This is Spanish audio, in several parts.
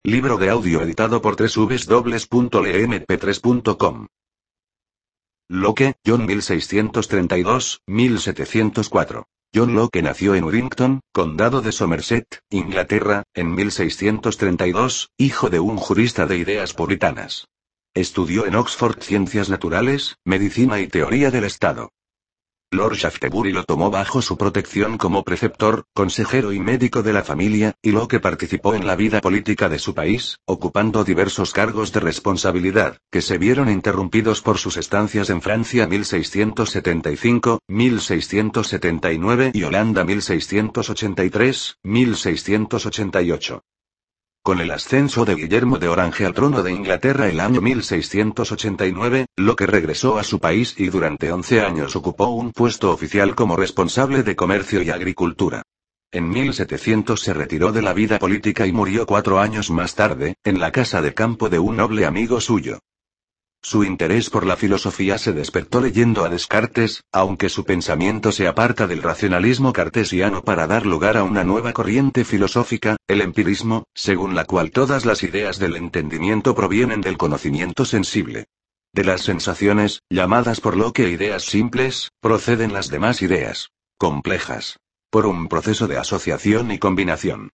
Libro de audio editado por www.lemp3.com. Locke, John 1632-1704. John Locke nació en Urington, condado de Somerset, Inglaterra, en 1632, hijo de un jurista de ideas puritanas. Estudió en Oxford ciencias naturales, medicina y teoría del Estado. Lord Shaftesbury lo tomó bajo su protección como preceptor, consejero y médico de la familia, y Locke participó en la vida política de su país, ocupando diversos cargos de responsabilidad, que se vieron interrumpidos por sus estancias en Francia 1675, 1679 y Holanda 1683, 1688. Con el ascenso de Guillermo de Orange al trono de Inglaterra el año 1689, Locke regresó a su país y durante 11 años ocupó un puesto oficial como responsable de comercio y agricultura. En 1700 se retiró de la vida política y murió 4 años más tarde, en la casa de campo de un noble amigo suyo. Su interés por la filosofía se despertó leyendo a Descartes, aunque su pensamiento se aparta del racionalismo cartesiano para dar lugar a una nueva corriente filosófica, el empirismo, según la cual todas las ideas del entendimiento provienen del conocimiento sensible. De las sensaciones, llamadas por Locke ideas simples, proceden las demás ideas complejas, por un proceso de asociación y combinación.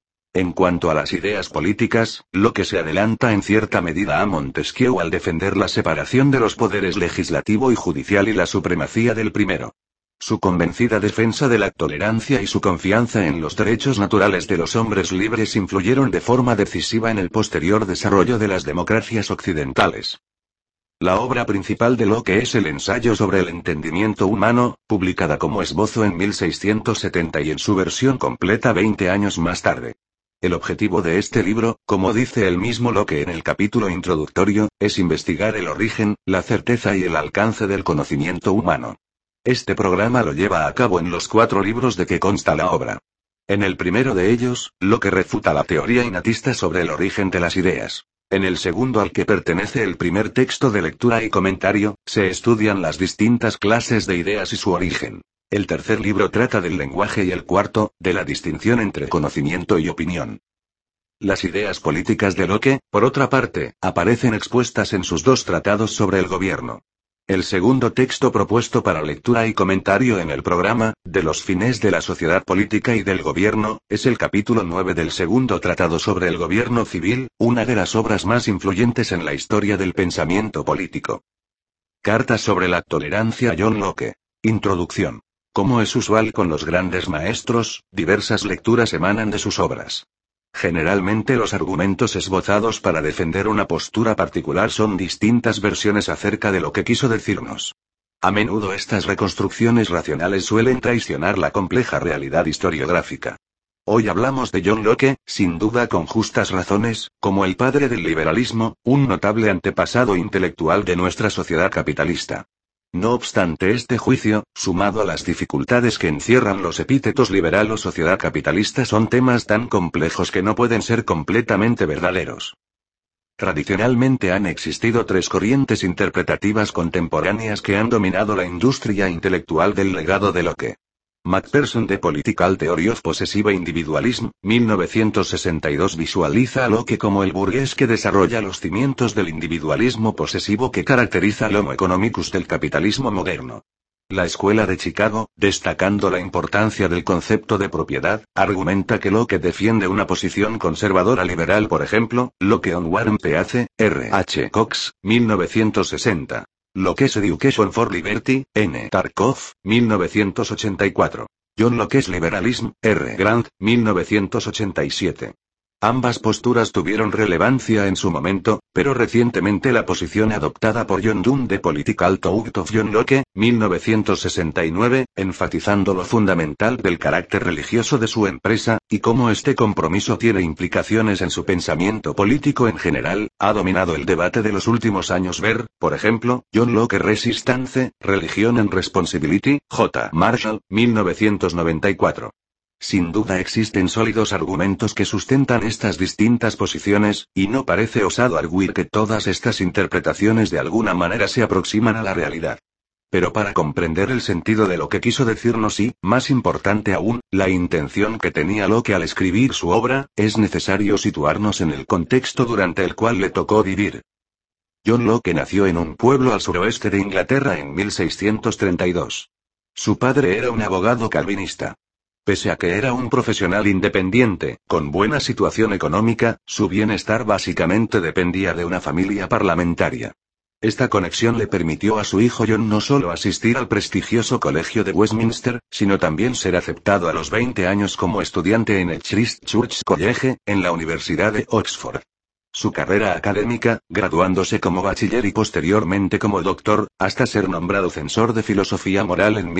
En cuanto a las ideas políticas, Locke se adelanta en cierta medida a Montesquieu al defender la separación de los poderes legislativo y judicial y la supremacía del primero. Su convencida defensa de la tolerancia y su confianza en los derechos naturales de los hombres libres influyeron de forma decisiva en el posterior desarrollo de las democracias occidentales. La obra principal de Locke es el ensayo sobre el entendimiento humano, publicada como esbozo en 1670 y en su versión completa 20 años más tarde. El objetivo de este libro, como dice el mismo Locke en el capítulo introductorio, es investigar el origen, la certeza y el alcance del conocimiento humano. Este programa lo lleva a cabo en los 4 libros de que consta la obra. En el primero de ellos, Locke refuta la teoría innatista sobre el origen de las ideas. En el segundo, al que pertenece el primer texto de lectura y comentario, se estudian las distintas clases de ideas y su origen. El tercer libro trata del lenguaje y el cuarto, de la distinción entre conocimiento y opinión. Las ideas políticas de Locke, por otra parte, aparecen expuestas en sus 2 tratados sobre el gobierno. El segundo texto propuesto para lectura y comentario en el programa, de los fines de la sociedad política y del gobierno, es el capítulo 9 del segundo tratado sobre el gobierno civil, una de las obras más influyentes en la historia del pensamiento político. Carta sobre la tolerancia a John Locke. Introducción. Como es usual con los grandes maestros, diversas lecturas emanan de sus obras. Generalmente los argumentos esbozados para defender una postura particular son distintas versiones acerca de lo que quiso decirnos. A menudo estas reconstrucciones racionales suelen traicionar la compleja realidad historiográfica. Hoy hablamos de John Locke, sin duda con justas razones, como el padre del liberalismo, un notable antepasado intelectual de nuestra sociedad capitalista. No obstante, este juicio, sumado a las dificultades que encierran los epítetos liberal o sociedad capitalista, son temas tan complejos que no pueden ser completamente verdaderos. Tradicionalmente han existido 3 corrientes interpretativas contemporáneas que han dominado la industria intelectual del legado de Locke. Macpherson The Political Theory of Possessive Individualism, 1962 visualiza a Locke como el burgués que desarrolla los cimientos del individualismo posesivo que caracteriza al Homo economicus del capitalismo moderno. La Escuela de Chicago, destacando la importancia del concepto de propiedad, argumenta que Locke defiende una posición conservadora liberal, por ejemplo, Locke on War and Peace, R. H. Cox, 1960. Locke's Education for Liberty, N. Tarkov, 1984. John Locke's Liberalism, R. Grant, 1987. Ambas posturas tuvieron relevancia en su momento, pero recientemente la posición adoptada por John Donne de Political Thought of John Locke, 1969, enfatizando lo fundamental del carácter religioso de su empresa, y cómo este compromiso tiene implicaciones en su pensamiento político en general, ha dominado el debate de los últimos años. Ver, por ejemplo, John Locke Resistance, Religion and Responsibility, J. Marshall, 1994. Sin duda existen sólidos argumentos que sustentan estas distintas posiciones, y no parece osado arguir que todas estas interpretaciones de alguna manera se aproximan a la realidad. Pero para comprender el sentido de lo que quiso decirnos y, más importante aún, la intención que tenía Locke al escribir su obra, es necesario situarnos en el contexto durante el cual le tocó vivir. John Locke nació en un pueblo al suroeste de Inglaterra en 1632. Su padre era un abogado calvinista. Pese a que era un profesional independiente, con buena situación económica, su bienestar básicamente dependía de una familia parlamentaria. Esta conexión le permitió a su hijo John no solo asistir al prestigioso colegio de Westminster, sino también ser aceptado a los 20 años como estudiante en el Christ Church College, en la Universidad de Oxford. Su carrera académica, graduándose como bachiller y posteriormente como doctor, hasta ser nombrado censor de filosofía moral en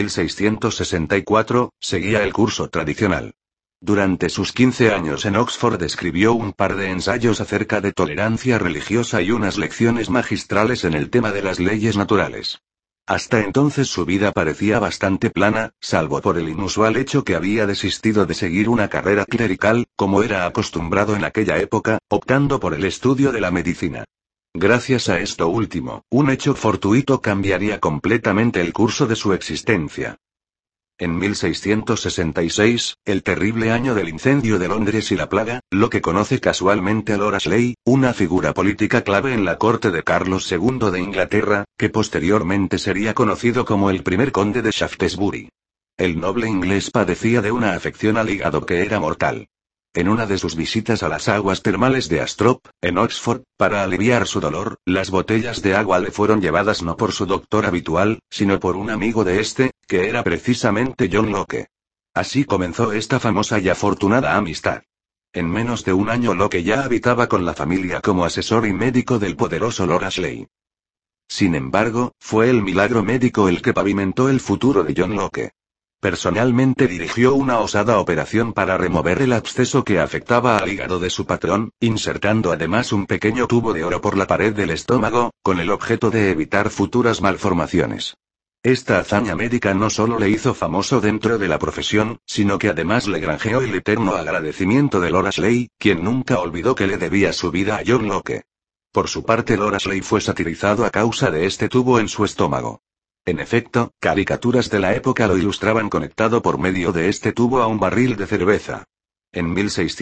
1664, seguía el curso tradicional. Durante sus 15 años en Oxford escribió un par de ensayos acerca de tolerancia religiosa y unas lecciones magistrales en el tema de las leyes naturales. Hasta entonces su vida parecía bastante plana, salvo por el inusual hecho que había desistido de seguir una carrera clerical, como era acostumbrado en aquella época, optando por el estudio de la medicina. Gracias a esto último, un hecho fortuito cambiaría completamente el curso de su existencia. En 1666, el terrible año del incendio de Londres y la plaga, lo que conoce casualmente a Lord Ashley, una figura política clave en la corte de Carlos II de Inglaterra, que posteriormente sería conocido como el primer conde de Shaftesbury. El noble inglés padecía de una afección al hígado que era mortal. En una de sus visitas a las aguas termales de Astrop, en Oxford, para aliviar su dolor, las botellas de agua le fueron llevadas no por su doctor habitual, sino por un amigo de este, que era precisamente John Locke. Así comenzó esta famosa y afortunada amistad. En menos de un año Locke ya habitaba con la familia como asesor y médico del poderoso Lord Ashley. Sin embargo, fue el milagro médico el que pavimentó el futuro de John Locke. Personalmente dirigió una osada operación para remover el absceso que afectaba al hígado de su patrón, insertando además un pequeño tubo de oro por la pared del estómago, con el objeto de evitar futuras malformaciones. Esta hazaña médica no solo le hizo famoso dentro de la profesión, sino que además le granjeó el eterno agradecimiento de Lord Ashley, quien nunca olvidó que le debía su vida a John Locke. Por su parte Lord Ashley fue satirizado a causa de este tubo en su estómago. En efecto, caricaturas de la época lo ilustraban conectado por medio de este tubo a un barril de cerveza. En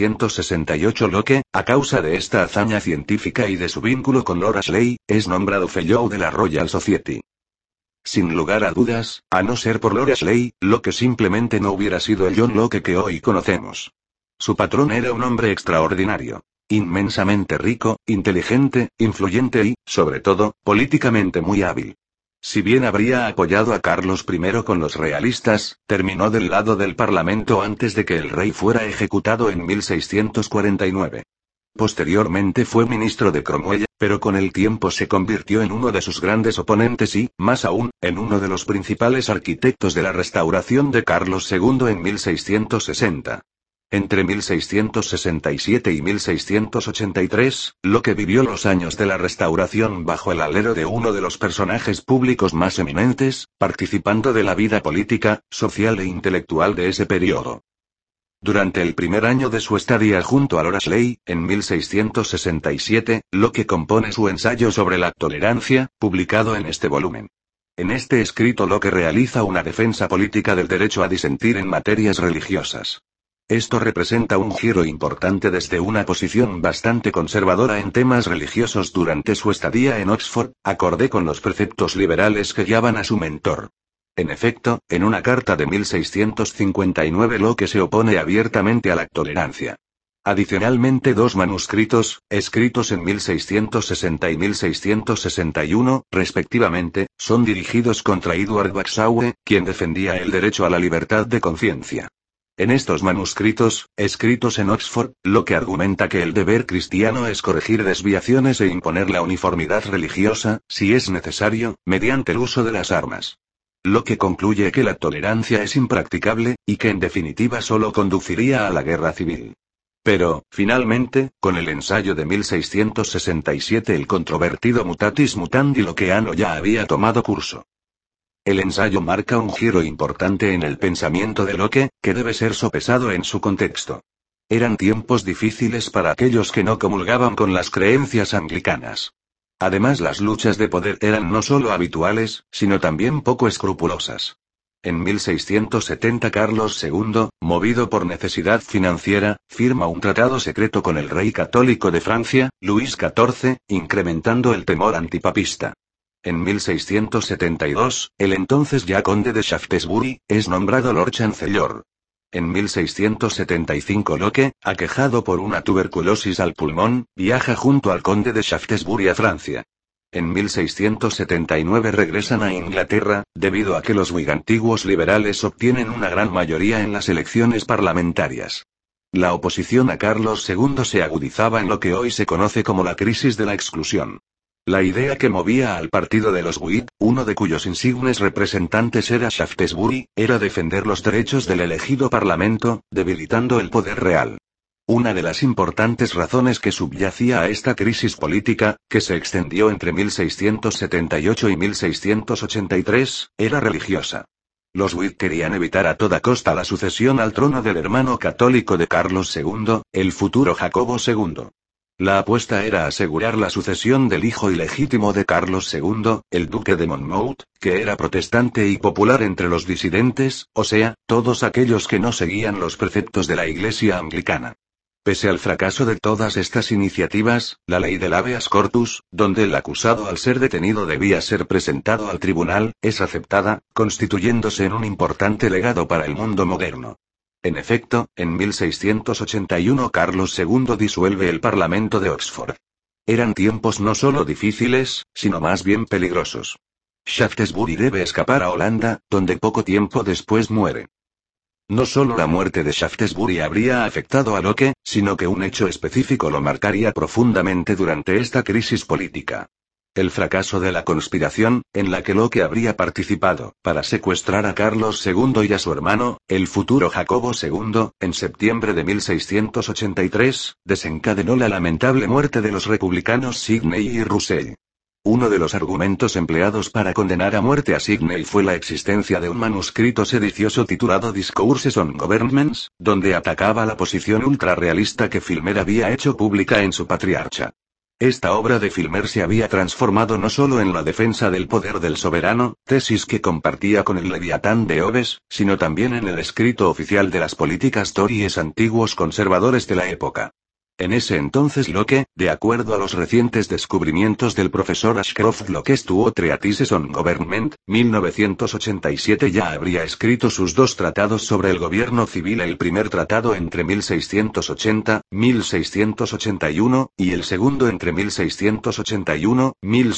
1668 Locke, a causa de esta hazaña científica y de su vínculo con Lord Ashley, es nombrado Fellow de la Royal Society. Sin lugar a dudas, a no ser por Lord Ashley, Locke simplemente no hubiera sido el John Locke que hoy conocemos. Su patrón era un hombre extraordinario. Inmensamente rico, inteligente, influyente y, sobre todo, políticamente muy hábil. Si bien habría apoyado a Carlos I con los realistas, terminó del lado del Parlamento antes de que el rey fuera ejecutado en 1649. Posteriormente fue ministro de Cromwell, pero con el tiempo se convirtió en uno de sus grandes oponentes y, más aún, en uno de los principales arquitectos de la restauración de Carlos II en 1660. Entre 1667 y 1683, Locke vivió los años de la restauración bajo el alero de uno de los personajes públicos más eminentes, participando de la vida política, social e intelectual de ese periodo. Durante el primer año de su estadía junto a Lord Ashley, en 1667, Locke compone su ensayo sobre la tolerancia, publicado en este volumen. En este escrito Locke realiza una defensa política del derecho a disentir en materias religiosas. Esto representa un giro importante desde una posición bastante conservadora en temas religiosos durante su estadía en Oxford, acorde con los preceptos liberales que guiaban a su mentor. En efecto, en una carta de 1659 Locke se opone abiertamente a la tolerancia. Adicionalmente dos manuscritos, escritos en 1660 y 1661, respectivamente, son dirigidos contra Edward Waxhaw, quien defendía el derecho a la libertad de conciencia. En estos manuscritos, escritos en Oxford, Locke argumenta que el deber cristiano es corregir desviaciones e imponer la uniformidad religiosa, si es necesario, mediante el uso de las armas. Locke concluye que la tolerancia es impracticable, y que en definitiva solo conduciría a la guerra civil. Pero, finalmente, con el ensayo de 1667 el controvertido Mutatis Mutandi Lockeano ya había tomado curso. El ensayo marca un giro importante en el pensamiento de Locke, que debe ser sopesado en su contexto. Eran tiempos difíciles para aquellos que no comulgaban con las creencias anglicanas. Además, las luchas de poder eran no solo habituales, sino también poco escrupulosas. En 1670 Carlos II, movido por necesidad financiera, firma un tratado secreto con el rey católico de Francia, Luis XIV, incrementando el temor antipapista. En 1672, el entonces ya conde de Shaftesbury, es nombrado Lord Chancellor. En 1675 Locke, aquejado por una tuberculosis al pulmón, viaja junto al conde de Shaftesbury a Francia. En 1679 regresan a Inglaterra, debido a que los Whig antiguos liberales obtienen una gran mayoría en las elecciones parlamentarias. La oposición a Carlos II se agudizaba en lo que hoy se conoce como la crisis de la exclusión. La idea que movía al partido de los Whig, uno de cuyos insignes representantes era Shaftesbury, era defender los derechos del elegido parlamento, debilitando el poder real. Una de las importantes razones que subyacía a esta crisis política, que se extendió entre 1678 y 1683, era religiosa. Los Whig querían evitar a toda costa la sucesión al trono del hermano católico de Carlos II, el futuro Jacobo II. La apuesta era asegurar la sucesión del hijo ilegítimo de Carlos II, el duque de Monmouth, que era protestante y popular entre los disidentes, o sea, todos aquellos que no seguían los preceptos de la Iglesia anglicana. Pese al fracaso de todas estas iniciativas, la ley del habeas corpus, donde el acusado al ser detenido debía ser presentado al tribunal, es aceptada, constituyéndose en un importante legado para el mundo moderno. En efecto, en 1681 Carlos II disuelve el Parlamento de Oxford. Eran tiempos no solo difíciles, sino más bien peligrosos. Shaftesbury debe escapar a Holanda, donde poco tiempo después muere. No solo la muerte de Shaftesbury habría afectado a Locke, sino que un hecho específico lo marcaría profundamente durante esta crisis política. El fracaso de la conspiración, en la que Locke habría participado, para secuestrar a Carlos II y a su hermano, el futuro Jacobo II, en septiembre de 1683, desencadenó la lamentable muerte de los republicanos Sidney y Russell. Uno de los argumentos empleados para condenar a muerte a Sidney fue la existencia de un manuscrito sedicioso titulado Discourses on Governments, donde atacaba la posición ultrarrealista que Filmer había hecho pública en su Patriarcha. Esta obra de Filmer se había transformado no solo en la defensa del poder del soberano, tesis que compartía con el Leviatán de Hobbes, sino también en el escrito oficial de las políticas tories antiguos conservadores de la época. En ese entonces Locke, de acuerdo a los recientes descubrimientos del profesor Ashcroft Locke's Two Treatises on Government, 1987 ya habría escrito sus dos tratados sobre el gobierno civil, el primer tratado entre 1680, 1681, y el segundo entre 1681,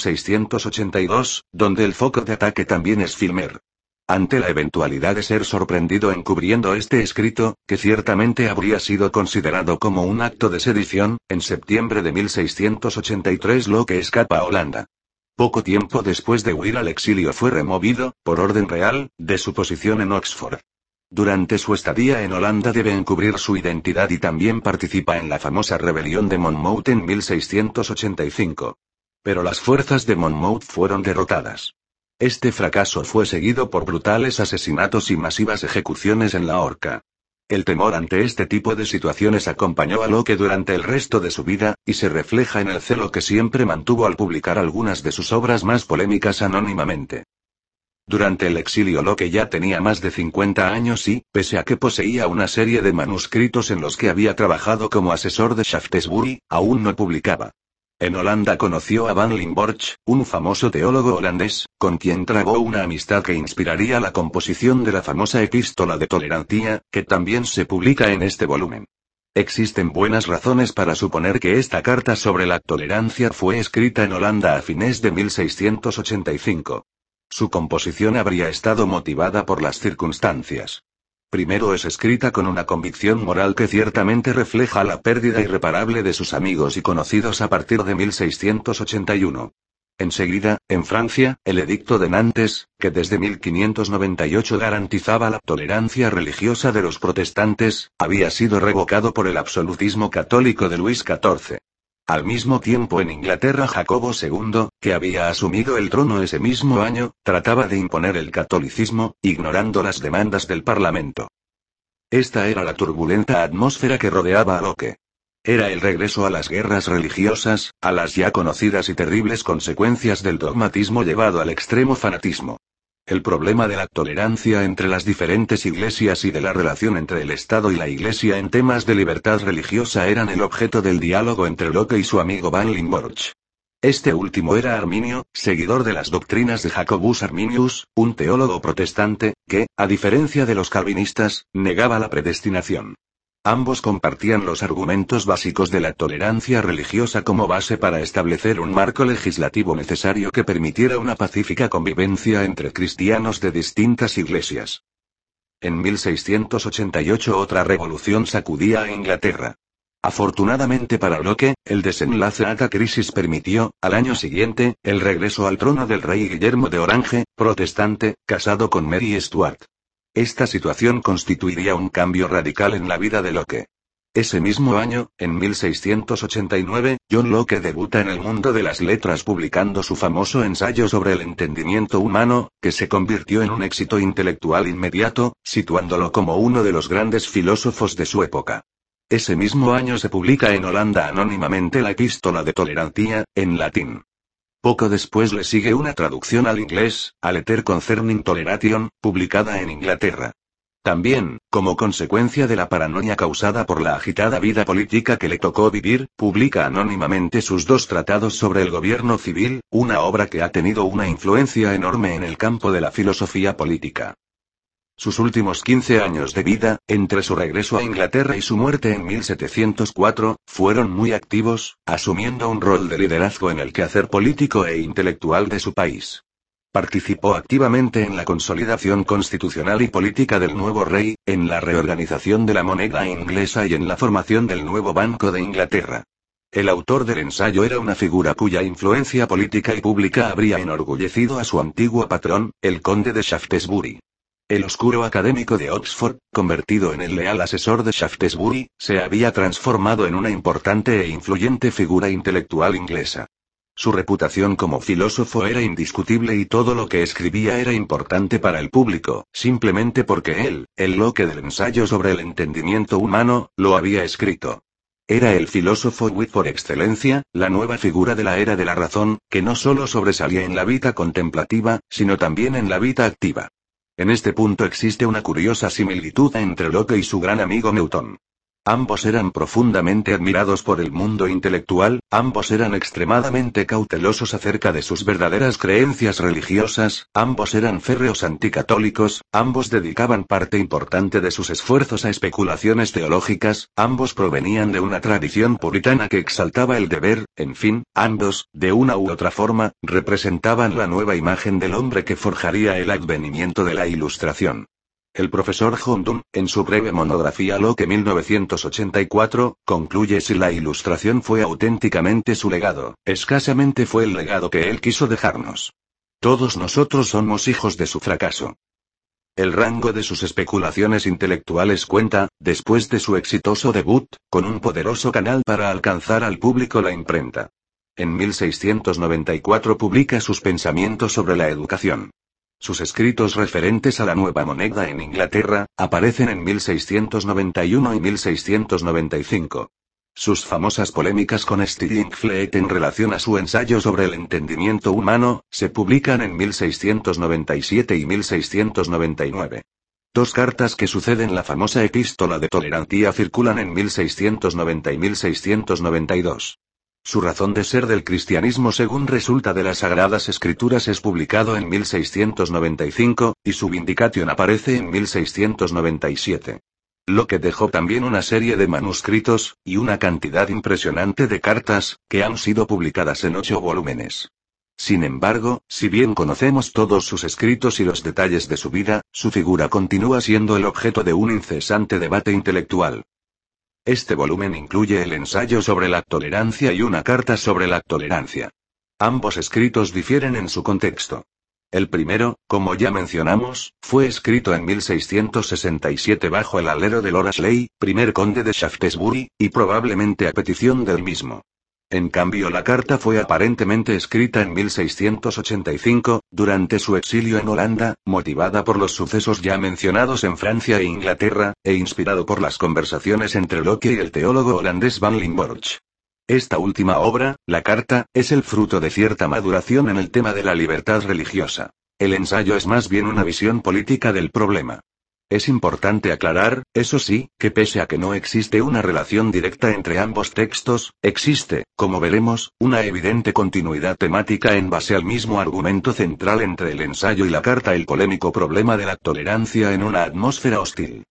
1682, donde el foco de ataque también es Filmer. Ante la eventualidad de ser sorprendido encubriendo este escrito, que ciertamente habría sido considerado como un acto de sedición, en septiembre de 1683 Locke escapa a Holanda. Poco tiempo después de huir al exilio fue removido, por orden real, de su posición en Oxford. Durante su estadía en Holanda debe encubrir su identidad y también participa en la famosa rebelión de Monmouth en 1685. Pero las fuerzas de Monmouth fueron derrotadas. Este fracaso fue seguido por brutales asesinatos y masivas ejecuciones en la horca. El temor ante este tipo de situaciones acompañó a Locke durante el resto de su vida, y se refleja en el celo que siempre mantuvo al publicar algunas de sus obras más polémicas anónimamente. Durante el exilio Locke ya tenía más de 50 años y, pese a que poseía una serie de manuscritos en los que había trabajado como asesor de Shaftesbury, aún no publicaba. En Holanda conoció a Van Limborch, un famoso teólogo holandés, con quien trabó una amistad que inspiraría la composición de la famosa Epístola de Tolerancia, que también se publica en este volumen. Existen buenas razones para suponer que esta carta sobre la tolerancia fue escrita en Holanda a fines de 1685. Su composición habría estado motivada por las circunstancias. Primero es escrita con una convicción moral que ciertamente refleja la pérdida irreparable de sus amigos y conocidos a partir de 1681. Enseguida, en Francia, el Edicto de Nantes, que desde 1598 garantizaba la tolerancia religiosa de los protestantes, había sido revocado por el absolutismo católico de Luis XIV. Al mismo tiempo en Inglaterra Jacobo II, que había asumido el trono ese mismo año, trataba de imponer el catolicismo, ignorando las demandas del Parlamento. Esta era la turbulenta atmósfera que rodeaba a Locke. Era el regreso a las guerras religiosas, a las ya conocidas y terribles consecuencias del dogmatismo llevado al extremo fanatismo. El problema de la tolerancia entre las diferentes iglesias y de la relación entre el Estado y la Iglesia en temas de libertad religiosa eran el objeto del diálogo entre Locke y su amigo Van Limborch. Este último era arminio, seguidor de las doctrinas de Jacobus Arminius, un teólogo protestante, que, a diferencia de los calvinistas, negaba la predestinación. Ambos compartían los argumentos básicos de la tolerancia religiosa como base para establecer un marco legislativo necesario que permitiera una pacífica convivencia entre cristianos de distintas iglesias. En 1688 otra revolución sacudía a Inglaterra. Afortunadamente para Locke, el desenlace a la crisis permitió, al año siguiente, el regreso al trono del rey Guillermo de Orange, protestante, casado con Mary Stuart. Esta situación constituiría un cambio radical en la vida de Locke. Ese mismo año, en 1689, John Locke debuta en el mundo de las letras publicando su famoso ensayo sobre el entendimiento humano, que se convirtió en un éxito intelectual inmediato, situándolo como uno de los grandes filósofos de su época. Ese mismo año se publica en Holanda anónimamente la Epístola de Tolerancia, en latín. Poco después le sigue una traducción al inglés, A Letter Concerning Toleration, publicada en Inglaterra. También, como consecuencia de la paranoia causada por la agitada vida política que le tocó vivir, publica anónimamente sus dos tratados sobre el gobierno civil, una obra que ha tenido una influencia enorme en el campo de la filosofía política. Sus últimos 15 años de vida, entre su regreso a Inglaterra y su muerte en 1704, fueron muy activos, asumiendo un rol de liderazgo en el quehacer político e intelectual de su país. Participó activamente en la consolidación constitucional y política del nuevo rey, en la reorganización de la moneda inglesa y en la formación del nuevo Banco de Inglaterra. El autor del ensayo era una figura cuya influencia política y pública habría enorgullecido a su antiguo patrón, el conde de Shaftesbury. El oscuro académico de Oxford, convertido en el leal asesor de Shaftesbury, se había transformado en una importante e influyente figura intelectual inglesa. Su reputación como filósofo era indiscutible y todo lo que escribía era importante para el público, simplemente porque él, el Locke del ensayo sobre el entendimiento humano, lo había escrito. Era el filósofo Whig por excelencia, la nueva figura de la era de la razón, que no solo sobresalía en la vida contemplativa, sino también en la vida activa. En este punto existe una curiosa similitud entre Locke y su gran amigo Newton. Ambos eran profundamente admirados por el mundo intelectual, ambos eran extremadamente cautelosos acerca de sus verdaderas creencias religiosas, ambos eran férreos anticatólicos, ambos dedicaban parte importante de sus esfuerzos a especulaciones teológicas, ambos provenían de una tradición puritana que exaltaba el deber, en fin, ambos, de una u otra forma, representaban la nueva imagen del hombre que forjaría el advenimiento de la Ilustración. El profesor John Donne, en su breve monografía Locke 1984, concluye: si la Ilustración fue auténticamente su legado, escasamente fue el legado que él quiso dejarnos. Todos nosotros somos hijos de su fracaso. El rango de sus especulaciones intelectuales cuenta, después de su exitoso debut, con un poderoso canal para alcanzar al público: la imprenta. En 1694 publica sus pensamientos sobre la educación. Sus escritos referentes a la nueva moneda en Inglaterra, aparecen en 1691 y 1695. Sus famosas polémicas con Stillingfleet en relación a su ensayo sobre el entendimiento humano, se publican en 1697 y 1699. Dos cartas que suceden la famosa Epístola de Tolerancia circulan en 1690 y 1692. Su razón de ser del cristianismo según resulta de las Sagradas Escrituras es publicado en 1695, y su Vindication aparece en 1697. Locke dejó también una serie de manuscritos, y una cantidad impresionante de cartas, que han sido publicadas en 8 volúmenes. Sin embargo, si bien conocemos todos sus escritos y los detalles de su vida, su figura continúa siendo el objeto de un incesante debate intelectual. Este volumen incluye el ensayo sobre la tolerancia y una carta sobre la tolerancia. Ambos escritos difieren en su contexto. El primero, como ya mencionamos, fue escrito en 1667 bajo el alero de Lord Ashley, primer conde de Shaftesbury, y probablemente a petición del mismo. En cambio, la carta fue aparentemente escrita en 1685, durante su exilio en Holanda, motivada por los sucesos ya mencionados en Francia e Inglaterra, e inspirado por las conversaciones entre Locke y el teólogo holandés Van Limborch. Esta última obra, la carta, es el fruto de cierta maduración en el tema de la libertad religiosa. El ensayo es más bien una visión política del problema. Es importante aclarar, eso sí, que pese a que no existe una relación directa entre ambos textos, existe, como veremos, una evidente continuidad temática en base al mismo argumento central entre el ensayo y la carta: el polémico problema de la tolerancia en una atmósfera hostil.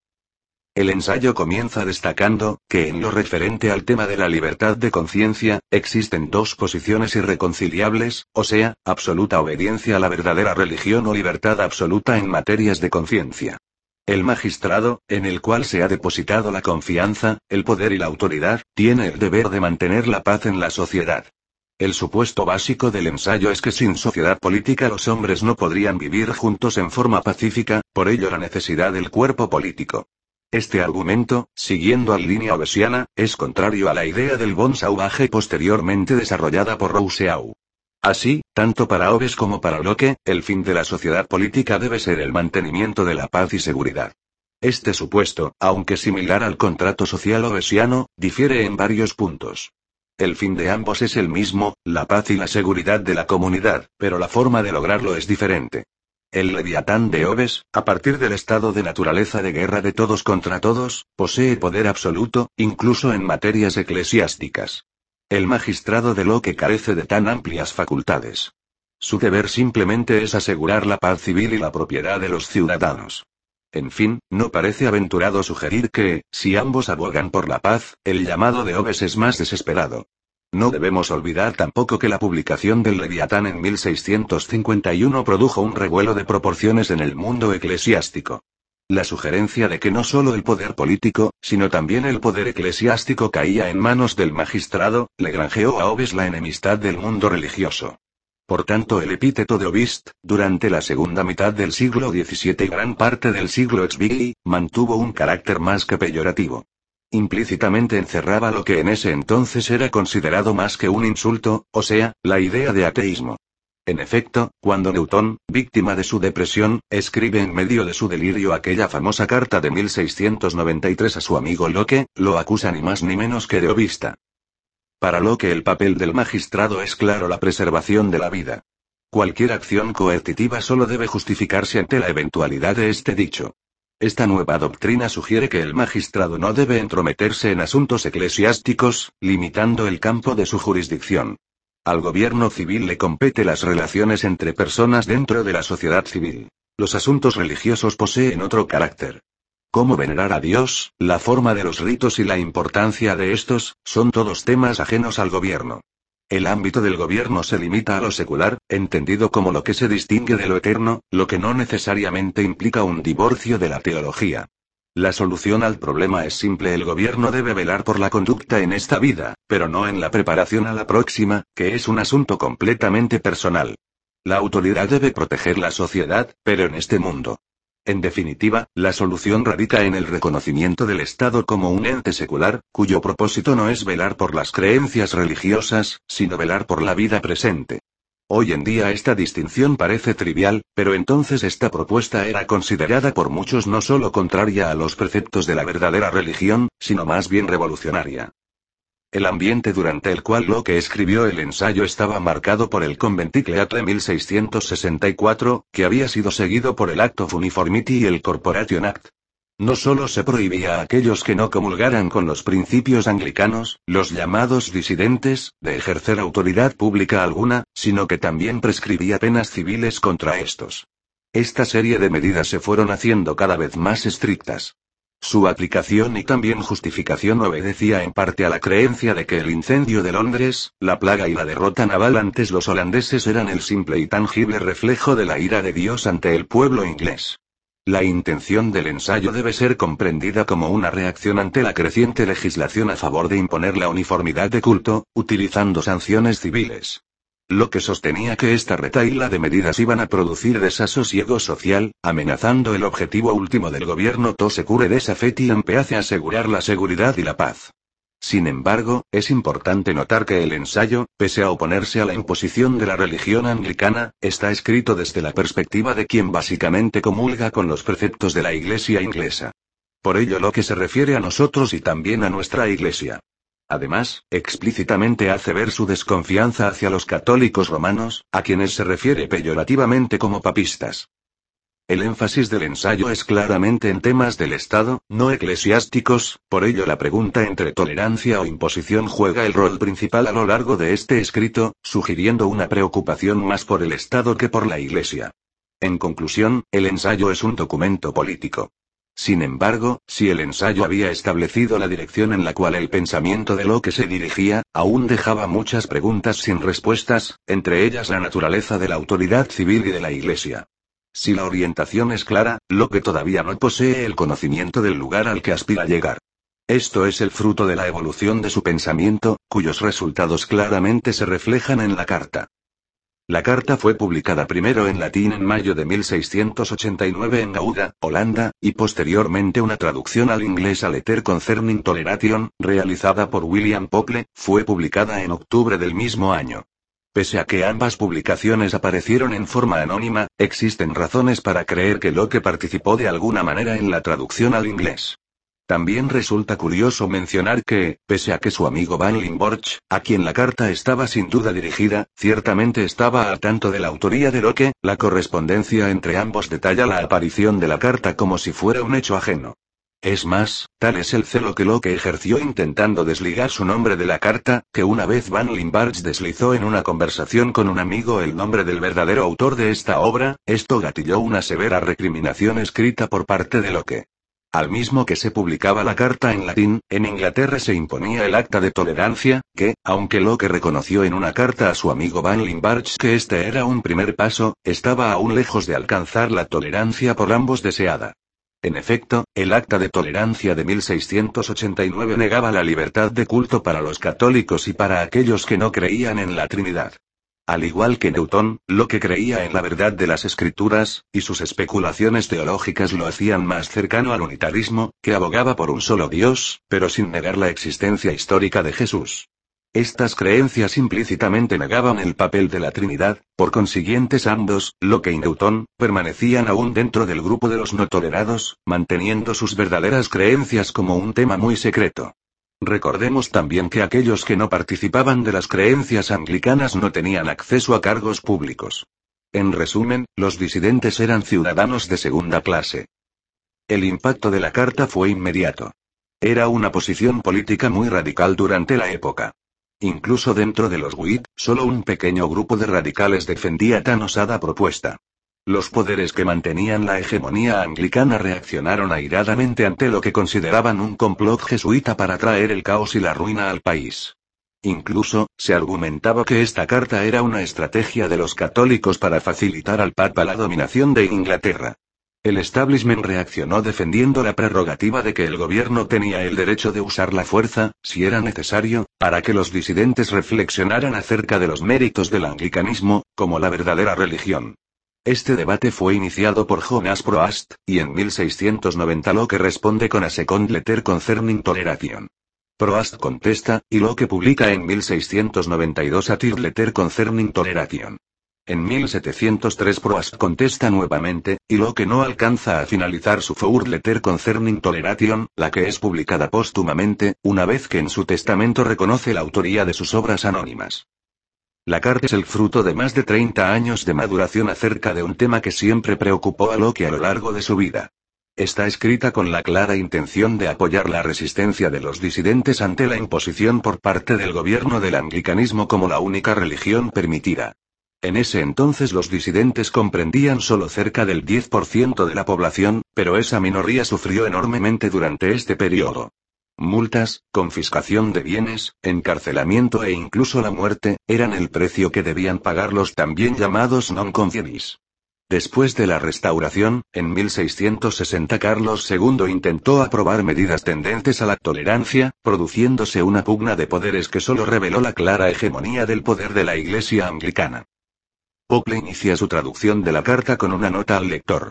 El ensayo comienza destacando, que en lo referente al tema de la libertad de conciencia, existen dos posiciones irreconciliables, o sea, absoluta obediencia a la verdadera religión o libertad absoluta en materias de conciencia. El magistrado, en el cual se ha depositado la confianza, el poder y la autoridad, tiene el deber de mantener la paz en la sociedad. El supuesto básico del ensayo es que sin sociedad política los hombres no podrían vivir juntos en forma pacífica, por ello la necesidad del cuerpo político. Este argumento, siguiendo al línea hobbesiana, es contrario a la idea del bon sauvage posteriormente desarrollada por Rousseau. Así, tanto para Hobbes como para Locke, el fin de la sociedad política debe ser el mantenimiento de la paz y seguridad. Este supuesto, aunque similar al contrato social hobbesiano, difiere en varios puntos. El fin de ambos es el mismo, la paz y la seguridad de la comunidad, pero la forma de lograrlo es diferente. El Leviatán de Hobbes, a partir del estado de naturaleza de guerra de todos contra todos, posee poder absoluto, incluso en materias eclesiásticas. El magistrado de Locke carece de tan amplias facultades. Su deber simplemente es asegurar la paz civil y la propiedad de los ciudadanos. En fin, no parece aventurado sugerir que, si ambos abogan por la paz, el llamado de Hobbes es más desesperado. No debemos olvidar tampoco que la publicación del Leviatán en 1651 produjo un revuelo de proporciones en el mundo eclesiástico. La sugerencia de que no solo el poder político, sino también el poder eclesiástico caía en manos del magistrado, le granjeó a Hobbes la enemistad del mundo religioso. Por tanto, el epíteto de Hobist, durante la segunda mitad del siglo XVII y gran parte del siglo XVI, mantuvo un carácter más que peyorativo. Implícitamente encerraba lo que en ese entonces era considerado más que un insulto, o sea, la idea de ateísmo. En efecto, cuando Newton, víctima de su depresión, escribe en medio de su delirio aquella famosa carta de 1693 a su amigo Locke, lo acusa ni más ni menos que de hobista. Para Locke el papel del magistrado es claro: la preservación de la vida. Cualquier acción coercitiva solo debe justificarse ante la eventualidad de este dicho. Esta nueva doctrina sugiere que el magistrado no debe entrometerse en asuntos eclesiásticos, limitando el campo de su jurisdicción. Al gobierno civil le compete las relaciones entre personas dentro de la sociedad civil. Los asuntos religiosos poseen otro carácter. Cómo venerar a Dios, la forma de los ritos y la importancia de estos, son todos temas ajenos al gobierno. El ámbito del gobierno se limita a lo secular, entendido como lo que se distingue de lo eterno, lo que no necesariamente implica un divorcio de la teología. La solución al problema es simple: el gobierno debe velar por la conducta en esta vida, pero no en la preparación a la próxima, que es un asunto completamente personal. La autoridad debe proteger la sociedad, pero en este mundo. En definitiva, la solución radica en el reconocimiento del Estado como un ente secular, cuyo propósito no es velar por las creencias religiosas, sino velar por la vida presente. Hoy en día esta distinción parece trivial, pero entonces esta propuesta era considerada por muchos no solo contraria a los preceptos de la verdadera religión, sino más bien revolucionaria. El ambiente durante el cual Locke escribió el ensayo estaba marcado por el Conventicle Act de 1664, que había sido seguido por el Act of Uniformity y el Corporation Act. No solo se prohibía a aquellos que no comulgaran con los principios anglicanos, los llamados disidentes, de ejercer autoridad pública alguna, sino que también prescribía penas civiles contra estos. Esta serie de medidas se fueron haciendo cada vez más estrictas. Su aplicación y también justificación obedecía en parte a la creencia de que el incendio de Londres, la plaga y la derrota naval ante los holandeses eran el simple y tangible reflejo de la ira de Dios ante el pueblo inglés. La intención del ensayo debe ser comprendida como una reacción ante la creciente legislación a favor de imponer la uniformidad de culto, utilizando sanciones civiles. Locke sostenía que esta retahíla de medidas iban a producir desasosiego social, amenazando el objetivo último del gobierno: to secure desa feti en peace, asegurar la seguridad y la paz. Sin embargo, es importante notar que el ensayo, pese a oponerse a la imposición de la religión anglicana, está escrito desde la perspectiva de quien básicamente comulga con los preceptos de la Iglesia inglesa. Por ello Locke se refiere a nosotros y también a nuestra Iglesia. Además, explícitamente hace ver su desconfianza hacia los católicos romanos, a quienes se refiere peyorativamente como papistas. El énfasis del ensayo es claramente en temas del Estado, no eclesiásticos, por ello la pregunta entre tolerancia o imposición juega el rol principal a lo largo de este escrito, sugiriendo una preocupación más por el Estado que por la Iglesia. En conclusión, el ensayo es un documento político. Sin embargo, si el ensayo había establecido la dirección en la cual el pensamiento de Locke se dirigía, aún dejaba muchas preguntas sin respuestas, entre ellas la naturaleza de la autoridad civil y de la Iglesia. Si la orientación es clara, Locke todavía no posee el conocimiento del lugar al que aspira llegar. Esto es el fruto de la evolución de su pensamiento, cuyos resultados claramente se reflejan en la carta. La carta fue publicada primero en latín en mayo de 1689 en Gouda, Holanda, y posteriormente una traducción al inglés a Letter Concerning Toleration, realizada por William Pople, fue publicada en octubre del mismo año. Pese a que ambas publicaciones aparecieron en forma anónima, existen razones para creer que Locke participó de alguna manera en la traducción al inglés. También resulta curioso mencionar que, pese a que su amigo Van Limborch, a quien la carta estaba sin duda dirigida, ciertamente estaba al tanto de la autoría de Locke, la correspondencia entre ambos detalla la aparición de la carta como si fuera un hecho ajeno. Es más, tal es el celo que Locke ejerció intentando desligar su nombre de la carta, que una vez Van Limborch deslizó en una conversación con un amigo el nombre del verdadero autor de esta obra, esto gatilló una severa recriminación escrita por parte de Locke. Al mismo que se publicaba la carta en latín, en Inglaterra se imponía el acta de tolerancia, que, aunque Locke reconoció en una carta a su amigo Van Limborch que este era un primer paso, estaba aún lejos de alcanzar la tolerancia por ambos deseada. En efecto, el Acta de Tolerancia de 1689 negaba la libertad de culto para los católicos y para aquellos que no creían en la Trinidad. Al igual que Newton, Locke creía en la verdad de las Escrituras, y sus especulaciones teológicas lo hacían más cercano al unitarismo, que abogaba por un solo Dios, pero sin negar la existencia histórica de Jesús. Estas creencias implícitamente negaban el papel de la Trinidad, por consiguiente ambos, Locke y Newton, permanecían aún dentro del grupo de los no tolerados, manteniendo sus verdaderas creencias como un tema muy secreto. Recordemos también que aquellos que no participaban de las creencias anglicanas no tenían acceso a cargos públicos. En resumen, los disidentes eran ciudadanos de segunda clase. El impacto de la carta fue inmediato. Era una posición política muy radical durante la época. Incluso dentro de los Whig, solo un pequeño grupo de radicales defendía tan osada propuesta. Los poderes que mantenían la hegemonía anglicana reaccionaron airadamente ante lo que consideraban un complot jesuita para traer el caos y la ruina al país. Incluso, se argumentaba que esta carta era una estrategia de los católicos para facilitar al Papa la dominación de Inglaterra. El establishment reaccionó defendiendo la prerrogativa de que el gobierno tenía el derecho de usar la fuerza, si era necesario, para que los disidentes reflexionaran acerca de los méritos del anglicanismo, como la verdadera religión. Este debate fue iniciado por Jonas Proast, y en 1690 Locke responde con A Second Letter Concerning Toleration. Proast contesta, y Locke publica en 1692 A Third Letter Concerning Toleration. En 1703 Proast contesta nuevamente, y Locke no alcanza a finalizar su Fourth Letter Concerning Toleration, la que es publicada póstumamente, una vez que en su testamento reconoce la autoría de sus obras anónimas. La carta es el fruto de más de 30 años de maduración acerca de un tema que siempre preocupó a Locke a lo largo de su vida. Está escrita con la clara intención de apoyar la resistencia de los disidentes ante la imposición por parte del gobierno del anglicanismo como la única religión permitida. En ese entonces los disidentes comprendían solo cerca del 10% de la población, pero esa minoría sufrió enormemente durante este periodo. Multas, confiscación de bienes, encarcelamiento e incluso la muerte, eran el precio que debían pagar los también llamados non-conformis. Después de la restauración, en 1660 Carlos II intentó aprobar medidas tendentes a la tolerancia, produciéndose una pugna de poderes que solo reveló la clara hegemonía del poder de la Iglesia anglicana. Pople inicia su traducción de la carta con una nota al lector.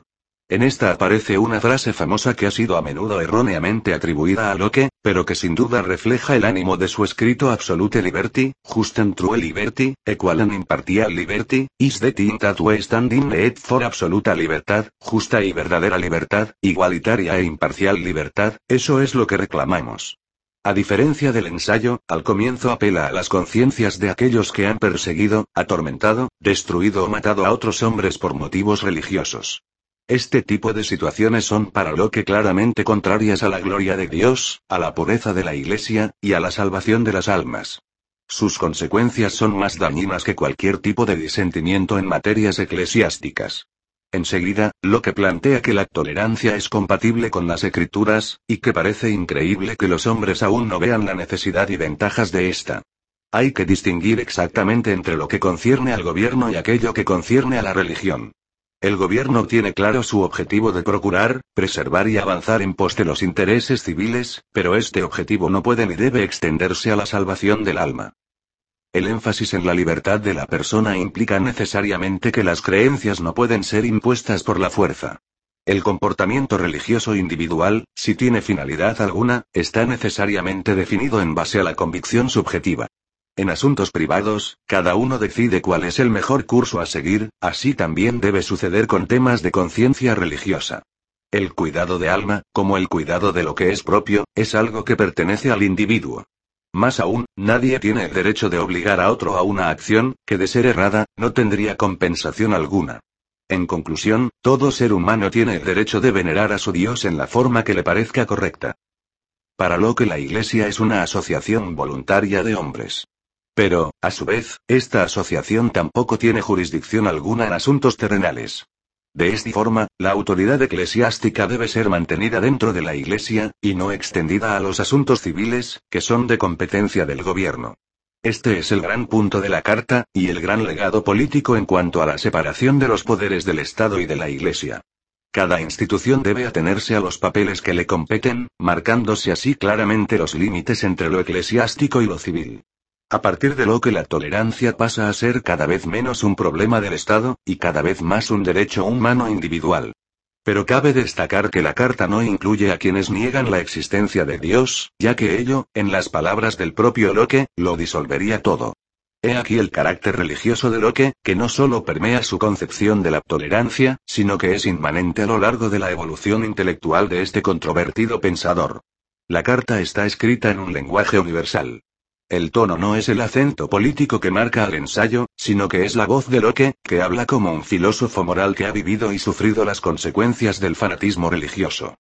En esta aparece una frase famosa que ha sido a menudo erróneamente atribuida a Locke, pero que sin duda refleja el ánimo de su escrito Absolute Liberty, Just and True Liberty, Equal and Impartial Liberty, is the thing that we stand in need for absoluta libertad, justa y verdadera libertad, igualitaria e imparcial libertad, eso es lo que reclamamos. A diferencia del ensayo, al comienzo apela a las conciencias de aquellos que han perseguido, atormentado, destruido o matado a otros hombres por motivos religiosos. Este tipo de situaciones son para Locke claramente contrarias a la gloria de Dios, a la pureza de la Iglesia, y a la salvación de las almas. Sus consecuencias son más dañinas que cualquier tipo de disentimiento en materias eclesiásticas. Enseguida, Locke plantea que la tolerancia es compatible con las Escrituras, y que parece increíble que los hombres aún no vean la necesidad y ventajas de esta. Hay que distinguir exactamente entre lo que concierne al gobierno y aquello que concierne a la religión. El gobierno tiene claro su objetivo de procurar, preservar y avanzar en pos de los intereses civiles, pero este objetivo no puede ni debe extenderse a la salvación del alma. El énfasis en la libertad de la persona implica necesariamente que las creencias no pueden ser impuestas por la fuerza. El comportamiento religioso individual, si tiene finalidad alguna, está necesariamente definido en base a la convicción subjetiva. En asuntos privados, cada uno decide cuál es el mejor curso a seguir, así también debe suceder con temas de conciencia religiosa. El cuidado de alma, como el cuidado de lo que es propio, es algo que pertenece al individuo. Más aún, nadie tiene el derecho de obligar a otro a una acción, que de ser errada, no tendría compensación alguna. En conclusión, todo ser humano tiene el derecho de venerar a su Dios en la forma que le parezca correcta. Para Locke la Iglesia es una asociación voluntaria de hombres. Pero, a su vez, esta asociación tampoco tiene jurisdicción alguna en asuntos terrenales. De esta forma, la autoridad eclesiástica debe ser mantenida dentro de la Iglesia, y no extendida a los asuntos civiles, que son de competencia del gobierno. Este es el gran punto de la Carta, y el gran legado político en cuanto a la separación de los poderes del Estado y de la Iglesia. Cada institución debe atenerse a los papeles que le competen, marcándose así claramente los límites entre lo eclesiástico y lo civil. A partir de lo que la tolerancia pasa a ser cada vez menos un problema del Estado, y cada vez más un derecho humano individual. Pero cabe destacar que la Carta no incluye a quienes niegan la existencia de Dios, ya que ello, en las palabras del propio Locke, lo disolvería todo. He aquí el carácter religioso de Locke, que no solo permea su concepción de la tolerancia, sino que es inmanente a lo largo de la evolución intelectual de este controvertido pensador. La Carta está escrita en un lenguaje universal. El tono no es el acento político que marca al ensayo, sino que es la voz de Locke, que habla como un filósofo moral que ha vivido y sufrido las consecuencias del fanatismo religioso.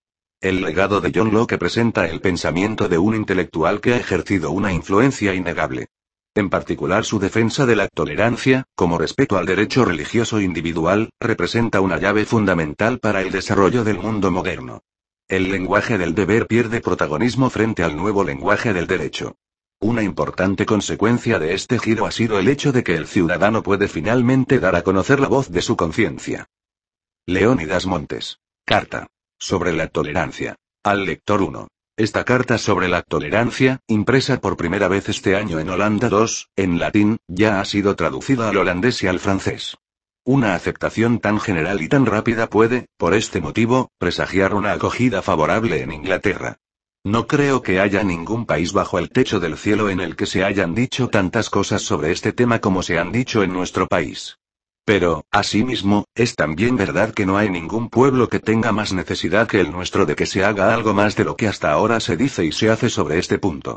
El legado de John Locke presenta el pensamiento de un intelectual que ha ejercido una influencia innegable. En particular su defensa de la tolerancia, como respeto al derecho religioso individual, representa una llave fundamental para el desarrollo del mundo moderno. El lenguaje del deber pierde protagonismo frente al nuevo lenguaje del derecho. Una importante consecuencia de este giro ha sido el hecho de que el ciudadano puede finalmente dar a conocer la voz de su conciencia. Leónidas Montes. Carta. Sobre la tolerancia. Al lector 1. Esta carta sobre la tolerancia, impresa por primera vez este año en Holanda 2, en latín, ya ha sido traducida al holandés y al francés. Una aceptación tan general y tan rápida puede, por este motivo, presagiar una acogida favorable en Inglaterra. No creo que haya ningún país bajo el techo del cielo en el que se hayan dicho tantas cosas sobre este tema como se han dicho en nuestro país. Pero, asimismo, es también verdad que no hay ningún pueblo que tenga más necesidad que el nuestro de que se haga algo más de lo que hasta ahora se dice y se hace sobre este punto.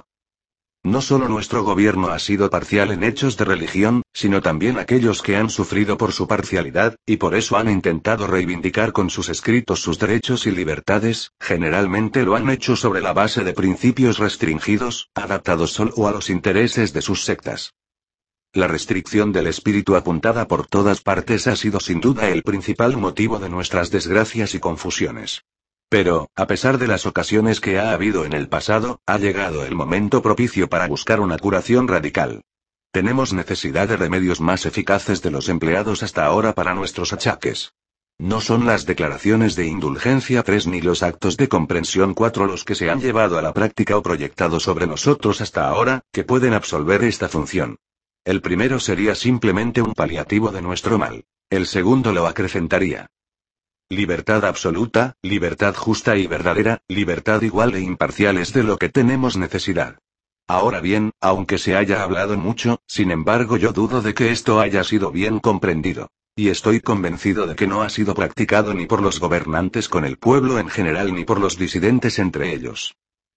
No solo nuestro gobierno ha sido parcial en hechos de religión, sino también aquellos que han sufrido por su parcialidad, y por eso han intentado reivindicar con sus escritos sus derechos y libertades, generalmente lo han hecho sobre la base de principios restringidos, adaptados solo a los intereses de sus sectas. La restricción del espíritu apuntada por todas partes ha sido sin duda el principal motivo de nuestras desgracias y confusiones. Pero, a pesar de las ocasiones que ha habido en el pasado, ha llegado el momento propicio para buscar una curación radical. Tenemos necesidad de remedios más eficaces de los empleados hasta ahora para nuestros achaques. No son las declaraciones de indulgencia 3 ni los actos de comprensión 4 los que se han llevado a la práctica o proyectado sobre nosotros hasta ahora, que pueden absolver esta función. El primero sería simplemente un paliativo de nuestro mal. El segundo lo acrecentaría. Libertad absoluta, libertad justa y verdadera, libertad igual e imparcial es de lo que tenemos necesidad. Ahora bien, aunque se haya hablado mucho, sin embargo yo dudo de que esto haya sido bien comprendido. Y estoy convencido de que no ha sido practicado ni por los gobernantes con el pueblo en general ni por los disidentes entre ellos.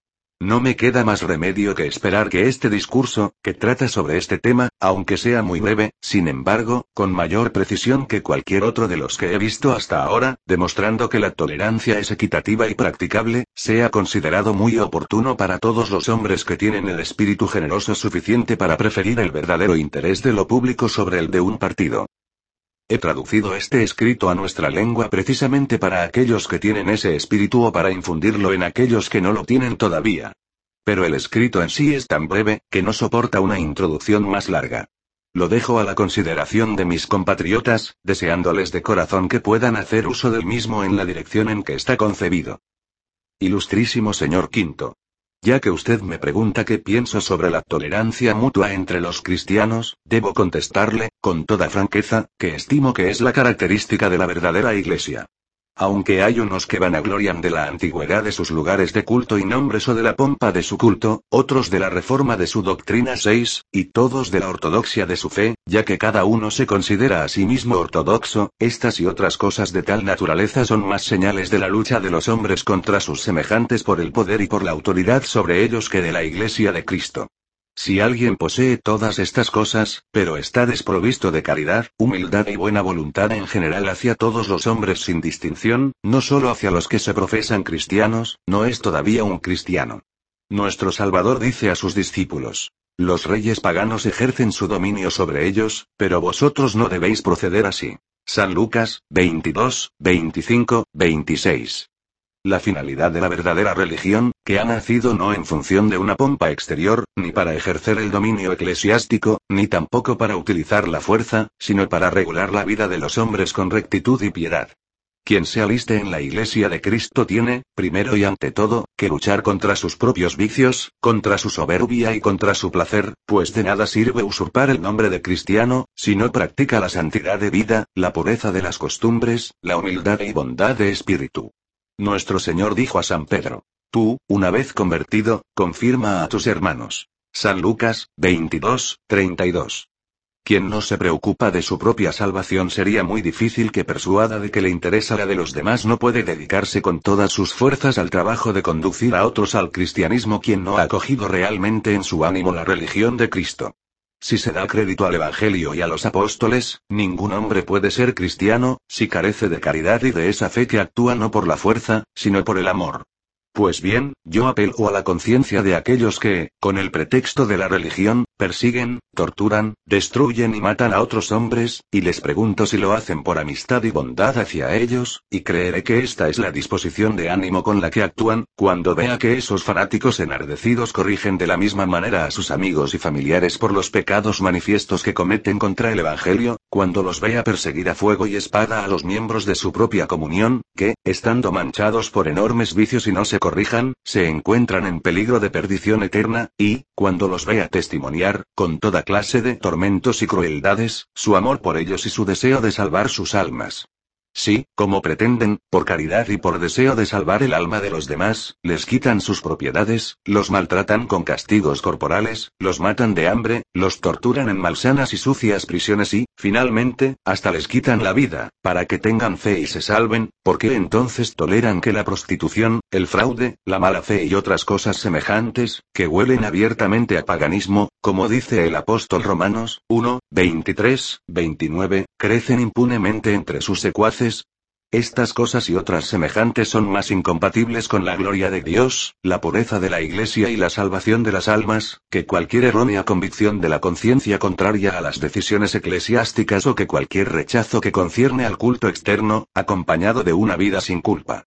No me queda más remedio que esperar que este discurso, que trata sobre este tema, aunque sea muy breve, sin embargo, con mayor precisión que cualquier otro de los que he visto hasta ahora, demostrando que la tolerancia es equitativa y practicable, sea considerado muy oportuno para todos los hombres que tienen el espíritu generoso suficiente para preferir el verdadero interés de lo público sobre el de un partido. He traducido este escrito a nuestra lengua precisamente para aquellos que tienen ese espíritu o para infundirlo en aquellos que no lo tienen todavía. Pero el escrito en sí es tan breve, que no soporta una introducción más larga. Lo dejo a la consideración de mis compatriotas, deseándoles de corazón que puedan hacer uso del mismo en la dirección en que está concebido. Ilustrísimo señor Quinto. Ya que usted me pregunta qué pienso sobre la tolerancia mutua entre los cristianos, debo contestarle, con toda franqueza, que estimo que es la característica de la verdadera Iglesia. Aunque hay unos que vanaglorian de la antigüedad de sus lugares de culto y nombres o de la pompa de su culto, otros de la reforma de su doctrina 6, y todos de la ortodoxia de su fe, ya que cada uno se considera a sí mismo ortodoxo, estas y otras cosas de tal naturaleza son más señales de la lucha de los hombres contra sus semejantes por el poder y por la autoridad sobre ellos que de la Iglesia de Cristo. Si alguien posee todas estas cosas, pero está desprovisto de caridad, humildad y buena voluntad en general hacia todos los hombres sin distinción, no solo hacia los que se profesan cristianos, no es todavía un cristiano. Nuestro Salvador dice a sus discípulos: los reyes paganos ejercen su dominio sobre ellos, pero vosotros no debéis proceder así. San Lucas, 22, 25, 26. La finalidad de la verdadera religión, que ha nacido no en función de una pompa exterior, ni para ejercer el dominio eclesiástico, ni tampoco para utilizar la fuerza, sino para regular la vida de los hombres con rectitud y piedad. Quien se aliste en la Iglesia de Cristo tiene, primero y ante todo, que luchar contra sus propios vicios, contra su soberbia y contra su placer, pues de nada sirve usurpar el nombre de cristiano, si no practica la santidad de vida, la pureza de las costumbres, la humildad y bondad de espíritu. Nuestro Señor dijo a San Pedro: tú, una vez convertido, confirma a tus hermanos. San Lucas, 22, 32. Quien no se preocupa de su propia salvación sería muy difícil que persuada de que le interesa la de los demás no puede dedicarse con todas sus fuerzas al trabajo de conducir a otros al cristianismo quien no ha acogido realmente en su ánimo la religión de Cristo. Si se da crédito al Evangelio y a los apóstoles, ningún hombre puede ser cristiano, si carece de caridad y de esa fe que actúa no por la fuerza, sino por el amor. Pues bien, yo apelo a la conciencia de aquellos que, con el pretexto de la religión, persiguen, torturan, destruyen y matan a otros hombres, y les pregunto si lo hacen por amistad y bondad hacia ellos, y creeré que esta es la disposición de ánimo con la que actúan, cuando vea que esos fanáticos enardecidos corrigen de la misma manera a sus amigos y familiares por los pecados manifiestos que cometen contra el Evangelio, cuando los vea perseguir a fuego y espada a los miembros de su propia comunión, que, estando manchados por enormes vicios y no se corrijan, se encuentran en peligro de perdición eterna, y, cuando los vea testimoniar, con toda clase de tormentos y crueldades, su amor por ellos y su deseo de salvar sus almas. Si, como pretenden, por caridad y por deseo de salvar el alma de los demás, les quitan sus propiedades, los maltratan con castigos corporales, los matan de hambre, los torturan en malsanas y sucias prisiones y, finalmente, hasta les quitan la vida, para que tengan fe y se salven, ¿por qué entonces toleran que la prostitución, el fraude, la mala fe y otras cosas semejantes, que huelen abiertamente a paganismo, como dice el apóstol Romanos 1, 23, 29, crecen impunemente entre sus secuaces? Estas cosas y otras semejantes son más incompatibles con la gloria de Dios, la pureza de la Iglesia y la salvación de las almas, que cualquier errónea convicción de la conciencia contraria a las decisiones eclesiásticas o que cualquier rechazo que concierne al culto externo, acompañado de una vida sin culpa.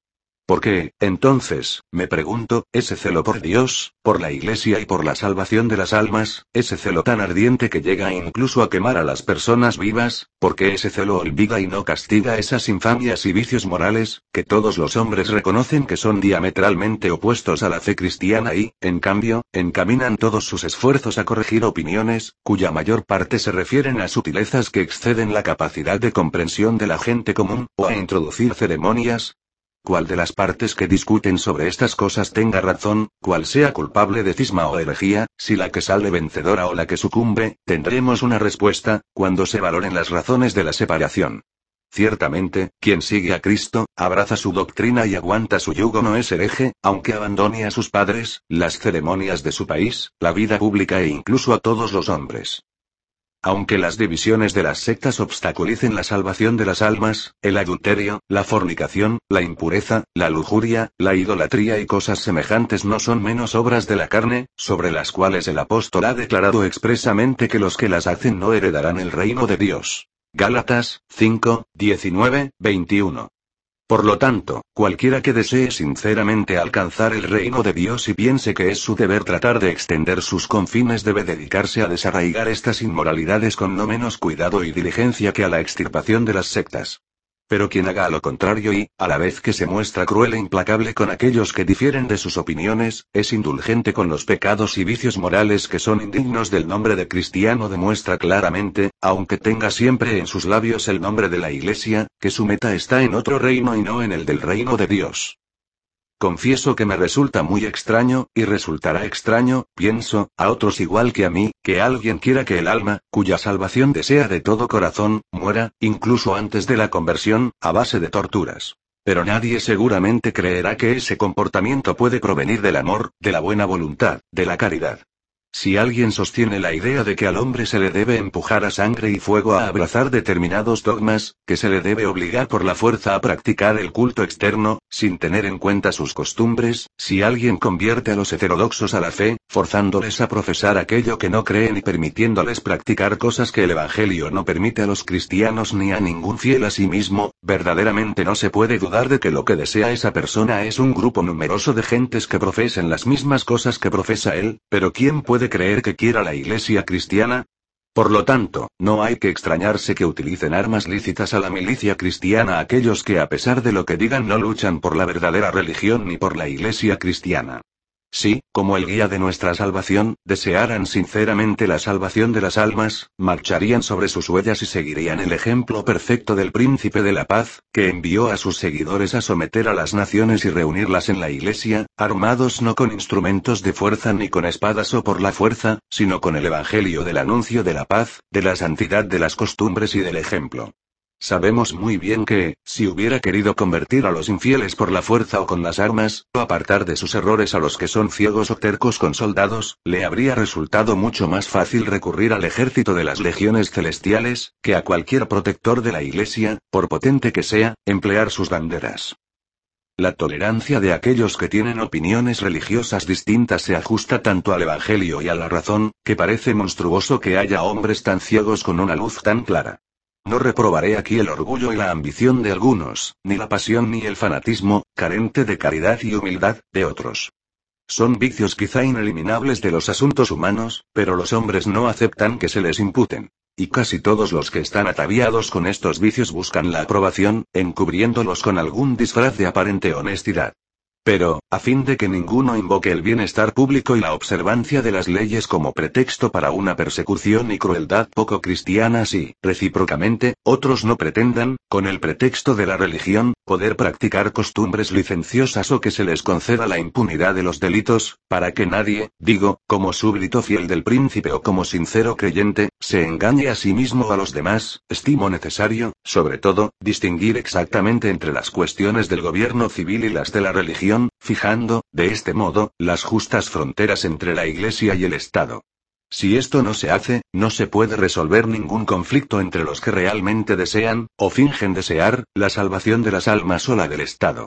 ¿Por qué, entonces, me pregunto, ese celo por Dios, por la Iglesia y por la salvación de las almas, ese celo tan ardiente que llega incluso a quemar a las personas vivas, por qué ese celo olvida y no castiga esas infamias y vicios morales, que todos los hombres reconocen que son diametralmente opuestos a la fe cristiana y, en cambio, encaminan todos sus esfuerzos a corregir opiniones, cuya mayor parte se refieren a sutilezas que exceden la capacidad de comprensión de la gente común, o a introducir ceremonias? Cuál de las partes que discuten sobre estas cosas tenga razón, cuál sea culpable de cisma o herejía, si la que sale vencedora o la que sucumbe, tendremos una respuesta, cuando se valoren las razones de la separación. Ciertamente, quien sigue a Cristo, abraza su doctrina y aguanta su yugo no es hereje, aunque abandone a sus padres, las ceremonias de su país, la vida pública e incluso a todos los hombres. Aunque las divisiones de las sectas obstaculicen la salvación de las almas, el adulterio, la fornicación, la impureza, la lujuria, la idolatría y cosas semejantes no son menos obras de la carne, sobre las cuales el apóstol ha declarado expresamente que los que las hacen no heredarán el reino de Dios. Gálatas 5, 19, 21. Por lo tanto, cualquiera que desee sinceramente alcanzar el reino de Dios y piense que es su deber tratar de extender sus confines debe dedicarse a desarraigar estas inmoralidades con no menos cuidado y diligencia que a la extirpación de las sectas. Pero quien haga lo contrario y, a la vez que se muestra cruel e implacable con aquellos que difieren de sus opiniones, es indulgente con los pecados y vicios morales que son indignos del nombre de cristiano, demuestra claramente, aunque tenga siempre en sus labios el nombre de la Iglesia, que su meta está en otro reino y no en el del reino de Dios. Confieso que me resulta muy extraño, y resultará extraño, pienso, a otros igual que a mí, que alguien quiera que el alma, cuya salvación desea de todo corazón, muera, incluso antes de la conversión, a base de torturas. Pero nadie seguramente creerá que ese comportamiento puede provenir del amor, de la buena voluntad, de la caridad. Si alguien sostiene la idea de que al hombre se le debe empujar a sangre y fuego a abrazar determinados dogmas, que se le debe obligar por la fuerza a practicar el culto externo, sin tener en cuenta sus costumbres, si alguien convierte a los heterodoxos a la fe, forzándoles a profesar aquello que no creen y permitiéndoles practicar cosas que el Evangelio no permite a los cristianos ni a ningún fiel a sí mismo, verdaderamente no se puede dudar de que lo que desea esa persona es un grupo numeroso de gentes que profesen las mismas cosas que profesa él, pero ¿quién puede creer que quiera la Iglesia cristiana? Por lo tanto, no hay que extrañarse que utilicen armas lícitas a la milicia cristiana aquellos que a pesar de lo que digan no luchan por la verdadera religión ni por la Iglesia cristiana. Si, como el guía de nuestra salvación, desearan sinceramente la salvación de las almas, marcharían sobre sus huellas y seguirían el ejemplo perfecto del Príncipe de la Paz, que envió a sus seguidores a someter a las naciones y reunirlas en la Iglesia, armados no con instrumentos de fuerza ni con espadas o por la fuerza, sino con el Evangelio del anuncio de la paz, de la santidad de las costumbres y del ejemplo. Sabemos muy bien que, si hubiera querido convertir a los infieles por la fuerza o con las armas, o apartar de sus errores a los que son ciegos o tercos con soldados, le habría resultado mucho más fácil recurrir al ejército de las legiones celestiales, que a cualquier protector de la Iglesia, por potente que sea, emplear sus banderas. La tolerancia de aquellos que tienen opiniones religiosas distintas se ajusta tanto al Evangelio y a la razón, que parece monstruoso que haya hombres tan ciegos con una luz tan clara. No reprobaré aquí el orgullo y la ambición de algunos, ni la pasión ni el fanatismo, carente de caridad y humildad, de otros. Son vicios quizá ineliminables de los asuntos humanos, pero los hombres no aceptan que se les imputen. Y casi todos los que están ataviados con estos vicios buscan la aprobación, encubriéndolos con algún disfraz de aparente honestidad. Pero, a fin de que ninguno invoque el bienestar público y la observancia de las leyes como pretexto para una persecución y crueldad poco cristianas y, recíprocamente, otros no pretendan, con el pretexto de la religión, poder practicar costumbres licenciosas o que se les conceda la impunidad de los delitos, para que nadie, digo, como súbdito fiel del príncipe o como sincero creyente, se engañe a sí mismo o a los demás, estimo necesario, sobre todo, distinguir exactamente entre las cuestiones del gobierno civil y las de la religión, fijando, de este modo, las justas fronteras entre la Iglesia y el Estado. Si esto no se hace, no se puede resolver ningún conflicto entre los que realmente desean, o fingen desear, la salvación de las almas o la del Estado.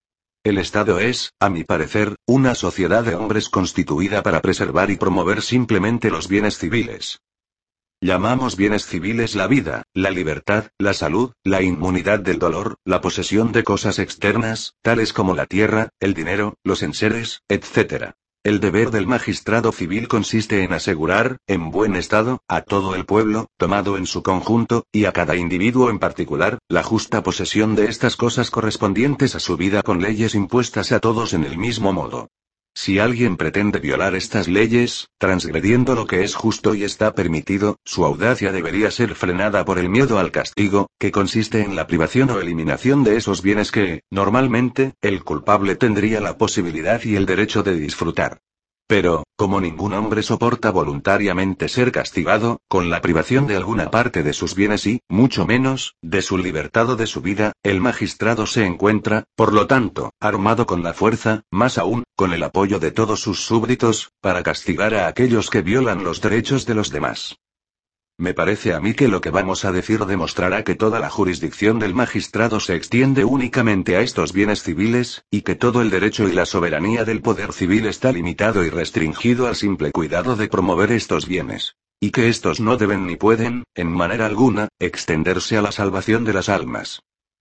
El Estado es, a mi parecer, una sociedad de hombres constituida para preservar y promover simplemente los bienes civiles. Llamamos bienes civiles la vida, la libertad, la salud, la inmunidad del dolor, la posesión de cosas externas, tales como la tierra, el dinero, los enseres, etc. El deber del magistrado civil consiste en asegurar, en buen estado, a todo el pueblo, tomado en su conjunto, y a cada individuo en particular, la justa posesión de estas cosas correspondientes a su vida con leyes impuestas a todos en el mismo modo. Si alguien pretende violar estas leyes, transgrediendo lo que es justo y está permitido, su audacia debería ser frenada por el miedo al castigo, que consiste en la privación o eliminación de esos bienes que, normalmente, el culpable tendría la posibilidad y el derecho de disfrutar. Pero, como ningún hombre soporta voluntariamente ser castigado, con la privación de alguna parte de sus bienes y, mucho menos, de su libertad o de su vida, el magistrado se encuentra, por lo tanto, armado con la fuerza, más aún, con el apoyo de todos sus súbditos, para castigar a aquellos que violan los derechos de los demás. Me parece a mí que lo que vamos a decir demostrará que toda la jurisdicción del magistrado se extiende únicamente a estos bienes civiles, y que todo el derecho y la soberanía del poder civil está limitado y restringido al simple cuidado de promover estos bienes. Y que estos no deben ni pueden, en manera alguna, extenderse a la salvación de las almas.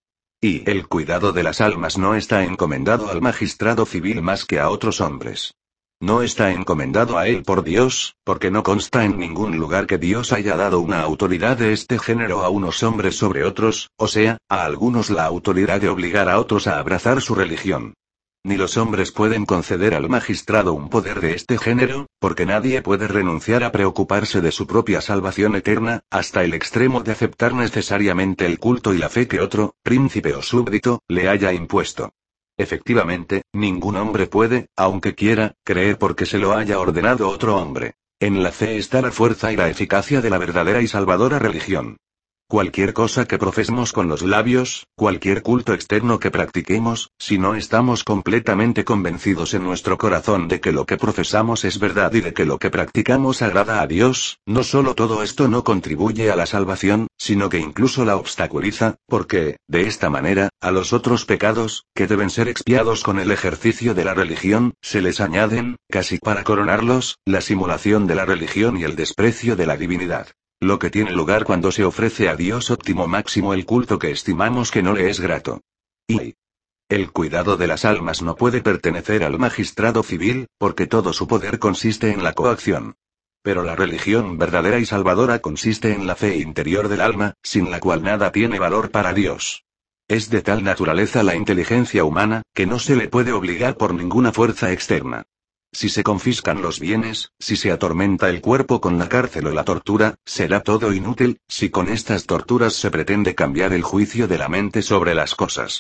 Y el cuidado de las almas no está encomendado al magistrado civil más que a otros hombres. No está encomendado a él por Dios, porque no consta en ningún lugar que Dios haya dado una autoridad de este género a unos hombres sobre otros, o sea, a algunos la autoridad de obligar a otros a abrazar su religión. Ni los hombres pueden conceder al magistrado un poder de este género, porque nadie puede renunciar a preocuparse de su propia salvación eterna, hasta el extremo de aceptar necesariamente el culto y la fe que otro, príncipe o súbdito, le haya impuesto. Efectivamente, ningún hombre puede, aunque quiera, creer porque se lo haya ordenado otro hombre. En la fe está la fuerza y la eficacia de la verdadera y salvadora religión. Cualquier cosa que profesemos con los labios, cualquier culto externo que practiquemos, si no estamos completamente convencidos en nuestro corazón de que lo que profesamos es verdad y de que lo que practicamos agrada a Dios, no solo todo esto no contribuye a la salvación, sino que incluso la obstaculiza, porque, de esta manera, a los otros pecados, que deben ser expiados con el ejercicio de la religión, se les añaden, casi para coronarlos, la simulación de la religión y el desprecio de la divinidad. Lo que tiene lugar cuando se ofrece a Dios óptimo máximo el culto que estimamos que no le es grato. Y el cuidado de las almas no puede pertenecer al magistrado civil, porque todo su poder consiste en la coacción. Pero la religión verdadera y salvadora consiste en la fe interior del alma, sin la cual nada tiene valor para Dios. Es de tal naturaleza la inteligencia humana, que no se le puede obligar por ninguna fuerza externa. Si se confiscan los bienes, si se atormenta el cuerpo con la cárcel o la tortura, será todo inútil, si con estas torturas se pretende cambiar el juicio de la mente sobre las cosas.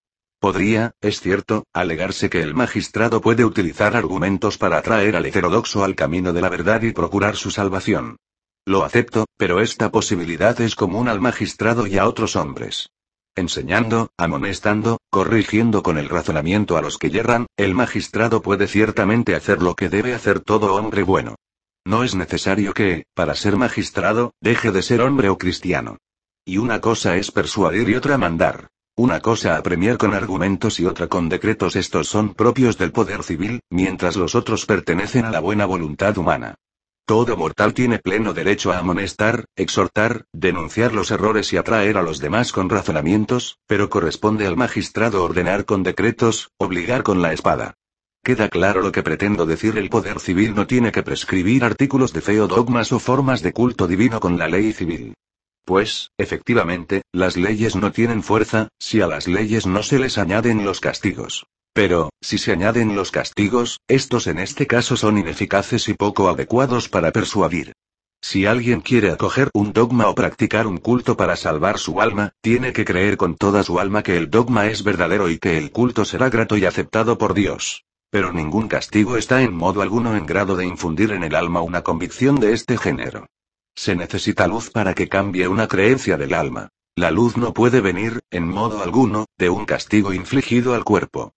Podría, es cierto, alegarse que el magistrado puede utilizar argumentos para atraer al heterodoxo al camino de la verdad y procurar su salvación. Lo acepto, pero esta posibilidad es común al magistrado y a otros hombres. Enseñando, amonestando, corrigiendo con el razonamiento a los que yerran, el magistrado puede ciertamente hacer lo que debe hacer todo hombre bueno. No es necesario que, para ser magistrado, deje de ser hombre o cristiano. Y una cosa es persuadir y otra mandar. Una cosa apremiar con argumentos y otra con decretos. Estos son propios del poder civil, mientras los otros pertenecen a la buena voluntad humana. Todo mortal tiene pleno derecho a amonestar, exhortar, denunciar los errores y atraer a los demás con razonamientos, pero corresponde al magistrado ordenar con decretos, obligar con la espada. ¿Queda claro lo que pretendo decir? El poder civil no tiene que prescribir artículos de fe o dogmas o formas de culto divino con la ley civil. Pues, efectivamente, las leyes no tienen fuerza, si a las leyes no se les añaden los castigos. Pero, si se añaden los castigos, estos en este caso son ineficaces y poco adecuados para persuadir. Si alguien quiere acoger un dogma o practicar un culto para salvar su alma, tiene que creer con toda su alma que el dogma es verdadero y que el culto será grato y aceptado por Dios. Pero ningún castigo está en modo alguno en grado de infundir en el alma una convicción de este género. Se necesita luz para que cambie una creencia del alma. La luz no puede venir, en modo alguno, de un castigo infligido al cuerpo.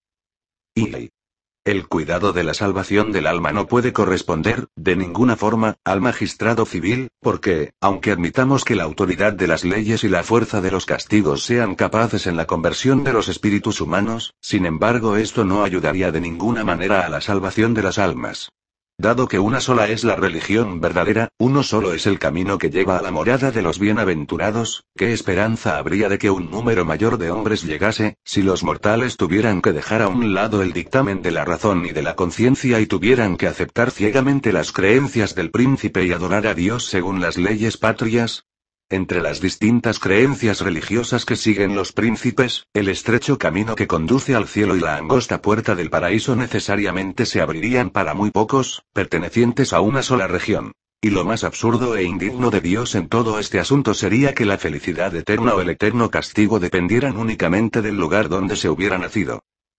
Y el cuidado de la salvación del alma no puede corresponder, de ninguna forma, al magistrado civil, porque, aunque admitamos que la autoridad de las leyes y la fuerza de los castigos sean capaces en la conversión de los espíritus humanos, sin embargo esto no ayudaría de ninguna manera a la salvación de las almas. Dado que una sola es la religión verdadera, uno solo es el camino que lleva a la morada de los bienaventurados, ¿qué esperanza habría de que un número mayor de hombres llegase, si los mortales tuvieran que dejar a un lado el dictamen de la razón y de la conciencia y tuvieran que aceptar ciegamente las creencias del príncipe y adorar a Dios según las leyes patrias? Entre las distintas creencias religiosas que siguen los príncipes, el estrecho camino que conduce al cielo y la angosta puerta del paraíso necesariamente se abrirían para muy pocos, pertenecientes a una sola región. Y lo más absurdo e indigno de Dios en todo este asunto sería que la felicidad eterna o el eterno castigo dependieran únicamente del lugar donde se hubiera nacido.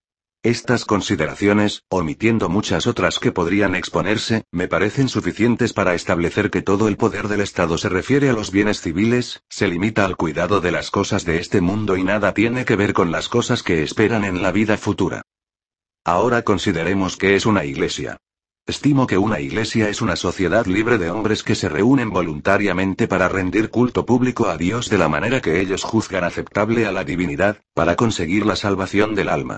Estas consideraciones, omitiendo muchas otras que podrían exponerse, me parecen suficientes para establecer que todo el poder del Estado se refiere a los bienes civiles, se limita al cuidado de las cosas de este mundo y nada tiene que ver con las cosas que esperan en la vida futura. Ahora consideremos qué es una iglesia. Estimo que una iglesia es una sociedad libre de hombres que se reúnen voluntariamente para rendir culto público a Dios de la manera que ellos juzgan aceptable a la divinidad, para conseguir la salvación del alma.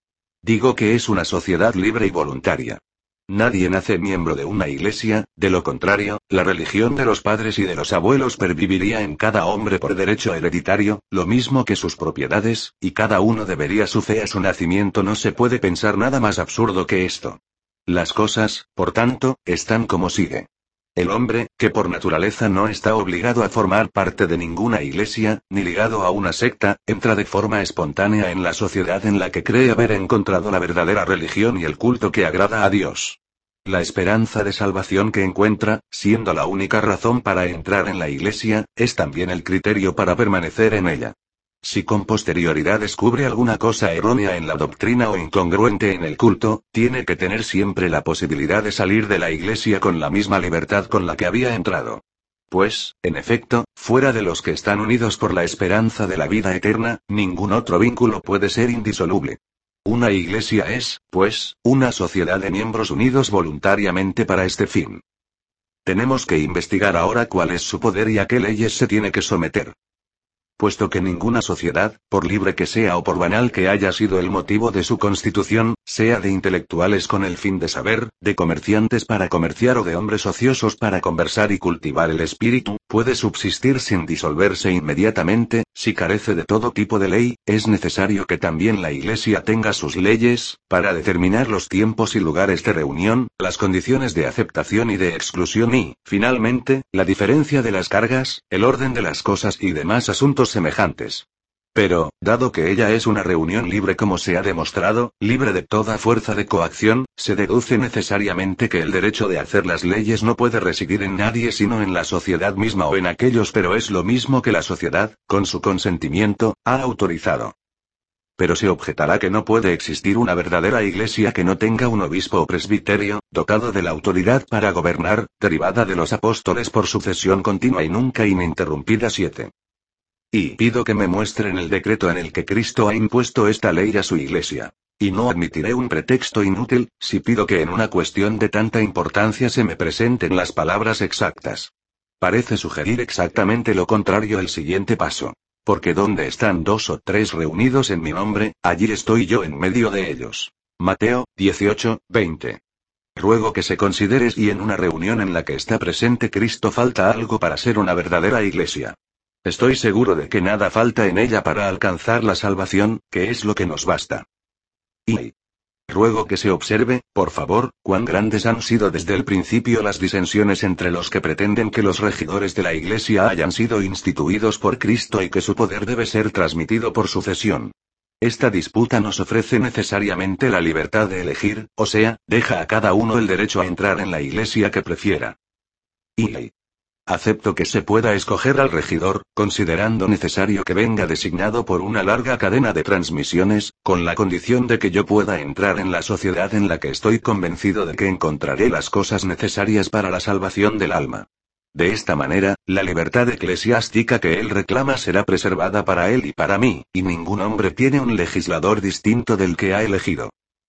Digo que es una sociedad libre y voluntaria. Nadie nace miembro de una iglesia, de lo contrario, la religión de los padres y de los abuelos perviviría en cada hombre por derecho hereditario, lo mismo que sus propiedades, y cada uno debería su fe a su nacimiento. No se puede pensar nada más absurdo que esto. Las cosas, por tanto, están como sigue. El hombre, que por naturaleza no está obligado a formar parte de ninguna iglesia, ni ligado a una secta, entra de forma espontánea en la sociedad en la que cree haber encontrado la verdadera religión y el culto que agrada a Dios. La esperanza de salvación que encuentra, siendo la única razón para entrar en la iglesia, es también el criterio para permanecer en ella. Si con posterioridad descubre alguna cosa errónea en la doctrina o incongruente en el culto, tiene que tener siempre la posibilidad de salir de la iglesia con la misma libertad con la que había entrado. Pues, en efecto, fuera de los que están unidos por la esperanza de la vida eterna, ningún otro vínculo puede ser indisoluble. Una iglesia es, pues, una sociedad de miembros unidos voluntariamente para este fin. Tenemos que investigar ahora cuál es su poder y a qué leyes se tiene que someter. Puesto que ninguna sociedad, por libre que sea o por banal que haya sido el motivo de su constitución, sea de intelectuales con el fin de saber, de comerciantes para comerciar o de hombres ociosos para conversar y cultivar el espíritu, puede subsistir sin disolverse inmediatamente, si carece de todo tipo de ley, es necesario que también la Iglesia tenga sus leyes, para determinar los tiempos y lugares de reunión, las condiciones de aceptación y de exclusión y, finalmente, la diferencia de las cargas, el orden de las cosas y demás asuntos semejantes. Pero, dado que ella es una reunión libre como se ha demostrado, libre de toda fuerza de coacción, se deduce necesariamente que el derecho de hacer las leyes no puede residir en nadie sino en la sociedad misma o en aquellos, pero es lo mismo que la sociedad, con su consentimiento, ha autorizado. Pero se objetará que no puede existir una verdadera iglesia que no tenga un obispo o presbiterio, dotado de la autoridad para gobernar, derivada de los apóstoles por sucesión continua y nunca ininterrumpida. 7. Y pido que me muestren el decreto en el que Cristo ha impuesto esta ley a su iglesia. Y no admitiré un pretexto inútil, si pido que en una cuestión de tanta importancia se me presenten las palabras exactas. Parece sugerir exactamente lo contrario el siguiente paso. Porque donde están 2 o 3 reunidos en mi nombre, allí estoy yo en medio de ellos. Mateo 18, 20. Ruego que se considere si en una reunión en la que está presente Cristo falta algo para ser una verdadera iglesia. Estoy seguro de que nada falta en ella para alcanzar la salvación, que es lo que nos basta. Y ruego que se observe, por favor, cuán grandes han sido desde el principio las disensiones entre los que pretenden que los regidores de la Iglesia hayan sido instituidos por Cristo y que su poder debe ser transmitido por sucesión. Esta disputa nos ofrece necesariamente la libertad de elegir, o sea, deja a cada uno el derecho a entrar en la Iglesia que prefiera. Y acepto que se pueda escoger al regidor, considerando necesario que venga designado por una larga cadena de transmisiones, con la condición de que yo pueda entrar en la sociedad en la que estoy convencido de que encontraré las cosas necesarias para la salvación del alma. De esta manera, la libertad eclesiástica que él reclama será preservada para él y para mí, y ningún hombre tiene un legislador distinto del que ha elegido.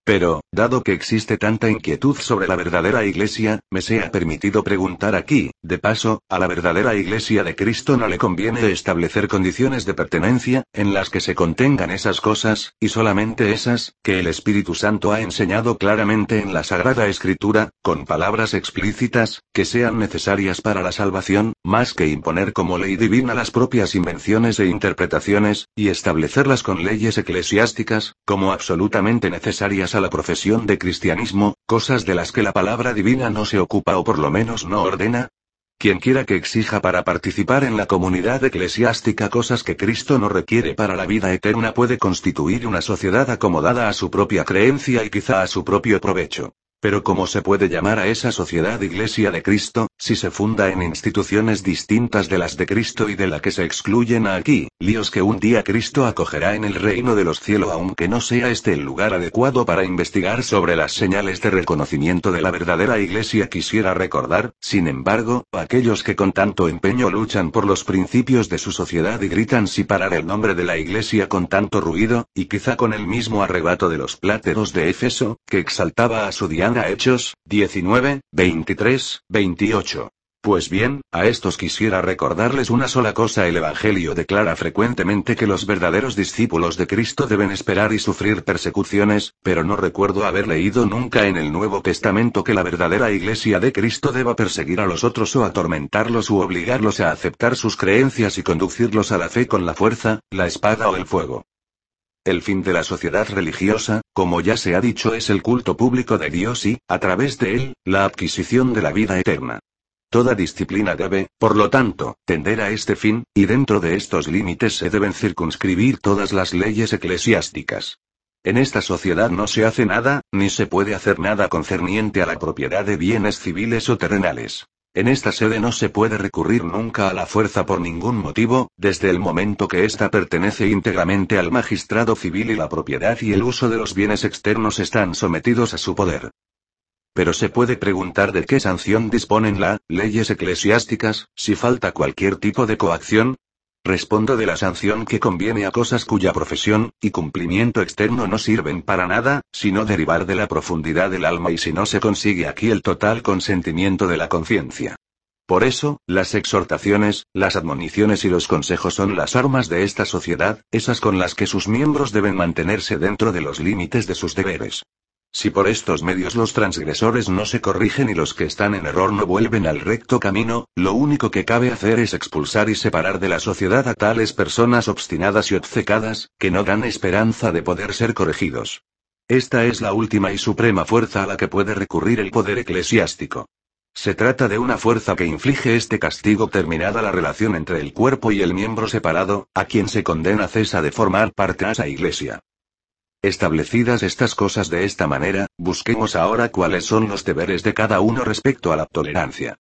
Pero, dado que existe tanta inquietud sobre la verdadera Iglesia, me sea permitido preguntar aquí, de paso, a la verdadera Iglesia de Cristo no le conviene establecer condiciones de pertenencia, en las que se contengan esas cosas, y solamente esas, que el Espíritu Santo ha enseñado claramente en la Sagrada Escritura, con palabras explícitas, que sean necesarias para la salvación, más que imponer como ley divina las propias invenciones e interpretaciones, y establecerlas con leyes eclesiásticas, como absolutamente necesarias a la profesión de cristianismo, cosas de las que la palabra divina no se ocupa o por lo menos no ordena? Quien quiera que exija para participar en la comunidad eclesiástica cosas que Cristo no requiere para la vida eterna puede constituir una sociedad acomodada a su propia creencia y quizá a su propio provecho. Pero ¿cómo se puede llamar a esa sociedad Iglesia de Cristo, si se funda en instituciones distintas de las de Cristo y de la que se excluyen aquí, líos que un día Cristo acogerá en el reino de los cielos, aunque no sea este el lugar adecuado para investigar sobre las señales de reconocimiento de la verdadera Iglesia? Quisiera recordar, sin embargo, a aquellos que con tanto empeño luchan por los principios de su sociedad y gritan sin parar el nombre de la Iglesia con tanto ruido, y quizá con el mismo arrebato de los pláteros de Éfeso, que exaltaba a su Diana. Hechos 19, 23, 28. Pues bien, a estos quisiera recordarles una sola cosa: el Evangelio declara frecuentemente que los verdaderos discípulos de Cristo deben esperar y sufrir persecuciones, pero no recuerdo haber leído nunca en el Nuevo Testamento que la verdadera Iglesia de Cristo deba perseguir a los otros o atormentarlos u obligarlos a aceptar sus creencias y conducirlos a la fe con la fuerza, la espada o el fuego. El fin de la sociedad religiosa, como ya se ha dicho, es el culto público de Dios y, a través de él, la adquisición de la vida eterna. Toda disciplina debe, por lo tanto, tender a este fin, y dentro de estos límites se deben circunscribir todas las leyes eclesiásticas. En esta sociedad no se hace nada, ni se puede hacer nada concerniente a la propiedad de bienes civiles o terrenales. En esta sede no se puede recurrir nunca a la fuerza por ningún motivo, desde el momento que ésta pertenece íntegramente al magistrado civil y la propiedad y el uso de los bienes externos están sometidos a su poder. Pero se puede preguntar de qué sanción disponen las leyes eclesiásticas, si falta cualquier tipo de coacción. Respondo de la sanción que conviene a cosas cuya profesión y cumplimiento externo no sirven para nada, sino derivar de la profundidad del alma, y si no se consigue aquí el total consentimiento de la conciencia. Por eso, las exhortaciones, las admoniciones y los consejos son las armas de esta sociedad, esas con las que sus miembros deben mantenerse dentro de los límites de sus deberes. Si por estos medios los transgresores no se corrigen y los que están en error no vuelven al recto camino, lo único que cabe hacer es expulsar y separar de la sociedad a tales personas obstinadas y obcecadas, que no dan esperanza de poder ser corregidos. Esta es la última y suprema fuerza a la que puede recurrir el poder eclesiástico. Se trata de una fuerza que inflige este castigo terminada la relación entre el cuerpo y el miembro separado, a quien se condena cesa de formar parte de esa Iglesia. Establecidas estas cosas de esta manera, busquemos ahora cuáles son los deberes de cada uno respecto a la tolerancia.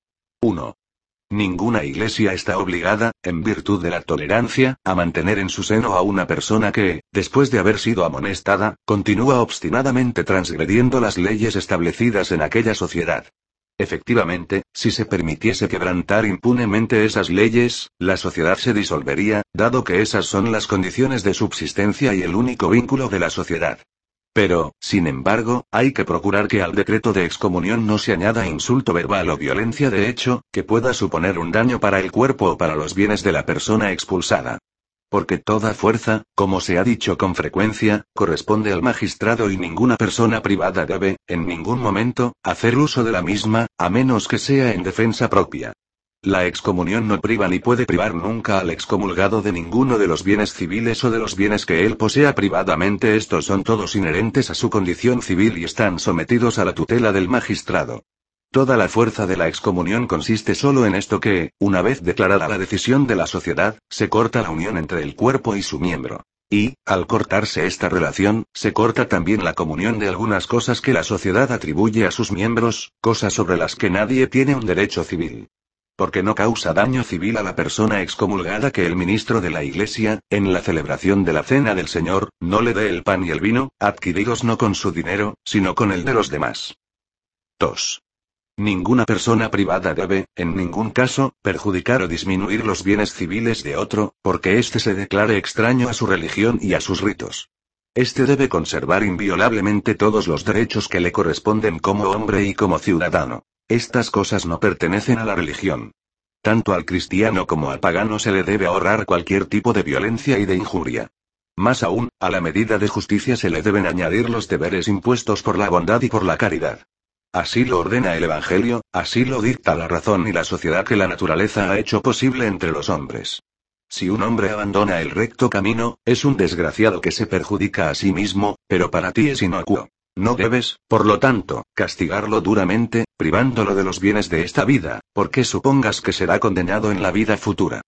1. Ninguna iglesia está obligada, en virtud de la tolerancia, a mantener en su seno a una persona que, después de haber sido amonestada, continúa obstinadamente transgrediendo las leyes establecidas en aquella sociedad. Efectivamente, si se permitiese quebrantar impunemente esas leyes, la sociedad se disolvería, dado que esas son las condiciones de subsistencia y el único vínculo de la sociedad. Pero, sin embargo, hay que procurar que al decreto de excomunión no se añada insulto verbal o violencia de hecho, que pueda suponer un daño para el cuerpo o para los bienes de la persona expulsada. Porque toda fuerza, como se ha dicho con frecuencia, corresponde al magistrado y ninguna persona privada debe, en ningún momento, hacer uso de la misma, a menos que sea en defensa propia. La excomunión no priva ni puede privar nunca al excomulgado de ninguno de los bienes civiles o de los bienes que él posea privadamente. Estos son todos inherentes a su condición civil y están sometidos a la tutela del magistrado. Toda la fuerza de la excomunión consiste solo en esto que, una vez declarada la decisión de la sociedad, se corta la unión entre el cuerpo y su miembro. Y, al cortarse esta relación, se corta también la comunión de algunas cosas que la sociedad atribuye a sus miembros, cosas sobre las que nadie tiene un derecho civil. Porque no causa daño civil a la persona excomulgada que el ministro de la Iglesia, en la celebración de la Cena del Señor, no le dé el pan y el vino, adquiridos no con su dinero, sino con el de los demás. 2. Ninguna persona privada debe, en ningún caso, perjudicar o disminuir los bienes civiles de otro, porque éste se declare extraño a su religión y a sus ritos. Este debe conservar inviolablemente todos los derechos que le corresponden como hombre y como ciudadano. Estas cosas no pertenecen a la religión. Tanto al cristiano como al pagano se le debe ahorrar cualquier tipo de violencia y de injuria. Más aún, a la medida de justicia se le deben añadir los deberes impuestos por la bondad y por la caridad. Así lo ordena el Evangelio, así lo dicta la razón y la sociedad que la naturaleza ha hecho posible entre los hombres. Si un hombre abandona el recto camino, es un desgraciado que se perjudica a sí mismo, pero para ti es inocuo. No debes, por lo tanto, castigarlo duramente, privándolo de los bienes de esta vida, porque supongas que será condenado en la vida futura.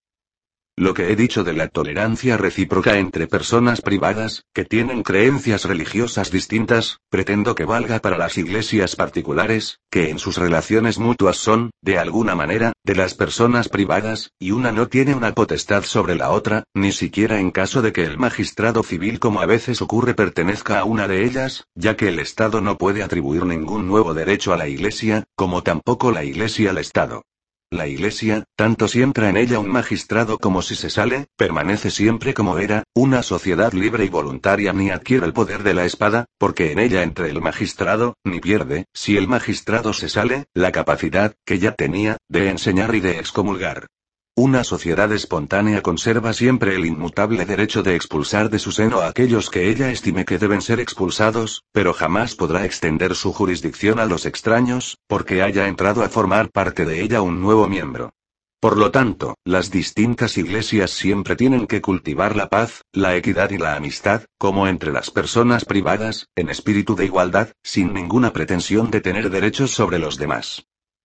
Lo que he dicho de la tolerancia recíproca entre personas privadas, que tienen creencias religiosas distintas, pretendo que valga para las iglesias particulares, que en sus relaciones mutuas son, de alguna manera, de las personas privadas, y una no tiene una potestad sobre la otra, ni siquiera en caso de que el magistrado civil, como a veces ocurre, pertenezca a una de ellas, ya que el Estado no puede atribuir ningún nuevo derecho a la Iglesia, como tampoco la Iglesia al Estado. La Iglesia, tanto si entra en ella un magistrado como si se sale, permanece siempre como era, una sociedad libre y voluntaria, ni adquiere el poder de la espada, porque en ella entre el magistrado, ni pierde, si el magistrado se sale, la capacidad, que ya tenía, de enseñar y de excomulgar. Una sociedad espontánea conserva siempre el inmutable derecho de expulsar de su seno a aquellos que ella estime que deben ser expulsados, pero jamás podrá extender su jurisdicción a los extraños, porque haya entrado a formar parte de ella un nuevo miembro. Por lo tanto, las distintas iglesias siempre tienen que cultivar la paz, la equidad y la amistad, como entre las personas privadas, en espíritu de igualdad, sin ninguna pretensión de tener derechos sobre los demás.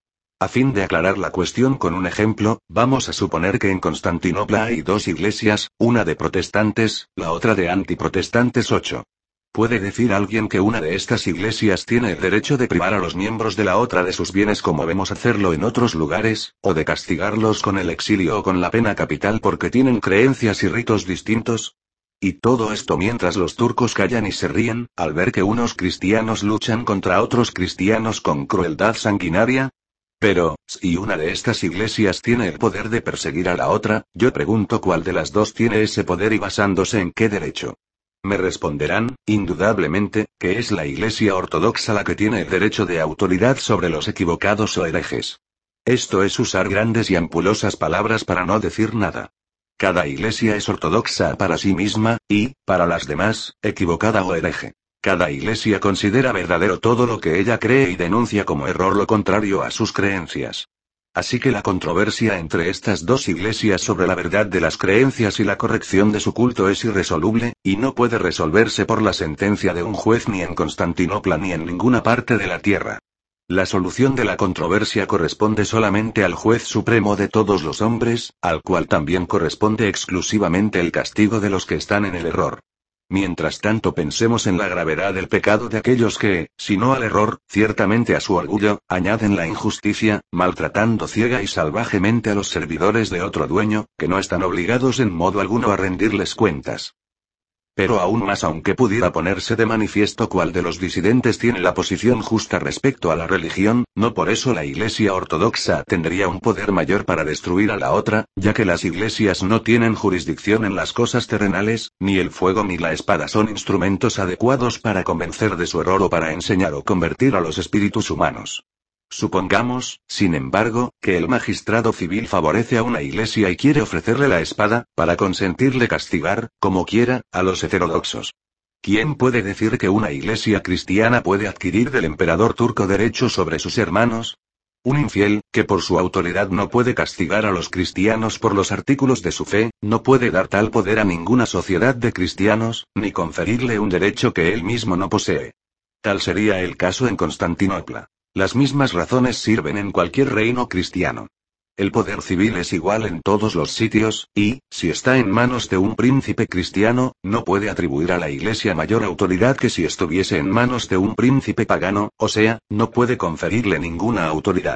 A fin de aclarar la cuestión con un ejemplo, vamos a suponer que en Constantinopla hay dos iglesias, una de protestantes, la otra de antiprotestantes 8. ¿Puede decir alguien que una de estas iglesias tiene el derecho de privar a los miembros de la otra de sus bienes como vemos hacerlo en otros lugares, o de castigarlos con el exilio o con la pena capital porque tienen creencias y ritos distintos? Y todo esto mientras los turcos callan y se ríen, al ver que unos cristianos luchan contra otros cristianos con crueldad sanguinaria. Pero, si una de estas iglesias tiene el poder de perseguir a la otra, yo pregunto cuál de las dos tiene ese poder y basándose en qué derecho. Me responderán, indudablemente, que es la Iglesia ortodoxa la que tiene el derecho de autoridad sobre los equivocados o herejes. Esto es usar grandes y ampulosas palabras para no decir nada. Cada iglesia es ortodoxa para sí misma, y, para las demás, equivocada o hereje. Cada iglesia considera verdadero todo lo que ella cree y denuncia como error lo contrario a sus creencias. Así que la controversia entre estas dos iglesias sobre la verdad de las creencias y la corrección de su culto es irresoluble, y no puede resolverse por la sentencia de un juez ni en Constantinopla ni en ninguna parte de la tierra. La solución de la controversia corresponde solamente al juez supremo de todos los hombres, al cual también corresponde exclusivamente el castigo de los que están en el error. Mientras tanto pensemos en la gravedad del pecado de aquellos que, si no al error, ciertamente a su orgullo, añaden la injusticia, maltratando ciega y salvajemente a los servidores de otro dueño, que no están obligados en modo alguno a rendirles cuentas. Pero aún más, aunque pudiera ponerse de manifiesto cuál de los disidentes tiene la posición justa respecto a la religión, no por eso la Iglesia ortodoxa tendría un poder mayor para destruir a la otra, ya que las iglesias no tienen jurisdicción en las cosas terrenales, ni el fuego ni la espada son instrumentos adecuados para convencer de su error o para enseñar o convertir a los espíritus humanos. Supongamos, sin embargo, que el magistrado civil favorece a una iglesia y quiere ofrecerle la espada, para consentirle castigar, como quiera, a los heterodoxos. ¿Quién puede decir que una iglesia cristiana puede adquirir del emperador turco derechos sobre sus hermanos? Un infiel, que por su autoridad no puede castigar a los cristianos por los artículos de su fe, no puede dar tal poder a ninguna sociedad de cristianos, ni conferirle un derecho que él mismo no posee. Tal sería el caso en Constantinopla. Las mismas razones sirven en cualquier reino cristiano. El poder civil es igual en todos los sitios, y, si está en manos de un príncipe cristiano, no puede atribuir a la Iglesia mayor autoridad que si estuviese en manos de un príncipe pagano, o sea, no puede conferirle ninguna autoridad.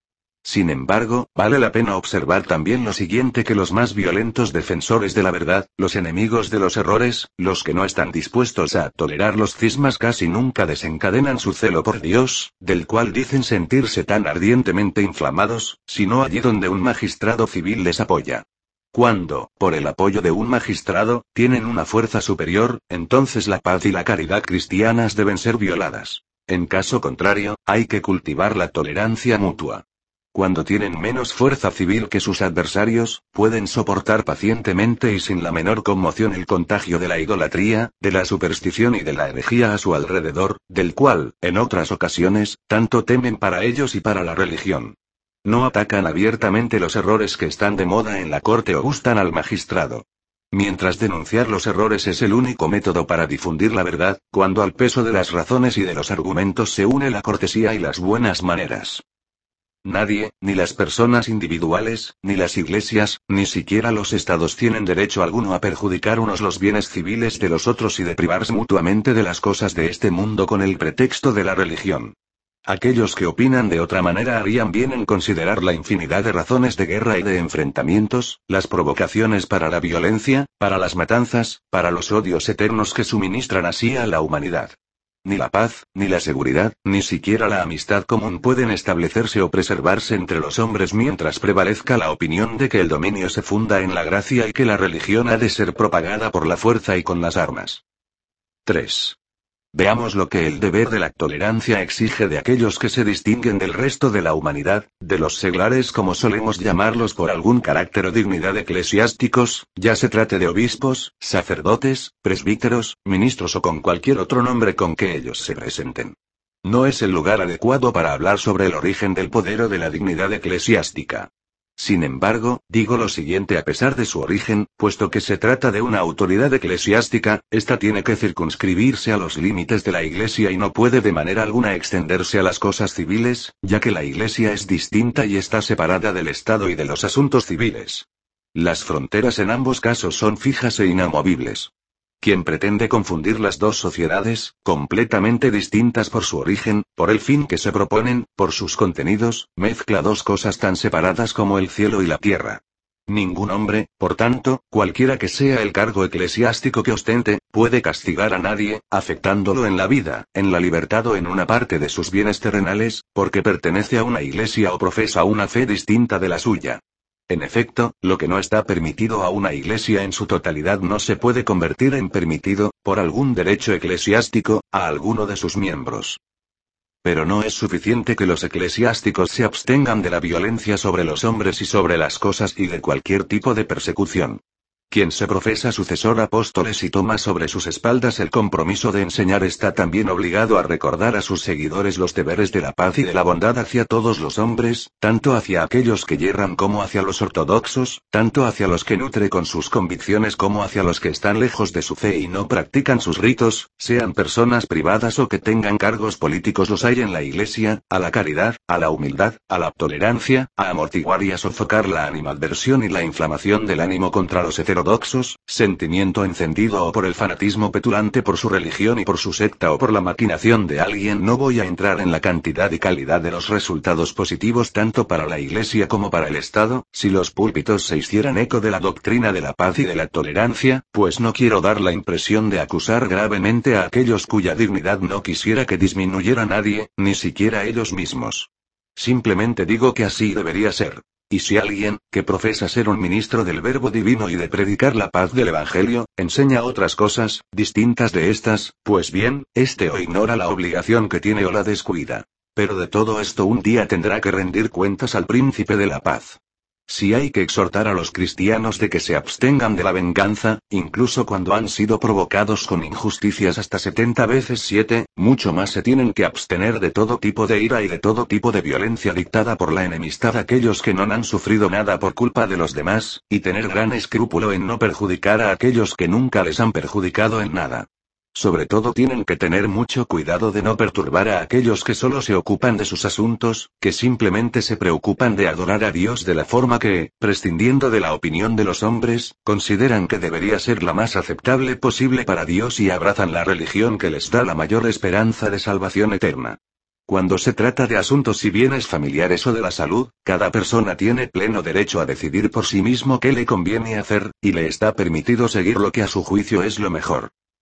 Sin embargo, vale la pena observar también lo siguiente, que los más violentos defensores de la verdad, los enemigos de los errores, los que no están dispuestos a tolerar los cismas casi nunca desencadenan su celo por Dios, del cual dicen sentirse tan ardientemente inflamados, sino allí donde un magistrado civil les apoya. Cuando, por el apoyo de un magistrado, tienen una fuerza superior, entonces la paz y la caridad cristianas deben ser violadas. En caso contrario, hay que cultivar la tolerancia mutua. Cuando tienen menos fuerza civil que sus adversarios, pueden soportar pacientemente y sin la menor conmoción el contagio de la idolatría, de la superstición y de la herejía a su alrededor, del cual, en otras ocasiones, tanto temen para ellos y para la religión. No atacan abiertamente los errores que están de moda en la corte o gustan al magistrado. Mientras denunciar los errores es el único método para difundir la verdad, cuando al peso de las razones y de los argumentos se une la cortesía y las buenas maneras. Nadie, ni las personas individuales, ni las iglesias, ni siquiera los estados tienen derecho alguno a perjudicar unos los bienes civiles de los otros y de privarse mutuamente de las cosas de este mundo con el pretexto de la religión. Aquellos que opinan de otra manera harían bien en considerar la infinidad de razones de guerra y de enfrentamientos, las provocaciones para la violencia, para las matanzas, para los odios eternos que suministran así a la humanidad. Ni la paz, ni la seguridad, ni siquiera la amistad común pueden establecerse o preservarse entre los hombres mientras prevalezca la opinión de que el dominio se funda en la gracia y que la religión ha de ser propagada por la fuerza y con las armas. 3. Veamos lo que el deber de la tolerancia exige de aquellos que se distinguen del resto de la humanidad, de los seglares como solemos llamarlos por algún carácter o dignidad eclesiásticos, ya se trate de obispos, sacerdotes, presbíteros, ministros o con cualquier otro nombre con que ellos se presenten. No es el lugar adecuado para hablar sobre el origen del poder o de la dignidad eclesiástica. Sin embargo, digo lo siguiente a pesar de su origen, puesto que se trata de una autoridad eclesiástica, esta tiene que circunscribirse a los límites de la Iglesia y no puede de manera alguna extenderse a las cosas civiles, ya que la Iglesia es distinta y está separada del Estado y de los asuntos civiles. Las fronteras en ambos casos son fijas e inamovibles. Quien pretende confundir las dos sociedades, completamente distintas por su origen, por el fin que se proponen, por sus contenidos, mezcla dos cosas tan separadas como el cielo y la tierra. Ningún hombre, por tanto, cualquiera que sea el cargo eclesiástico que ostente, puede castigar a nadie, afectándolo en la vida, en la libertad o en una parte de sus bienes terrenales, porque pertenece a una iglesia o profesa una fe distinta de la suya. En efecto, lo que no está permitido a una iglesia en su totalidad no se puede convertir en permitido, por algún derecho eclesiástico, a alguno de sus miembros. Pero no es suficiente que los eclesiásticos se abstengan de la violencia sobre los hombres y sobre las cosas y de cualquier tipo de persecución. Quien se profesa sucesor apóstoles y toma sobre sus espaldas el compromiso de enseñar está también obligado a recordar a sus seguidores los deberes de la paz y de la bondad hacia todos los hombres, tanto hacia aquellos que yerran como hacia los ortodoxos, tanto hacia los que nutre con sus convicciones como hacia los que están lejos de su fe y no practican sus ritos, sean personas privadas o que tengan cargos políticos los hay en la Iglesia, a la caridad, a la humildad, a la tolerancia, a amortiguar y a sofocar la animadversión y la inflamación del ánimo contra los heterodoxos, sentimiento encendido o por el fanatismo petulante por su religión y por su secta o por la maquinación de alguien. No voy a entrar en la cantidad y calidad de los resultados positivos tanto para la Iglesia como para el Estado, si los púlpitos se hicieran eco de la doctrina de la paz y de la tolerancia, pues no quiero dar la impresión de acusar gravemente a aquellos cuya dignidad no quisiera que disminuyera nadie, ni siquiera ellos mismos. Simplemente digo que así debería ser. Y si alguien, que profesa ser un ministro del Verbo Divino y de predicar la paz del Evangelio, enseña otras cosas, distintas de estas, pues bien, este o ignora la obligación que tiene o la descuida. Pero de todo esto un día tendrá que rendir cuentas al Príncipe de la Paz. Si hay que exhortar a los cristianos de que se abstengan de la venganza, incluso cuando han sido provocados con injusticias hasta 70 veces 7, mucho más se tienen que abstener de todo tipo de ira y de todo tipo de violencia dictada por la enemistad a aquellos que no han sufrido nada por culpa de los demás, y tener gran escrúpulo en no perjudicar a aquellos que nunca les han perjudicado en nada. Sobre todo tienen que tener mucho cuidado de no perturbar a aquellos que solo se ocupan de sus asuntos, que simplemente se preocupan de adorar a Dios de la forma que, prescindiendo de la opinión de los hombres, consideran que debería ser la más aceptable posible para Dios y abrazan la religión que les da la mayor esperanza de salvación eterna. Cuando se trata de asuntos y bienes familiares o de la salud, cada persona tiene pleno derecho a decidir por sí mismo qué le conviene hacer, y le está permitido seguir lo que a su juicio es lo mejor.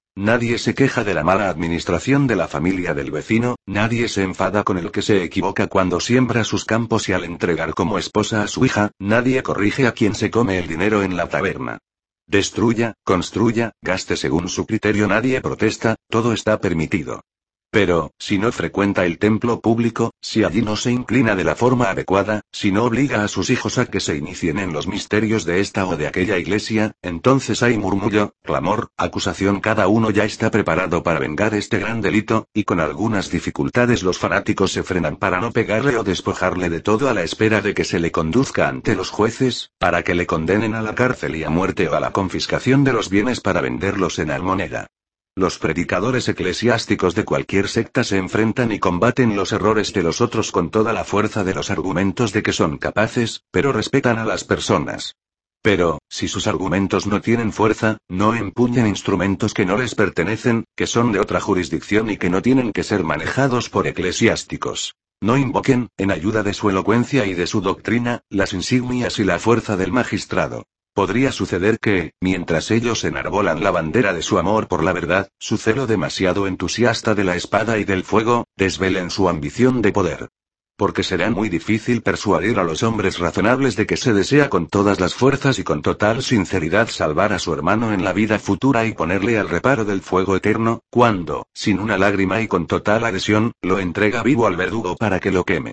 Nadie se queja de la mala administración de la familia del vecino, nadie se enfada con el que se equivoca cuando siembra sus campos y al entregar como esposa a su hija, nadie corrige a quien se come el dinero en la taberna. Destruya, construya, gaste según su criterio, nadie protesta, todo está permitido. Pero, si no frecuenta el templo público, si allí no se inclina de la forma adecuada, si no obliga a sus hijos a que se inicien en los misterios de esta o de aquella iglesia, entonces hay murmullo, clamor, acusación, cada uno ya está preparado para vengar este gran delito, y con algunas dificultades los fanáticos se frenan para no pegarle o despojarle de todo a la espera de que se le conduzca ante los jueces, para que le condenen a la cárcel y a muerte o a la confiscación de los bienes para venderlos en almoneda. Los predicadores eclesiásticos de cualquier secta se enfrentan y combaten los errores de los otros con toda la fuerza de los argumentos de que son capaces, pero respetan a las personas. Pero, si sus argumentos no tienen fuerza, no empuñan instrumentos que no les pertenecen, que son de otra jurisdicción y que no tienen que ser manejados por eclesiásticos. No invoquen, en ayuda de su elocuencia y de su doctrina, las insignias y la fuerza del magistrado. Podría suceder que, mientras ellos enarbolan la bandera de su amor por la verdad, su celo demasiado entusiasta de la espada y del fuego, desvelen su ambición de poder. Porque será muy difícil persuadir a los hombres razonables de que se desea con todas las fuerzas y con total sinceridad salvar a su hermano en la vida futura y ponerle al reparo del fuego eterno, cuando, sin una lágrima y con total adhesión, lo entrega vivo al verdugo para que lo queme.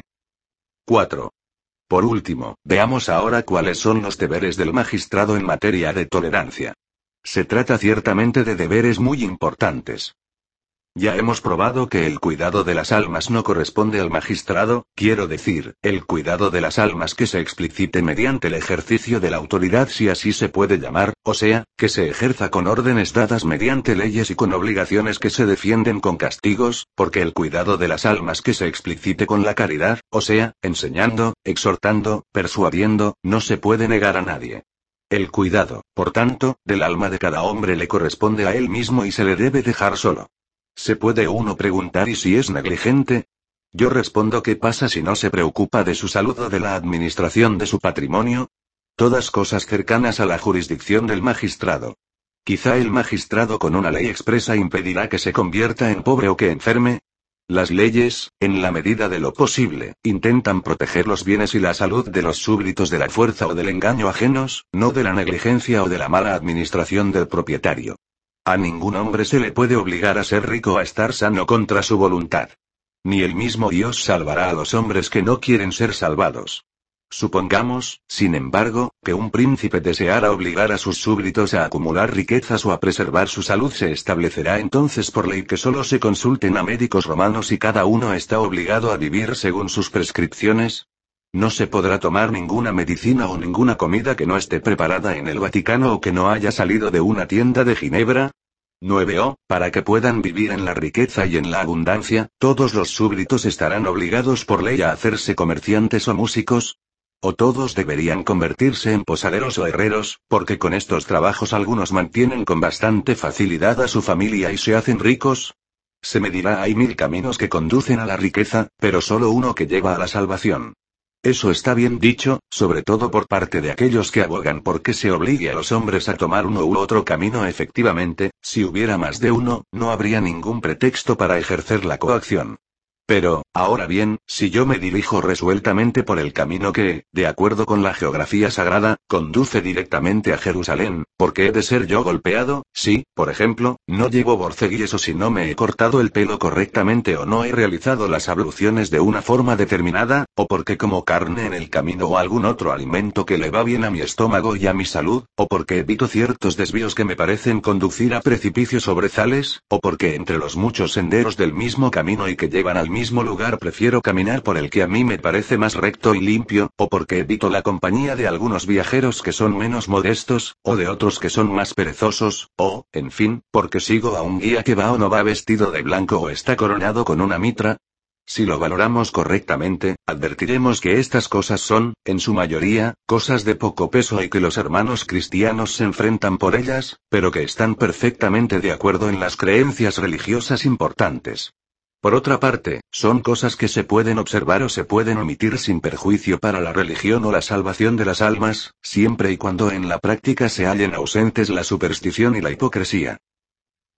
4. Por último, veamos ahora cuáles son los deberes del magistrado en materia de tolerancia. Se trata ciertamente de deberes muy importantes. Ya hemos probado que el cuidado de las almas no corresponde al magistrado, quiero decir, el cuidado de las almas que se explicite mediante el ejercicio de la autoridad, si así se puede llamar, o sea, que se ejerza con órdenes dadas mediante leyes y con obligaciones que se defienden con castigos, porque el cuidado de las almas que se explicite con la caridad, o sea, enseñando, exhortando, persuadiendo, no se puede negar a nadie. El cuidado, por tanto, del alma de cada hombre le corresponde a él mismo y se le debe dejar solo. ¿Se puede uno preguntar y si es negligente? Yo respondo, ¿qué pasa si no se preocupa de su salud o de la administración de su patrimonio? Todas cosas cercanas a la jurisdicción del magistrado. Quizá el magistrado con una ley expresa impedirá que se convierta en pobre o que enferme. Las leyes, en la medida de lo posible, intentan proteger los bienes y la salud de los súbditos de la fuerza o del engaño ajenos, no de la negligencia o de la mala administración del propietario. A ningún hombre se le puede obligar a ser rico o a estar sano contra su voluntad. Ni el mismo Dios salvará a los hombres que no quieren ser salvados. Supongamos, sin embargo, que un príncipe deseara obligar a sus súbditos a acumular riquezas o a preservar su salud. Se establecerá entonces por ley que solo se consulten a médicos romanos y cada uno está obligado a vivir según sus prescripciones. No se podrá tomar ninguna medicina o ninguna comida que no esté preparada en el Vaticano o que no haya salido de una tienda de Ginebra. 9. Para que puedan vivir en la riqueza y en la abundancia, todos los súbditos estarán obligados por ley a hacerse comerciantes o músicos. O todos deberían convertirse en posaderos o herreros, porque con estos trabajos algunos mantienen con bastante facilidad a su familia y se hacen ricos. Se me dirá, hay 1000 caminos que conducen a la riqueza, pero solo uno que lleva a la salvación. Eso está bien dicho, sobre todo por parte de aquellos que abogan por que se obligue a los hombres a tomar uno u otro camino. Efectivamente, si hubiera más de uno, no habría ningún pretexto para ejercer la coacción. Pero, ahora bien, si yo me dirijo resueltamente por el camino que, de acuerdo con la geografía sagrada, conduce directamente a Jerusalén, ¿por qué he de ser yo golpeado? Si, por ejemplo, no llevo borceguíes o si no me he cortado el pelo correctamente o no he realizado las abluciones de una forma determinada, o porque como carne en el camino o algún otro alimento que le va bien a mi estómago y a mi salud, o porque evito ciertos desvíos que me parecen conducir a precipicios o brezales, o porque entre los muchos senderos del mismo camino y que llevan al mismo lugar prefiero caminar por el que a mí me parece más recto y limpio, o porque evito la compañía de algunos viajeros que son menos modestos, o de otros que son más perezosos, o, en fin, porque sigo a un guía que va o no va vestido de blanco o está coronado con una mitra. Si lo valoramos correctamente, advertiremos que estas cosas son, en su mayoría, cosas de poco peso y que los hermanos cristianos se enfrentan por ellas, pero que están perfectamente de acuerdo en las creencias religiosas importantes. Por otra parte, son cosas que se pueden observar o se pueden omitir sin perjuicio para la religión o la salvación de las almas, siempre y cuando en la práctica se hallen ausentes la superstición y la hipocresía.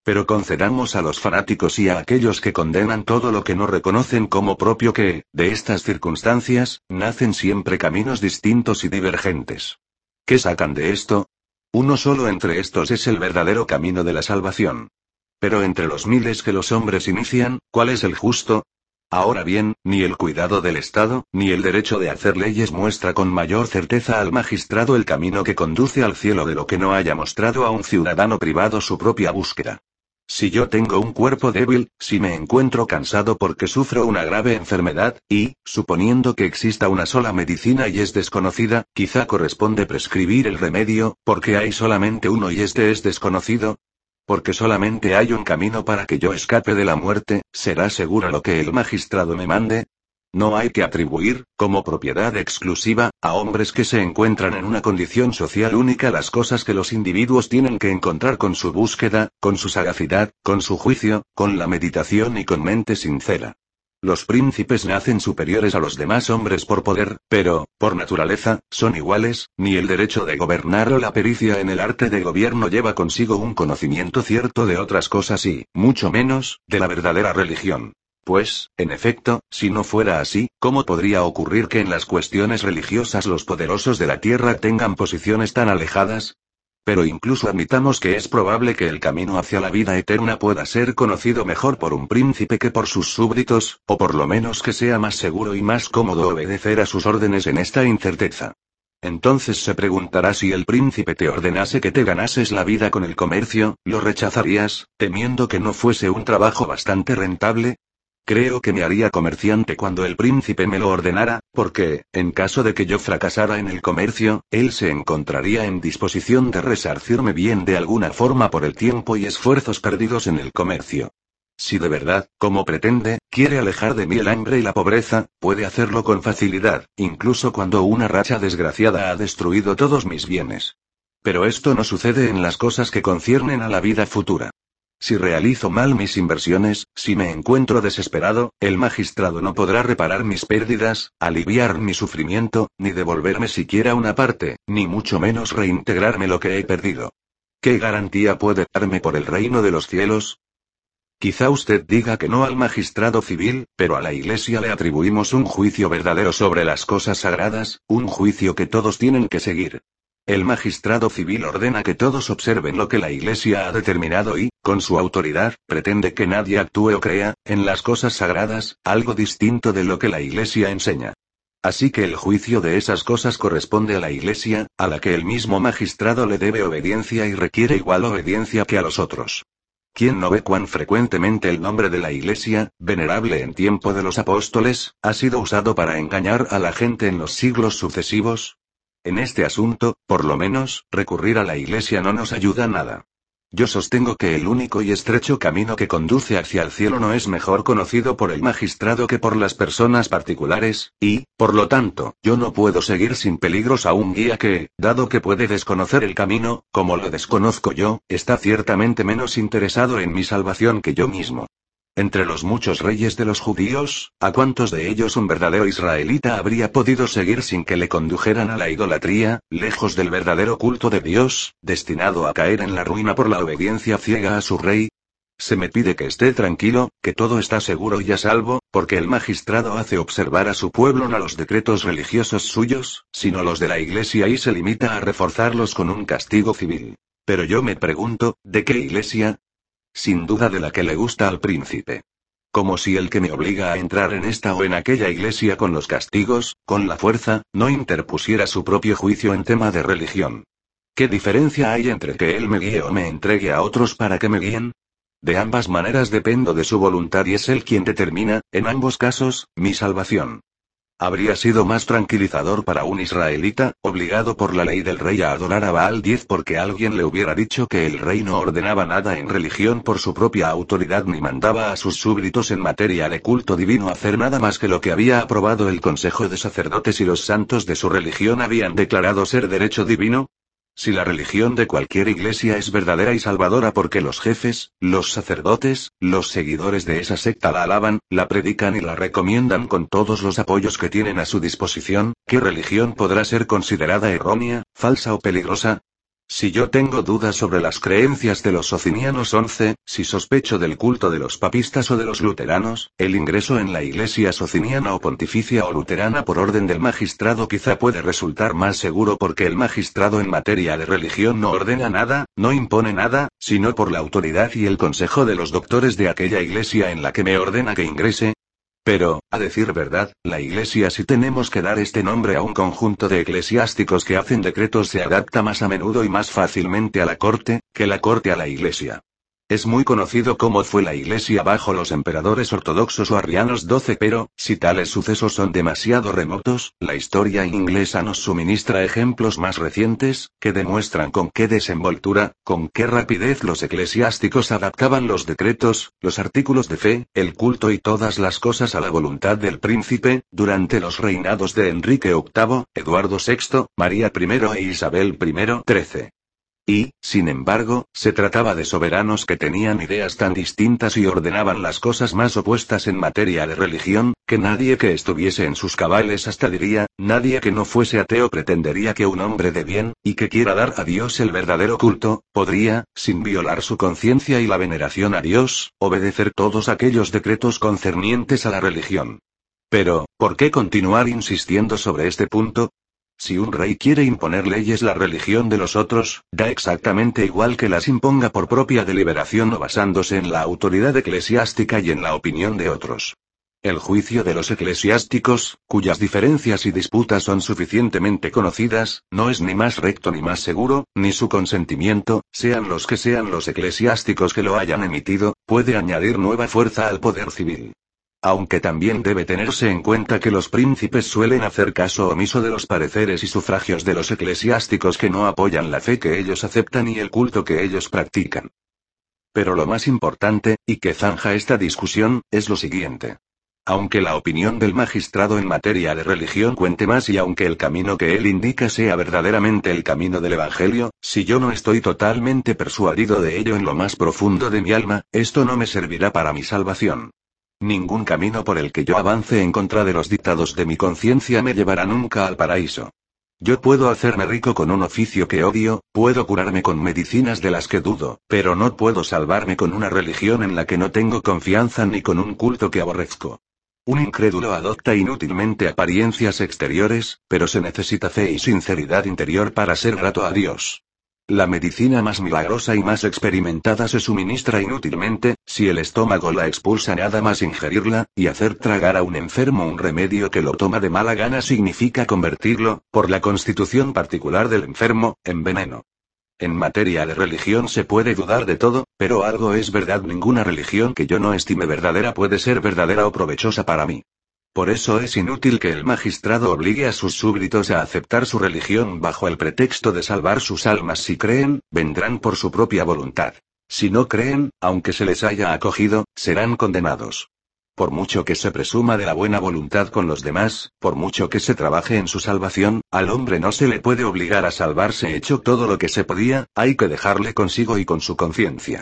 Pero concedamos a los fanáticos y a aquellos que condenan todo lo que no reconocen como propio que, de estas circunstancias, nacen siempre caminos distintos y divergentes. ¿Qué sacan de esto? Uno solo entre estos es el verdadero camino de la salvación. Pero entre los miles que los hombres inician, ¿cuál es el justo? Ahora bien, ni el cuidado del Estado, ni el derecho de hacer leyes muestra con mayor certeza al magistrado el camino que conduce al cielo de lo que no haya mostrado a un ciudadano privado su propia búsqueda. Si yo tengo un cuerpo débil, si me encuentro cansado porque sufro una grave enfermedad, y, suponiendo que exista una sola medicina y es desconocida, quizá corresponde prescribir el remedio, porque hay solamente uno y este es desconocido. Porque solamente hay un camino para que yo escape de la muerte, ¿será seguro lo que el magistrado me mande? No hay que atribuir, como propiedad exclusiva, a hombres que se encuentran en una condición social única las cosas que los individuos tienen que encontrar con su búsqueda, con su sagacidad, con su juicio, con la meditación y con mente sincera. Los príncipes nacen superiores a los demás hombres por poder, pero, por naturaleza, son iguales, ni el derecho de gobernar o la pericia en el arte de gobierno lleva consigo un conocimiento cierto de otras cosas y, mucho menos, de la verdadera religión. Pues, en efecto, si no fuera así, ¿cómo podría ocurrir que en las cuestiones religiosas los poderosos de la tierra tengan posiciones tan alejadas? Pero incluso admitamos que es probable que el camino hacia la vida eterna pueda ser conocido mejor por un príncipe que por sus súbditos, o por lo menos que sea más seguro y más cómodo obedecer a sus órdenes en esta incerteza. Entonces se preguntará si el príncipe te ordenase que te ganases la vida con el comercio, ¿lo rechazarías, temiendo que no fuese un trabajo bastante rentable? Creo que me haría comerciante cuando el príncipe me lo ordenara, porque, en caso de que yo fracasara en el comercio, él se encontraría en disposición de resarcirme bien de alguna forma por el tiempo y esfuerzos perdidos en el comercio. Si de verdad, como pretende, quiere alejar de mí el hambre y la pobreza, puede hacerlo con facilidad, incluso cuando una racha desgraciada ha destruido todos mis bienes. Pero esto no sucede en las cosas que conciernen a la vida futura. Si realizo mal mis inversiones, si me encuentro desesperado, el magistrado no podrá reparar mis pérdidas, aliviar mi sufrimiento, ni devolverme siquiera una parte, ni mucho menos reintegrarme lo que he perdido. ¿Qué garantía puede darme por el reino de los cielos? Quizá usted diga que no al magistrado civil, pero a la Iglesia le atribuimos un juicio verdadero sobre las cosas sagradas, un juicio que todos tienen que seguir. El magistrado civil ordena que todos observen lo que la Iglesia ha determinado y, con su autoridad, pretende que nadie actúe o crea, en las cosas sagradas, algo distinto de lo que la Iglesia enseña. Así que el juicio de esas cosas corresponde a la Iglesia, a la que el mismo magistrado le debe obediencia y requiere igual obediencia que a los otros. ¿Quién no ve cuán frecuentemente el nombre de la Iglesia, venerable en tiempo de los apóstoles, ha sido usado para engañar a la gente en los siglos sucesivos? En este asunto, por lo menos, recurrir a la Iglesia no nos ayuda nada. Yo sostengo que el único y estrecho camino que conduce hacia el cielo no es mejor conocido por el magistrado que por las personas particulares, y, por lo tanto, yo no puedo seguir sin peligros a un guía que, dado que puede desconocer el camino, como lo desconozco yo, está ciertamente menos interesado en mi salvación que yo mismo. Entre los muchos reyes de los judíos, ¿a cuántos de ellos un verdadero israelita habría podido seguir sin que le condujeran a la idolatría, lejos del verdadero culto de Dios, destinado a caer en la ruina por la obediencia ciega a su rey? Se me pide que esté tranquilo, que todo está seguro y a salvo, porque el magistrado hace observar a su pueblo no los decretos religiosos suyos, sino los de la Iglesia y se limita a reforzarlos con un castigo civil. Pero yo me pregunto, ¿de qué Iglesia? Sin duda de la que le gusta al príncipe. Como si el que me obliga a entrar en esta o en aquella iglesia con los castigos, con la fuerza, no interpusiera su propio juicio en tema de religión. ¿Qué diferencia hay entre que él me guíe o me entregue a otros para que me guíen? De ambas maneras dependo de su voluntad y es él quien determina, en ambos casos, mi salvación. Habría sido más tranquilizador para un israelita, obligado por la ley del rey a adorar a Baal 10 porque alguien le hubiera dicho que el rey no ordenaba nada en religión por su propia autoridad ni mandaba a sus súbditos en materia de culto divino hacer nada más que lo que había aprobado el Consejo de Sacerdotes y los santos de su religión habían declarado ser derecho divino. Si la religión de cualquier iglesia es verdadera y salvadora porque los jefes, los sacerdotes, los seguidores de esa secta la alaban, la predican y la recomiendan con todos los apoyos que tienen a su disposición, ¿qué religión podrá ser considerada errónea, falsa o peligrosa? Si yo tengo dudas sobre las creencias de los socinianos 11, si sospecho del culto de los papistas o de los luteranos, el ingreso en la iglesia sociniana o pontificia o luterana por orden del magistrado quizá puede resultar más seguro porque el magistrado en materia de religión no ordena nada, no impone nada, sino por la autoridad y el consejo de los doctores de aquella iglesia en la que me ordena que ingrese. Pero, a decir verdad, la Iglesia, si tenemos que dar este nombre a un conjunto de eclesiásticos que hacen decretos, se adapta más a menudo y más fácilmente a la corte, que la corte a la Iglesia. Es muy conocido cómo fue la Iglesia bajo los emperadores ortodoxos o arrianos 12, pero, si tales sucesos son demasiado remotos, la historia inglesa nos suministra ejemplos más recientes, que demuestran con qué desenvoltura, con qué rapidez los eclesiásticos adaptaban los decretos, los artículos de fe, el culto y todas las cosas a la voluntad del príncipe, durante los reinados de Enrique VIII, Eduardo VI, María I e Isabel I, 13. Y, sin embargo, se trataba de soberanos que tenían ideas tan distintas y ordenaban las cosas más opuestas en materia de religión, que nadie que estuviese en sus cabales hasta diría, nadie que no fuese ateo pretendería que un hombre de bien, y que quiera dar a Dios el verdadero culto, podría, sin violar su conciencia y la veneración a Dios, obedecer todos aquellos decretos concernientes a la religión. Pero, ¿por qué continuar insistiendo sobre este punto? Si un rey quiere imponer leyes, la religión de los otros, da exactamente igual que las imponga por propia deliberación o basándose en la autoridad eclesiástica y en la opinión de otros. El juicio de los eclesiásticos, cuyas diferencias y disputas son suficientemente conocidas, no es ni más recto ni más seguro, ni su consentimiento, sean los que sean los eclesiásticos que lo hayan emitido, puede añadir nueva fuerza al poder civil. Aunque también debe tenerse en cuenta que los príncipes suelen hacer caso omiso de los pareceres y sufragios de los eclesiásticos que no apoyan la fe que ellos aceptan y el culto que ellos practican. Pero lo más importante, y que zanja esta discusión, es lo siguiente. Aunque la opinión del magistrado en materia de religión cuente más y aunque el camino que él indica sea verdaderamente el camino del Evangelio, si yo no estoy totalmente persuadido de ello en lo más profundo de mi alma, esto no me servirá para mi salvación. Ningún camino por el que yo avance en contra de los dictados de mi conciencia me llevará nunca al paraíso. Yo puedo hacerme rico con un oficio que odio, puedo curarme con medicinas de las que dudo, pero no puedo salvarme con una religión en la que no tengo confianza ni con un culto que aborrezco. Un incrédulo adopta inútilmente apariencias exteriores, pero se necesita fe y sinceridad interior para ser grato a Dios. La medicina más milagrosa y más experimentada se suministra inútilmente, si el estómago la expulsa nada más ingerirla, y hacer tragar a un enfermo un remedio que lo toma de mala gana significa convertirlo, por la constitución particular del enfermo, en veneno. En materia de religión se puede dudar de todo, pero algo es verdad: ninguna religión que yo no estime verdadera puede ser verdadera o provechosa para mí. Por eso es inútil que el magistrado obligue a sus súbditos a aceptar su religión bajo el pretexto de salvar sus almas. Si creen, vendrán por su propia voluntad. Si no creen, aunque se les haya acogido, serán condenados. Por mucho que se presuma de la buena voluntad con los demás, por mucho que se trabaje en su salvación, al hombre no se le puede obligar a salvarse. Hecho todo lo que se podía, hay que dejarle consigo y con su conciencia.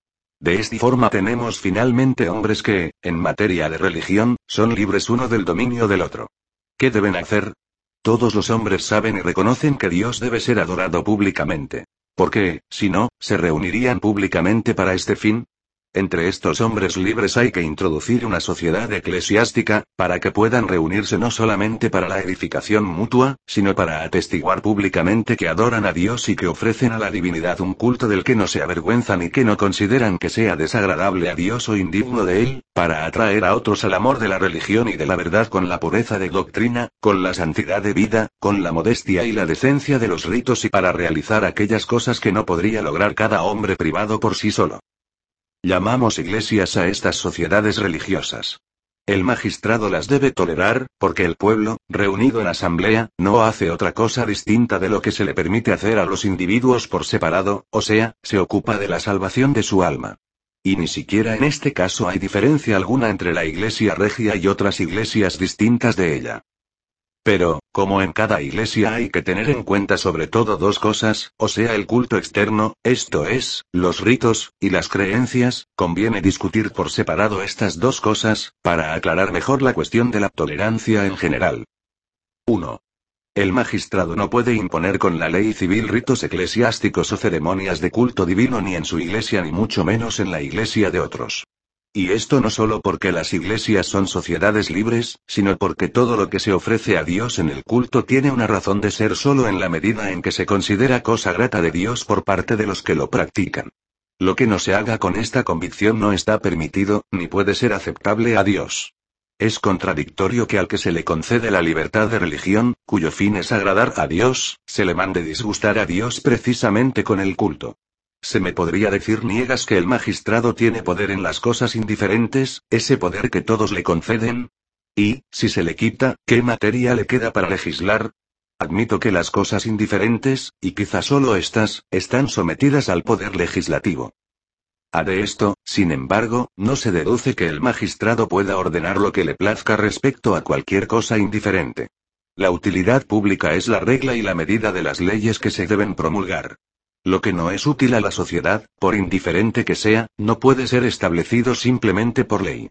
De esta forma tenemos finalmente hombres que, en materia de religión, son libres uno del dominio del otro. ¿Qué deben hacer? Todos los hombres saben y reconocen que Dios debe ser adorado públicamente. Porque, si no, ¿se reunirían públicamente para este fin? Entre estos hombres libres hay que introducir una sociedad eclesiástica, para que puedan reunirse no solamente para la edificación mutua, sino para atestiguar públicamente que adoran a Dios y que ofrecen a la divinidad un culto del que no se avergüenzan y que no consideran que sea desagradable a Dios o indigno de él, para atraer a otros al amor de la religión y de la verdad con la pureza de doctrina, con la santidad de vida, con la modestia y la decencia de los ritos y para realizar aquellas cosas que no podría lograr cada hombre privado por sí solo. Llamamos iglesias a estas sociedades religiosas. El magistrado las debe tolerar, porque el pueblo, reunido en asamblea, no hace otra cosa distinta de lo que se le permite hacer a los individuos por separado, o sea, se ocupa de la salvación de su alma. Y ni siquiera en este caso hay diferencia alguna entre la iglesia regia y otras iglesias distintas de ella. Pero, como en cada iglesia hay que tener en cuenta sobre todo dos cosas, o sea el culto externo, esto es, los ritos, y las creencias, conviene discutir por separado estas dos cosas, para aclarar mejor la cuestión de la tolerancia en general. 1. El magistrado no puede imponer con la ley civil ritos eclesiásticos o ceremonias de culto divino ni en su iglesia ni mucho menos en la iglesia de otros. Y esto no solo porque las iglesias son sociedades libres, sino porque todo lo que se ofrece a Dios en el culto tiene una razón de ser solo en la medida en que se considera cosa grata de Dios por parte de los que lo practican. Lo que no se haga con esta convicción no está permitido, ni puede ser aceptable a Dios. Es contradictorio que al que se le concede la libertad de religión, cuyo fin es agradar a Dios, se le mande disgustar a Dios precisamente con el culto. Se me podría decir: ¿niegas que el magistrado tiene poder en las cosas indiferentes, ese poder que todos le conceden? Y, si se le quita, ¿qué materia le queda para legislar? Admito que las cosas indiferentes, y quizá solo estas, están sometidas al poder legislativo. De esto, sin embargo, no se deduce que el magistrado pueda ordenar lo que le plazca respecto a cualquier cosa indiferente. La utilidad pública es la regla y la medida de las leyes que se deben promulgar. Lo que no es útil a la sociedad, por indiferente que sea, no puede ser establecido simplemente por ley.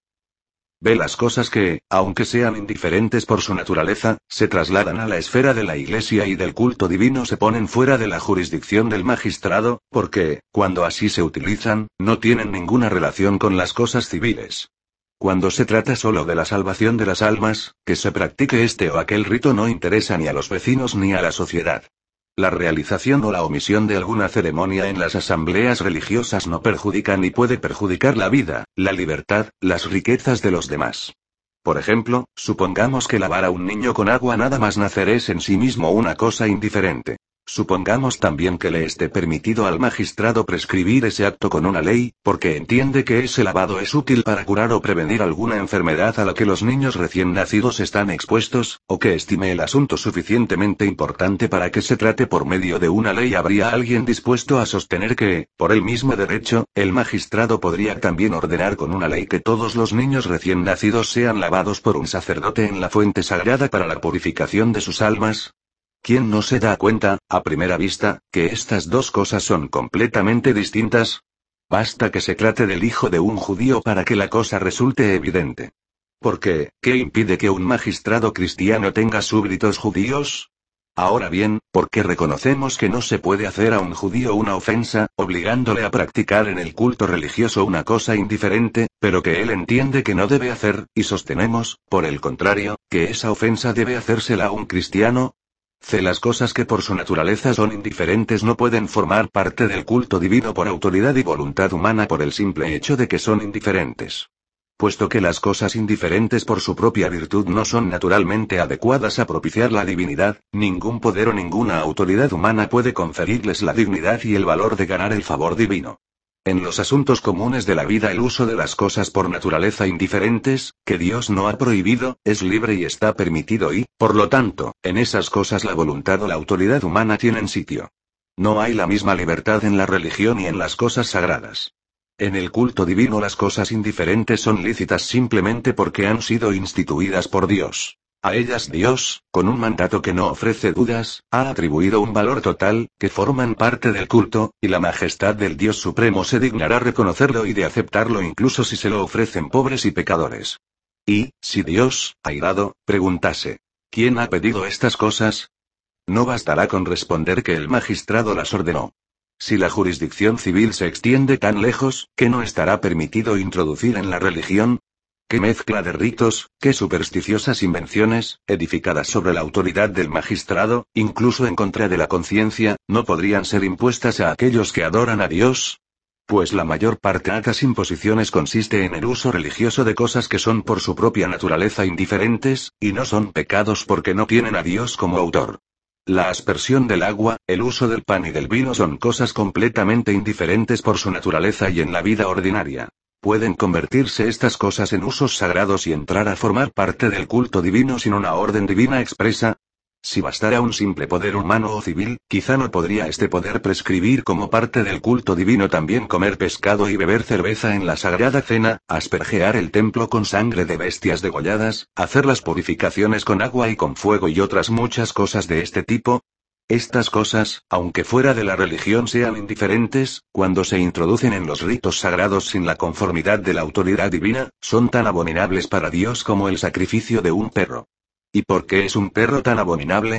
Ve las cosas que, aunque sean indiferentes por su naturaleza, se trasladan a la esfera de la Iglesia y del culto divino se ponen fuera de la jurisdicción del magistrado, porque, cuando así se utilizan, no tienen ninguna relación con las cosas civiles. Cuando se trata solo de la salvación de las almas, que se practique este o aquel rito no interesa ni a los vecinos ni a la sociedad. La realización o la omisión de alguna ceremonia en las asambleas religiosas no perjudica ni puede perjudicar la vida, la libertad, las riquezas de los demás. Por ejemplo, supongamos que lavar a un niño con agua nada más nacer es en sí mismo una cosa indiferente. Supongamos también que le esté permitido al magistrado prescribir ese acto con una ley, porque entiende que ese lavado es útil para curar o prevenir alguna enfermedad a la que los niños recién nacidos están expuestos, o que estime el asunto suficientemente importante para que se trate por medio de una ley. ¿Habría alguien dispuesto a sostener que, por el mismo derecho, el magistrado podría también ordenar con una ley que todos los niños recién nacidos sean lavados por un sacerdote en la fuente sagrada para la purificación de sus almas? ¿Quién no se da cuenta, a primera vista, que estas dos cosas son completamente distintas? Basta que se trate del hijo de un judío para que la cosa resulte evidente. ¿Por qué? ¿Qué impide que un magistrado cristiano tenga súbditos judíos? Ahora bien, ¿por qué reconocemos que no se puede hacer a un judío una ofensa, obligándole a practicar en el culto religioso una cosa indiferente, pero que él entiende que no debe hacer, y sostenemos, por el contrario, que esa ofensa debe hacérsela a un cristiano? Las cosas que por su naturaleza son indiferentes no pueden formar parte del culto divino por autoridad y voluntad humana por el simple hecho de que son indiferentes. Puesto que las cosas indiferentes por su propia virtud no son naturalmente adecuadas a propiciar la divinidad, ningún poder o ninguna autoridad humana puede conferirles la dignidad y el valor de ganar el favor divino. En los asuntos comunes de la vida el uso de las cosas por naturaleza indiferentes, que Dios no ha prohibido, es libre y está permitido y, por lo tanto, en esas cosas la voluntad o la autoridad humana tienen sitio. No hay la misma libertad en la religión y en las cosas sagradas. En el culto divino las cosas indiferentes son lícitas simplemente porque han sido instituidas por Dios. A ellas Dios, con un mandato que no ofrece dudas, ha atribuido un valor total, que forman parte del culto, y la majestad del Dios Supremo se dignará reconocerlo y de aceptarlo incluso si se lo ofrecen pobres y pecadores. Y, si Dios, airado, preguntase: ¿quién ha pedido estas cosas? No bastará con responder que el magistrado las ordenó. Si la jurisdicción civil se extiende tan lejos, ¿qué no estará permitido introducir en la religión? ¿Qué mezcla de ritos, qué supersticiosas invenciones, edificadas sobre la autoridad del magistrado, incluso en contra de la conciencia, no podrían ser impuestas a aquellos que adoran a Dios? Pues la mayor parte de estas imposiciones consiste en el uso religioso de cosas que son por su propia naturaleza indiferentes, y no son pecados porque no tienen a Dios como autor. La aspersión del agua, el uso del pan y del vino son cosas completamente indiferentes por su naturaleza y en la vida ordinaria. ¿Pueden convertirse estas cosas en usos sagrados y entrar a formar parte del culto divino sin una orden divina expresa? Si bastara un simple poder humano o civil, quizá no podría este poder prescribir como parte del culto divino también comer pescado y beber cerveza en la Sagrada Cena, aspergear el templo con sangre de bestias degolladas, hacer las purificaciones con agua y con fuego y otras muchas cosas de este tipo. Estas cosas, aunque fuera de la religión sean indiferentes, cuando se introducen en los ritos sagrados sin la conformidad de la autoridad divina, son tan abominables para Dios como el sacrificio de un perro. ¿Y por qué es un perro tan abominable?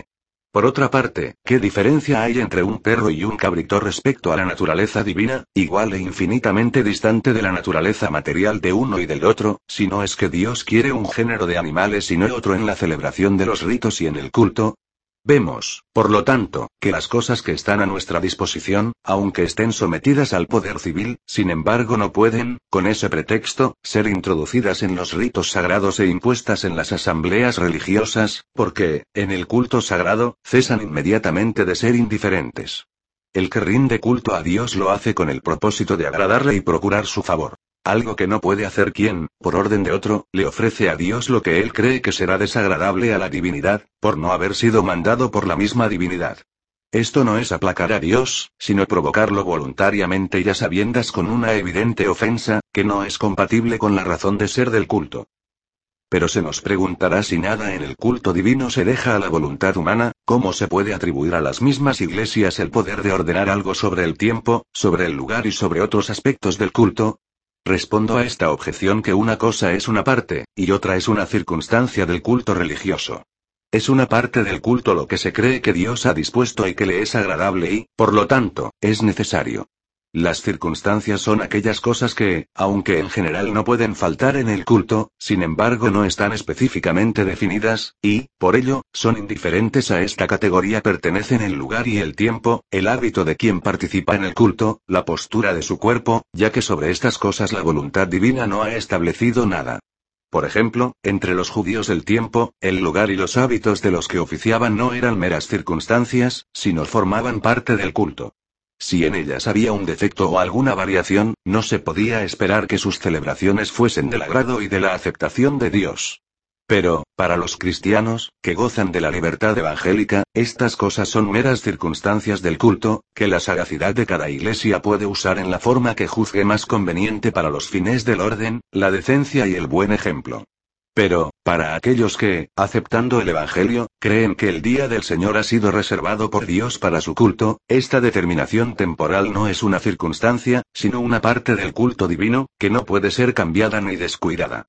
Por otra parte, ¿qué diferencia hay entre un perro y un cabrito respecto a la naturaleza divina, igual e infinitamente distante de la naturaleza material de uno y del otro, si no es que Dios quiere un género de animales y no otro en la celebración de los ritos y en el culto? Vemos, por lo tanto, que las cosas que están a nuestra disposición, aunque estén sometidas al poder civil, sin embargo no pueden, con ese pretexto, ser introducidas en los ritos sagrados e impuestas en las asambleas religiosas, porque, en el culto sagrado, cesan inmediatamente de ser indiferentes. El que rinde culto a Dios lo hace con el propósito de agradarle y procurar su favor. Algo que no puede hacer quien, por orden de otro, le ofrece a Dios lo que él cree que será desagradable a la divinidad, por no haber sido mandado por la misma divinidad. Esto no es aplacar a Dios, sino provocarlo voluntariamente y a sabiendas con una evidente ofensa, que no es compatible con la razón de ser del culto. Pero se nos preguntará si nada en el culto divino se deja a la voluntad humana, ¿cómo se puede atribuir a las mismas iglesias el poder de ordenar algo sobre el tiempo, sobre el lugar y sobre otros aspectos del culto? Respondo a esta objeción que una cosa es una parte, y otra es una circunstancia del culto religioso. Es una parte del culto lo que se cree que Dios ha dispuesto y que le es agradable y, por lo tanto, es necesario. Las circunstancias son aquellas cosas que, aunque en general no pueden faltar en el culto, sin embargo no están específicamente definidas, y, por ello, son indiferentes a esta categoría. Pertenecen el lugar y el tiempo, el hábito de quien participa en el culto, la postura de su cuerpo, ya que sobre estas cosas la voluntad divina no ha establecido nada. Por ejemplo, entre los judíos el tiempo, el lugar y los hábitos de los que oficiaban no eran meras circunstancias, sino formaban parte del culto. Si en ellas había un defecto o alguna variación, no se podía esperar que sus celebraciones fuesen del agrado y de la aceptación de Dios. Pero, para los cristianos, que gozan de la libertad evangélica, estas cosas son meras circunstancias del culto, que la sagacidad de cada iglesia puede usar en la forma que juzgue más conveniente para los fines del orden, la decencia y el buen ejemplo. Pero, para aquellos que, aceptando el Evangelio, creen que el día del Señor ha sido reservado por Dios para su culto, esta determinación temporal no es una circunstancia, sino una parte del culto divino, que no puede ser cambiada ni descuidada.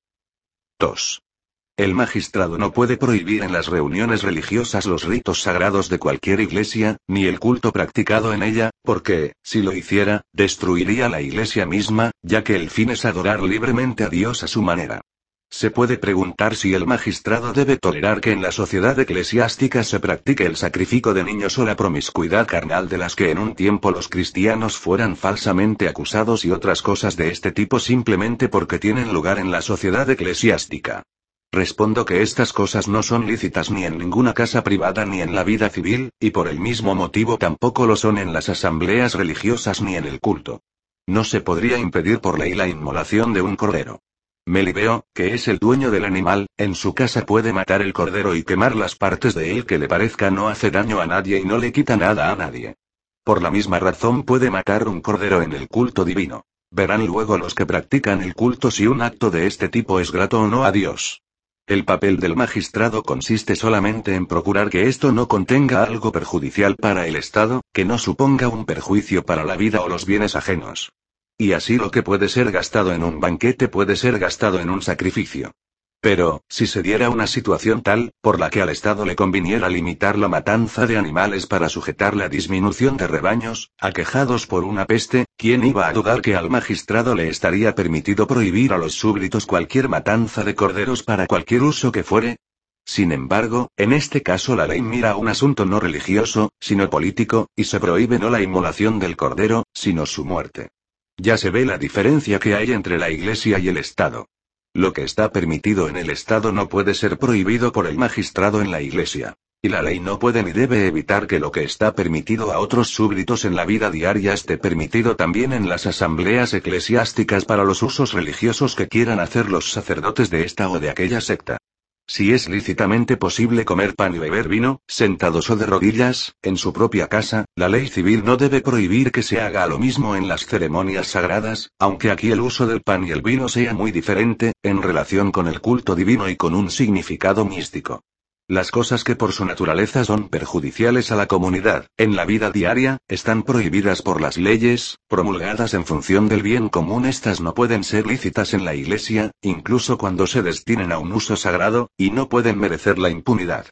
2. El magistrado no puede prohibir en las reuniones religiosas los ritos sagrados de cualquier iglesia, ni el culto practicado en ella, porque, si lo hiciera, destruiría la iglesia misma, ya que el fin es adorar libremente a Dios a su manera. Se puede preguntar si el magistrado debe tolerar que en la sociedad eclesiástica se practique el sacrificio de niños o la promiscuidad carnal de las que en un tiempo los cristianos fueran falsamente acusados y otras cosas de este tipo simplemente porque tienen lugar en la sociedad eclesiástica. Respondo que estas cosas no son lícitas ni en ninguna casa privada ni en la vida civil, y por el mismo motivo tampoco lo son en las asambleas religiosas ni en el culto. No se podría impedir por ley la inmolación de un cordero. Melibeo, que es el dueño del animal, en su casa puede matar el cordero y quemar las partes de él que le parezca no hace daño a nadie y no le quita nada a nadie. Por la misma razón puede matar un cordero en el culto divino. Verán luego los que practican el culto si un acto de este tipo es grato o no a Dios. El papel del magistrado consiste solamente en procurar que esto no contenga algo perjudicial para el Estado, que no suponga un perjuicio para la vida o los bienes ajenos. Y así lo que puede ser gastado en un banquete puede ser gastado en un sacrificio. Pero, si se diera una situación tal, por la que al Estado le conviniera limitar la matanza de animales para sujetar la disminución de rebaños, aquejados por una peste, ¿quién iba a dudar que al magistrado le estaría permitido prohibir a los súbditos cualquier matanza de corderos para cualquier uso que fuere? Sin embargo, en este caso la ley mira a un asunto no religioso, sino político, y se prohíbe no la inmolación del cordero, sino su muerte. Ya se ve la diferencia que hay entre la Iglesia y el Estado. Lo que está permitido en el Estado no puede ser prohibido por el magistrado en la Iglesia. Y la ley no puede ni debe evitar que lo que está permitido a otros súbditos en la vida diaria esté permitido también en las asambleas eclesiásticas para los usos religiosos que quieran hacer los sacerdotes de esta o de aquella secta. Si es lícitamente posible comer pan y beber vino, sentados o de rodillas, en su propia casa, la ley civil no debe prohibir que se haga lo mismo en las ceremonias sagradas, aunque aquí el uso del pan y el vino sea muy diferente, en relación con el culto divino y con un significado místico. Las cosas que por su naturaleza son perjudiciales a la comunidad, en la vida diaria, están prohibidas por las leyes, promulgadas en función del bien común. Estas no pueden ser lícitas en la Iglesia, incluso cuando se destinen a un uso sagrado, y no pueden merecer la impunidad.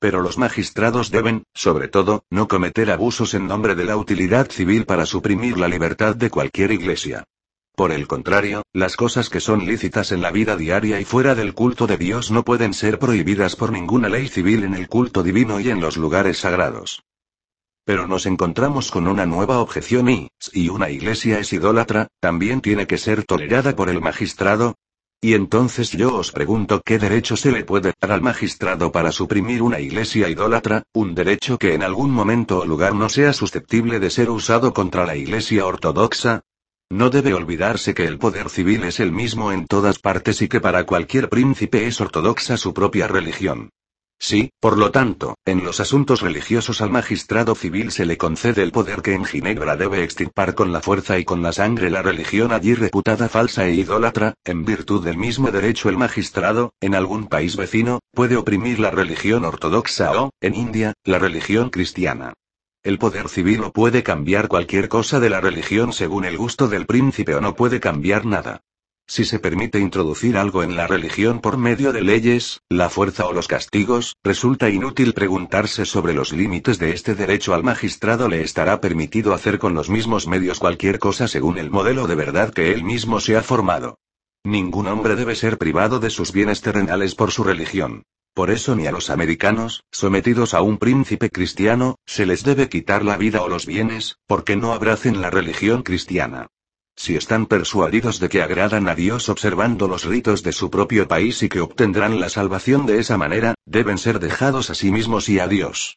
Pero los magistrados deben, sobre todo, no cometer abusos en nombre de la utilidad civil para suprimir la libertad de cualquier iglesia. Por el contrario, las cosas que son lícitas en la vida diaria y fuera del culto de Dios no pueden ser prohibidas por ninguna ley civil en el culto divino y en los lugares sagrados. Pero nos encontramos con una nueva objeción y, si una iglesia es idólatra, ¿también tiene que ser tolerada por el magistrado? Y entonces yo os pregunto qué derecho se le puede dar al magistrado para suprimir una iglesia idólatra, un derecho que en algún momento o lugar no sea susceptible de ser usado contra la iglesia ortodoxa. No debe olvidarse que el poder civil es el mismo en todas partes y que para cualquier príncipe es ortodoxa su propia religión. Sí, por lo tanto, en los asuntos religiosos al magistrado civil se le concede el poder que en Ginebra debe extirpar con la fuerza y con la sangre la religión allí reputada falsa e idólatra. En virtud del mismo derecho el magistrado, en algún país vecino, puede oprimir la religión ortodoxa o, en India, la religión cristiana. El poder civil o puede cambiar cualquier cosa de la religión según el gusto del príncipe o no puede cambiar nada. Si se permite introducir algo en la religión por medio de leyes, la fuerza o los castigos, resulta inútil preguntarse sobre los límites de este derecho. Al magistrado le estará permitido hacer con los mismos medios cualquier cosa según el modelo de verdad que él mismo se ha formado. Ningún hombre debe ser privado de sus bienes terrenales por su religión. Por eso ni a los americanos, sometidos a un príncipe cristiano, se les debe quitar la vida o los bienes, porque no abracen la religión cristiana. Si están persuadidos de que agradan a Dios observando los ritos de su propio país y que obtendrán la salvación de esa manera, deben ser dejados a sí mismos y a Dios.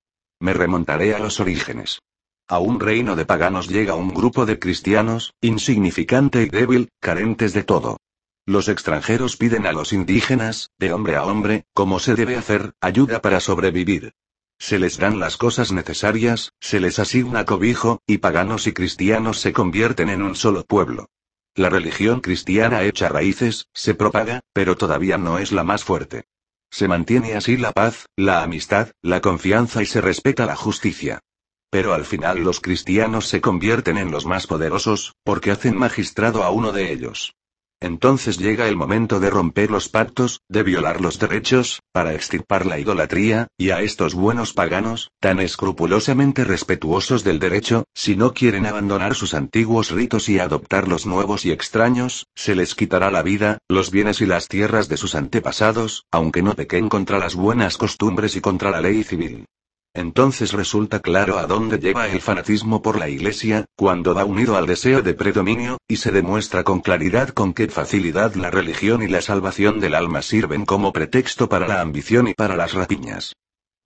Me remontaré a los orígenes. A un reino de paganos llega un grupo de cristianos, insignificante y débil, carentes de todo. Los extranjeros piden a los indígenas, de hombre a hombre, como se debe hacer, ayuda para sobrevivir. Se les dan las cosas necesarias, se les asigna cobijo, y paganos y cristianos se convierten en un solo pueblo. La religión cristiana echa raíces, se propaga, pero todavía no es la más fuerte. Se mantiene así la paz, la amistad, la confianza y se respeta la justicia. Pero al final los cristianos se convierten en los más poderosos, porque hacen magistrado a uno de ellos. Entonces llega el momento de romper los pactos, de violar los derechos, para extirpar la idolatría, y a estos buenos paganos, tan escrupulosamente respetuosos del derecho, si no quieren abandonar sus antiguos ritos y adoptar los nuevos y extraños, se les quitará la vida, los bienes y las tierras de sus antepasados, aunque no pequen contra las buenas costumbres y contra la ley civil. Entonces resulta claro a dónde lleva el fanatismo por la Iglesia, cuando va unido al deseo de predominio, y se demuestra con claridad con qué facilidad la religión y la salvación del alma sirven como pretexto para la ambición y para las rapiñas.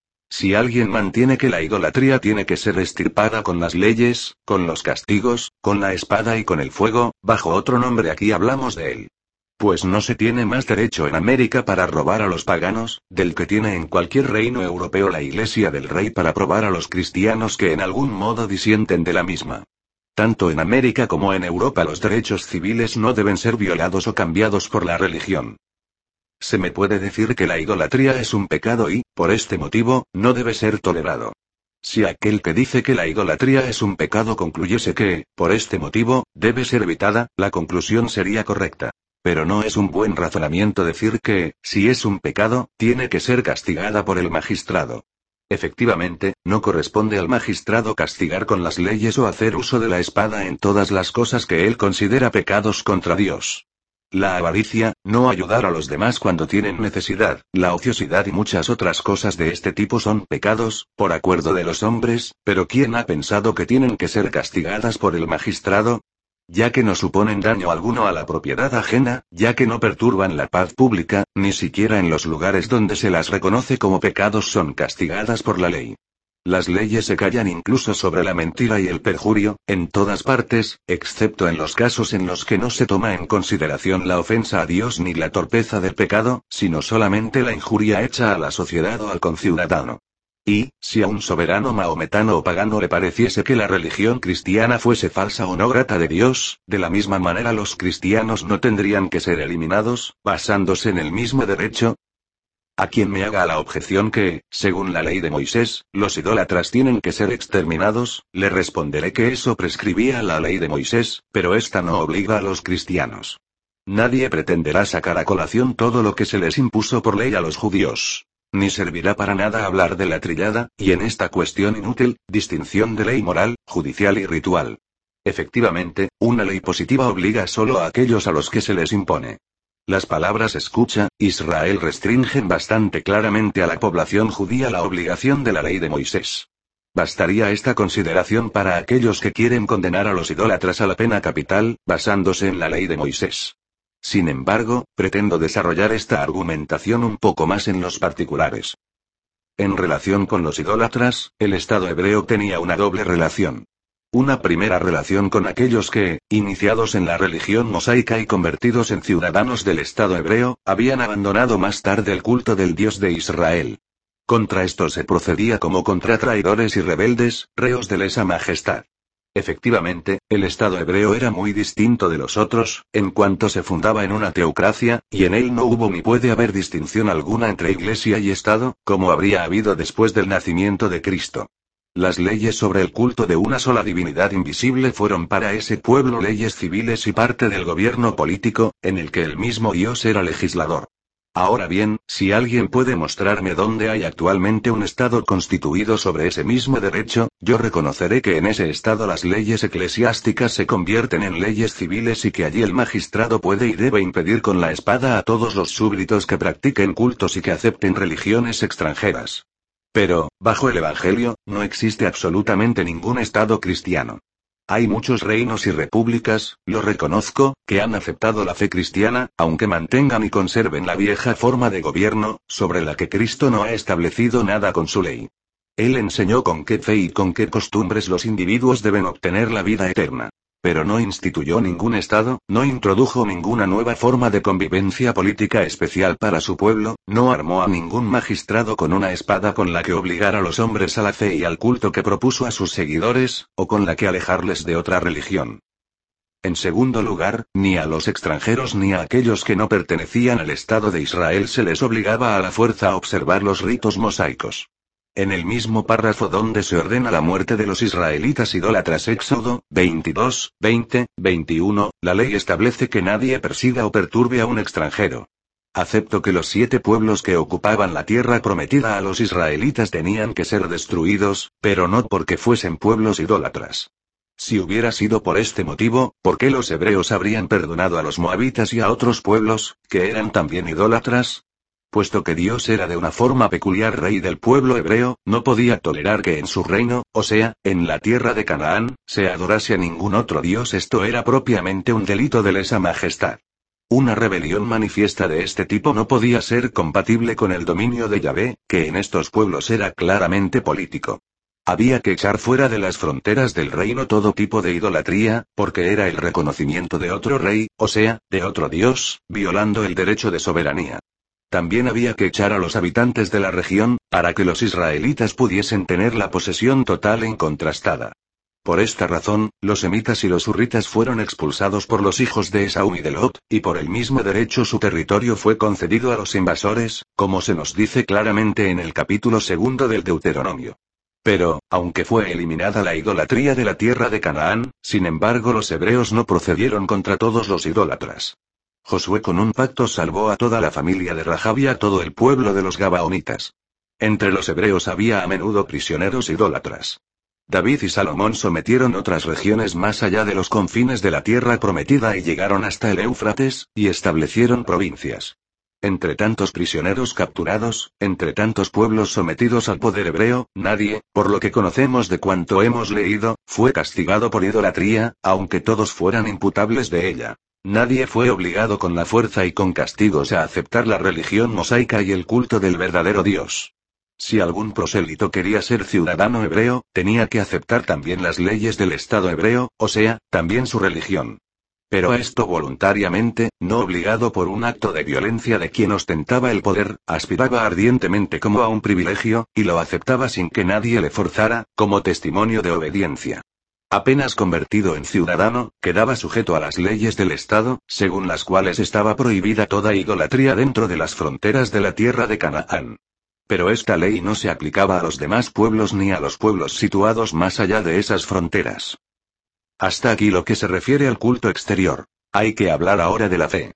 Si alguien mantiene que la idolatría tiene que ser extirpada con las leyes, con los castigos, con la espada y con el fuego, bajo otro nombre aquí hablamos de él. Pues no se tiene más derecho en América para robar a los paganos, del que tiene en cualquier reino europeo la Iglesia del Rey para probar a los cristianos que en algún modo disienten de la misma. Tanto en América como en Europa los derechos civiles no deben ser violados o cambiados por la religión. Se me puede decir que la idolatría es un pecado y, por este motivo, no debe ser tolerado. Si aquel que dice que la idolatría es un pecado concluyese que, por este motivo, debe ser evitada, la conclusión sería correcta. Pero no es un buen razonamiento decir que, si es un pecado, tiene que ser castigada por el magistrado. Efectivamente, no corresponde al magistrado castigar con las leyes o hacer uso de la espada en todas las cosas que él considera pecados contra Dios. La avaricia, no ayudar a los demás cuando tienen necesidad, la ociosidad y muchas otras cosas de este tipo son pecados, por acuerdo de los hombres, pero ¿quién ha pensado que tienen que ser castigadas por el magistrado? Ya que no suponen daño alguno a la propiedad ajena, ya que no perturban la paz pública, ni siquiera en los lugares donde se las reconoce como pecados son castigadas por la ley. Las leyes se callan incluso sobre la mentira y el perjurio, en todas partes, excepto en los casos en los que no se toma en consideración la ofensa a Dios ni la torpeza del pecado, sino solamente la injuria hecha a la sociedad o al conciudadano. Y, si a un soberano mahometano o pagano le pareciese que la religión cristiana fuese falsa o no grata de Dios, de la misma manera los cristianos no tendrían que ser eliminados, basándose en el mismo derecho. A quien me haga la objeción que, según la ley de Moisés, los idólatras tienen que ser exterminados, le responderé que eso prescribía la ley de Moisés, pero esta no obliga a los cristianos. Nadie pretenderá sacar a colación todo lo que se les impuso por ley a los judíos. Ni servirá para nada hablar de la trillada, y en esta cuestión inútil, distinción de ley moral, judicial y ritual. Efectivamente, una ley positiva obliga solo a aquellos a los que se les impone. Las palabras escucha, Israel restringen bastante claramente a la población judía la obligación de la ley de Moisés. Bastaría esta consideración para aquellos que quieren condenar a los idólatras a la pena capital, basándose en la ley de Moisés. Sin embargo, pretendo desarrollar esta argumentación un poco más en los particulares. En relación con los idólatras, el Estado hebreo tenía una doble relación. Una primera relación con aquellos que, iniciados en la religión mosaica y convertidos en ciudadanos del Estado hebreo, habían abandonado más tarde el culto del Dios de Israel. Contra esto se procedía como contra traidores y rebeldes, reos de lesa majestad. Efectivamente, el Estado hebreo era muy distinto de los otros, en cuanto se fundaba en una teocracia, y en él no hubo ni puede haber distinción alguna entre Iglesia y Estado, como habría habido después del nacimiento de Cristo. Las leyes sobre el culto de una sola divinidad invisible fueron para ese pueblo leyes civiles y parte del gobierno político, en el que el mismo Dios era legislador. Ahora bien, si alguien puede mostrarme dónde hay actualmente un Estado constituido sobre ese mismo derecho, yo reconoceré que en ese Estado las leyes eclesiásticas se convierten en leyes civiles y que allí el magistrado puede y debe impedir con la espada a todos los súbditos que practiquen cultos y que acepten religiones extranjeras. Pero, bajo el Evangelio, no existe absolutamente ningún Estado cristiano. Hay muchos reinos y repúblicas, lo reconozco, que han aceptado la fe cristiana, aunque mantengan y conserven la vieja forma de gobierno, sobre la que Cristo no ha establecido nada con su ley. Él enseñó con qué fe y con qué costumbres los individuos deben obtener la vida eterna. Pero no instituyó ningún Estado, no introdujo ninguna nueva forma de convivencia política especial para su pueblo, no armó a ningún magistrado con una espada con la que obligar a los hombres a la fe y al culto que propuso a sus seguidores, o con la que alejarles de otra religión. En segundo lugar, ni a los extranjeros ni a aquellos que no pertenecían al Estado de Israel se les obligaba a la fuerza a observar los ritos mosaicos. En el mismo párrafo donde se ordena la muerte de los israelitas idólatras Éxodo, 22, 20, 21, la ley establece que nadie persiga o perturbe a un extranjero. Acepto que los 7 pueblos que ocupaban la tierra prometida a los israelitas tenían que ser destruidos, pero no porque fuesen pueblos idólatras. Si hubiera sido por este motivo, ¿por qué los hebreos habrían perdonado a los moabitas y a otros pueblos, que eran también idólatras? Puesto que Dios era de una forma peculiar rey del pueblo hebreo, no podía tolerar que en su reino, o sea, en la tierra de Canaán, se adorase a ningún otro Dios. Esto era propiamente un delito de lesa majestad. Una rebelión manifiesta de este tipo no podía ser compatible con el dominio de Yahvé, que en estos pueblos era claramente político. Había que echar fuera de las fronteras del reino todo tipo de idolatría, porque era el reconocimiento de otro rey, o sea, de otro Dios, violando el derecho de soberanía. También había que echar a los habitantes de la región, para que los israelitas pudiesen tener la posesión total e incontrastada. Por esta razón, los semitas y los hurritas fueron expulsados por los hijos de Esaú y de Lot, y por el mismo derecho su territorio fue concedido a los invasores, como se nos dice claramente en el capítulo 2 del Deuteronomio. Pero, aunque fue eliminada la idolatría de la tierra de Canaán, sin embargo los hebreos no procedieron contra todos los idólatras. Josué con un pacto salvó a toda la familia de Rahab y a todo el pueblo de los gabaonitas. Entre los hebreos había a menudo prisioneros idólatras. David y Salomón sometieron otras regiones más allá de los confines de la tierra prometida y llegaron hasta el Éufrates, y establecieron provincias. Entre tantos prisioneros capturados, entre tantos pueblos sometidos al poder hebreo, nadie, por lo que conocemos de cuanto hemos leído, fue castigado por idolatría, aunque todos fueran imputables de ella. Nadie fue obligado con la fuerza y con castigos a aceptar la religión mosaica y el culto del verdadero Dios. Si algún prosélito quería ser ciudadano hebreo, tenía que aceptar también las leyes del Estado hebreo, o sea, también su religión. Pero a esto voluntariamente, no obligado por un acto de violencia de quien ostentaba el poder, aspiraba ardientemente como a un privilegio, y lo aceptaba sin que nadie le forzara, como testimonio de obediencia. Apenas convertido en ciudadano, quedaba sujeto a las leyes del Estado, según las cuales estaba prohibida toda idolatría dentro de las fronteras de la tierra de Canaán. Pero esta ley no se aplicaba a los demás pueblos ni a los pueblos situados más allá de esas fronteras. Hasta aquí lo que se refiere al culto exterior. Hay que hablar ahora de la fe.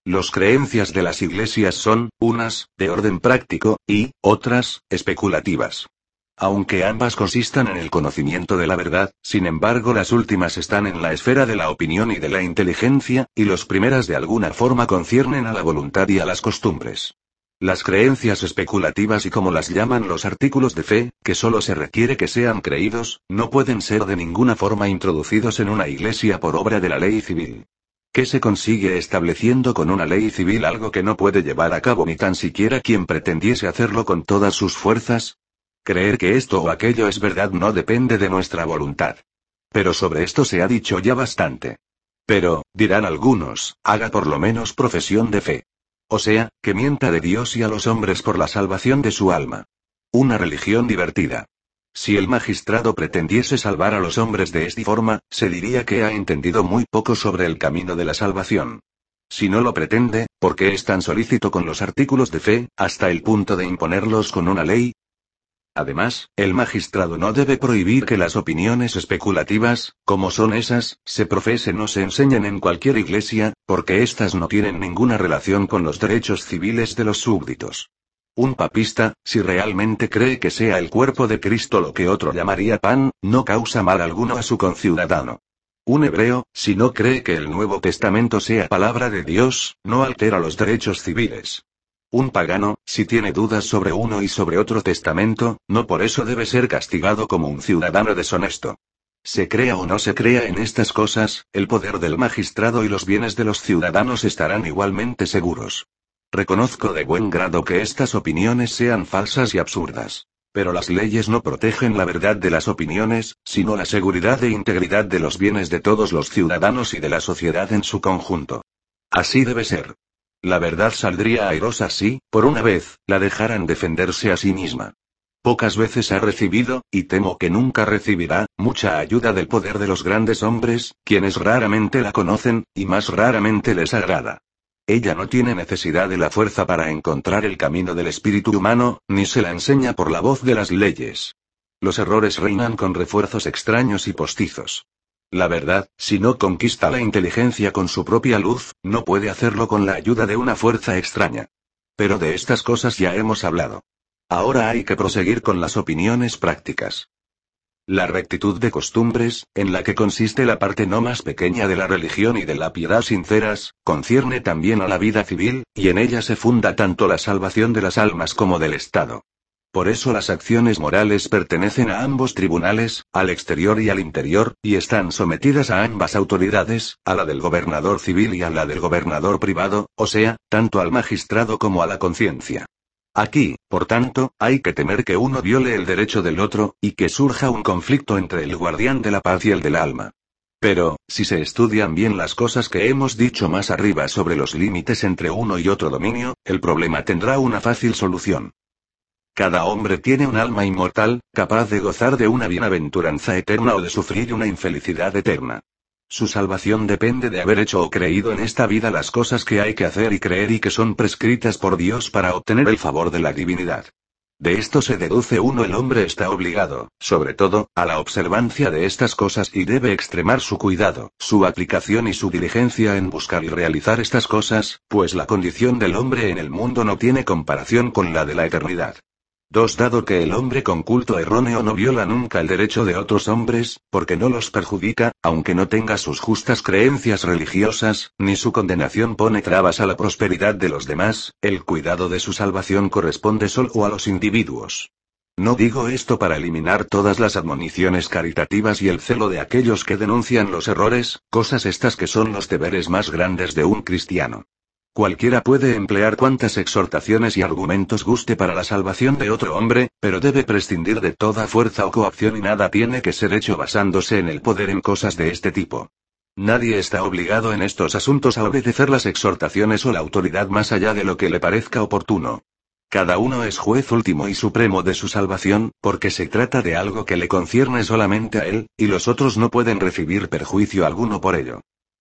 Las creencias de las iglesias son, unas, de orden práctico, y, otras, especulativas. Aunque ambas consistan en el conocimiento de la verdad, sin embargo las últimas están en la esfera de la opinión y de la inteligencia, y las primeras de alguna forma conciernen a la voluntad y a las costumbres. Las creencias especulativas y como las llaman los artículos de fe, que solo se requiere que sean creídos, no pueden ser de ninguna forma introducidos en una iglesia por obra de la ley civil. ¿Qué se consigue estableciendo con una ley civil algo que no puede llevar a cabo ni tan siquiera quien pretendiese hacerlo con todas sus fuerzas? Creer que esto o aquello es verdad no depende de nuestra voluntad. Pero sobre esto se ha dicho ya bastante. Pero, dirán algunos, haga por lo menos profesión de fe. O sea, que mienta de Dios y a los hombres por la salvación de su alma. Una religión divertida. Si el magistrado pretendiese salvar a los hombres de esta forma, se diría que ha entendido muy poco sobre el camino de la salvación. Si no lo pretende, ¿por qué es tan solícito con los artículos de fe, hasta el punto de imponerlos con una ley? Además, el magistrado no debe prohibir que las opiniones especulativas, como son esas, se profesen o se enseñen en cualquier iglesia, porque éstas no tienen ninguna relación con los derechos civiles de los súbditos. Un papista, si realmente cree que sea el cuerpo de Cristo lo que otro llamaría pan, no causa mal alguno a su conciudadano. Un hebreo, si no cree que el Nuevo Testamento sea palabra de Dios, no altera los derechos civiles. Un pagano, si tiene dudas sobre uno y sobre otro testamento, no por eso debe ser castigado como un ciudadano deshonesto. Se crea o no se crea en estas cosas, el poder del magistrado y los bienes de los ciudadanos estarán igualmente seguros. Reconozco de buen grado que estas opiniones sean falsas y absurdas. Pero las leyes no protegen la verdad de las opiniones, sino la seguridad e integridad de los bienes de todos los ciudadanos y de la sociedad en su conjunto. Así debe ser. La verdad saldría airosa si, por una vez, la dejaran defenderse a sí misma. Pocas veces ha recibido, y temo que nunca recibirá, mucha ayuda del poder de los grandes hombres, quienes raramente la conocen, y más raramente les agrada. Ella no tiene necesidad de la fuerza para encontrar el camino del espíritu humano, ni se la enseña por la voz de las leyes. Los errores reinan con refuerzos extraños y postizos. La verdad, si no conquista la inteligencia con su propia luz, no puede hacerlo con la ayuda de una fuerza extraña. Pero de estas cosas ya hemos hablado. Ahora hay que proseguir con las opiniones prácticas. La rectitud de costumbres, en la que consiste la parte no más pequeña de la religión y de la piedad sinceras, concierne también a la vida civil, y en ella se funda tanto la salvación de las almas como del Estado. Por eso las acciones morales pertenecen a ambos tribunales, al exterior y al interior, y están sometidas a ambas autoridades, a la del gobernador civil y a la del gobernador privado, o sea, tanto al magistrado como a la conciencia. Aquí, por tanto, hay que temer que uno viole el derecho del otro, y que surja un conflicto entre el guardián de la paz y el del alma. Pero, si se estudian bien las cosas que hemos dicho más arriba sobre los límites entre uno y otro dominio, el problema tendrá una fácil solución. Cada hombre tiene un alma inmortal, capaz de gozar de una bienaventuranza eterna o de sufrir una infelicidad eterna. Su salvación depende de haber hecho o creído en esta vida las cosas que hay que hacer y creer y que son prescritas por Dios para obtener el favor de la divinidad. De esto se deduce uno: el hombre está obligado, sobre todo, a la observancia de estas cosas y debe extremar su cuidado, su aplicación y su diligencia en buscar y realizar estas cosas, pues la condición del hombre en el mundo no tiene comparación con la de la eternidad. Dado que el hombre con culto erróneo no viola nunca el derecho de otros hombres, porque no los perjudica, aunque no tenga sus justas creencias religiosas, ni su condenación pone trabas a la prosperidad de los demás, el cuidado de su salvación corresponde solo a los individuos. No digo esto para eliminar todas las admoniciones caritativas y el celo de aquellos que denuncian los errores, cosas estas que son los deberes más grandes de un cristiano. Cualquiera puede emplear cuantas exhortaciones y argumentos guste para la salvación de otro hombre, pero debe prescindir de toda fuerza o coacción y nada tiene que ser hecho basándose en el poder en cosas de este tipo. Nadie está obligado en estos asuntos a obedecer las exhortaciones o la autoridad más allá de lo que le parezca oportuno. Cada uno es juez último y supremo de su salvación, porque se trata de algo que le concierne solamente a él, y los otros no pueden recibir perjuicio alguno por ello.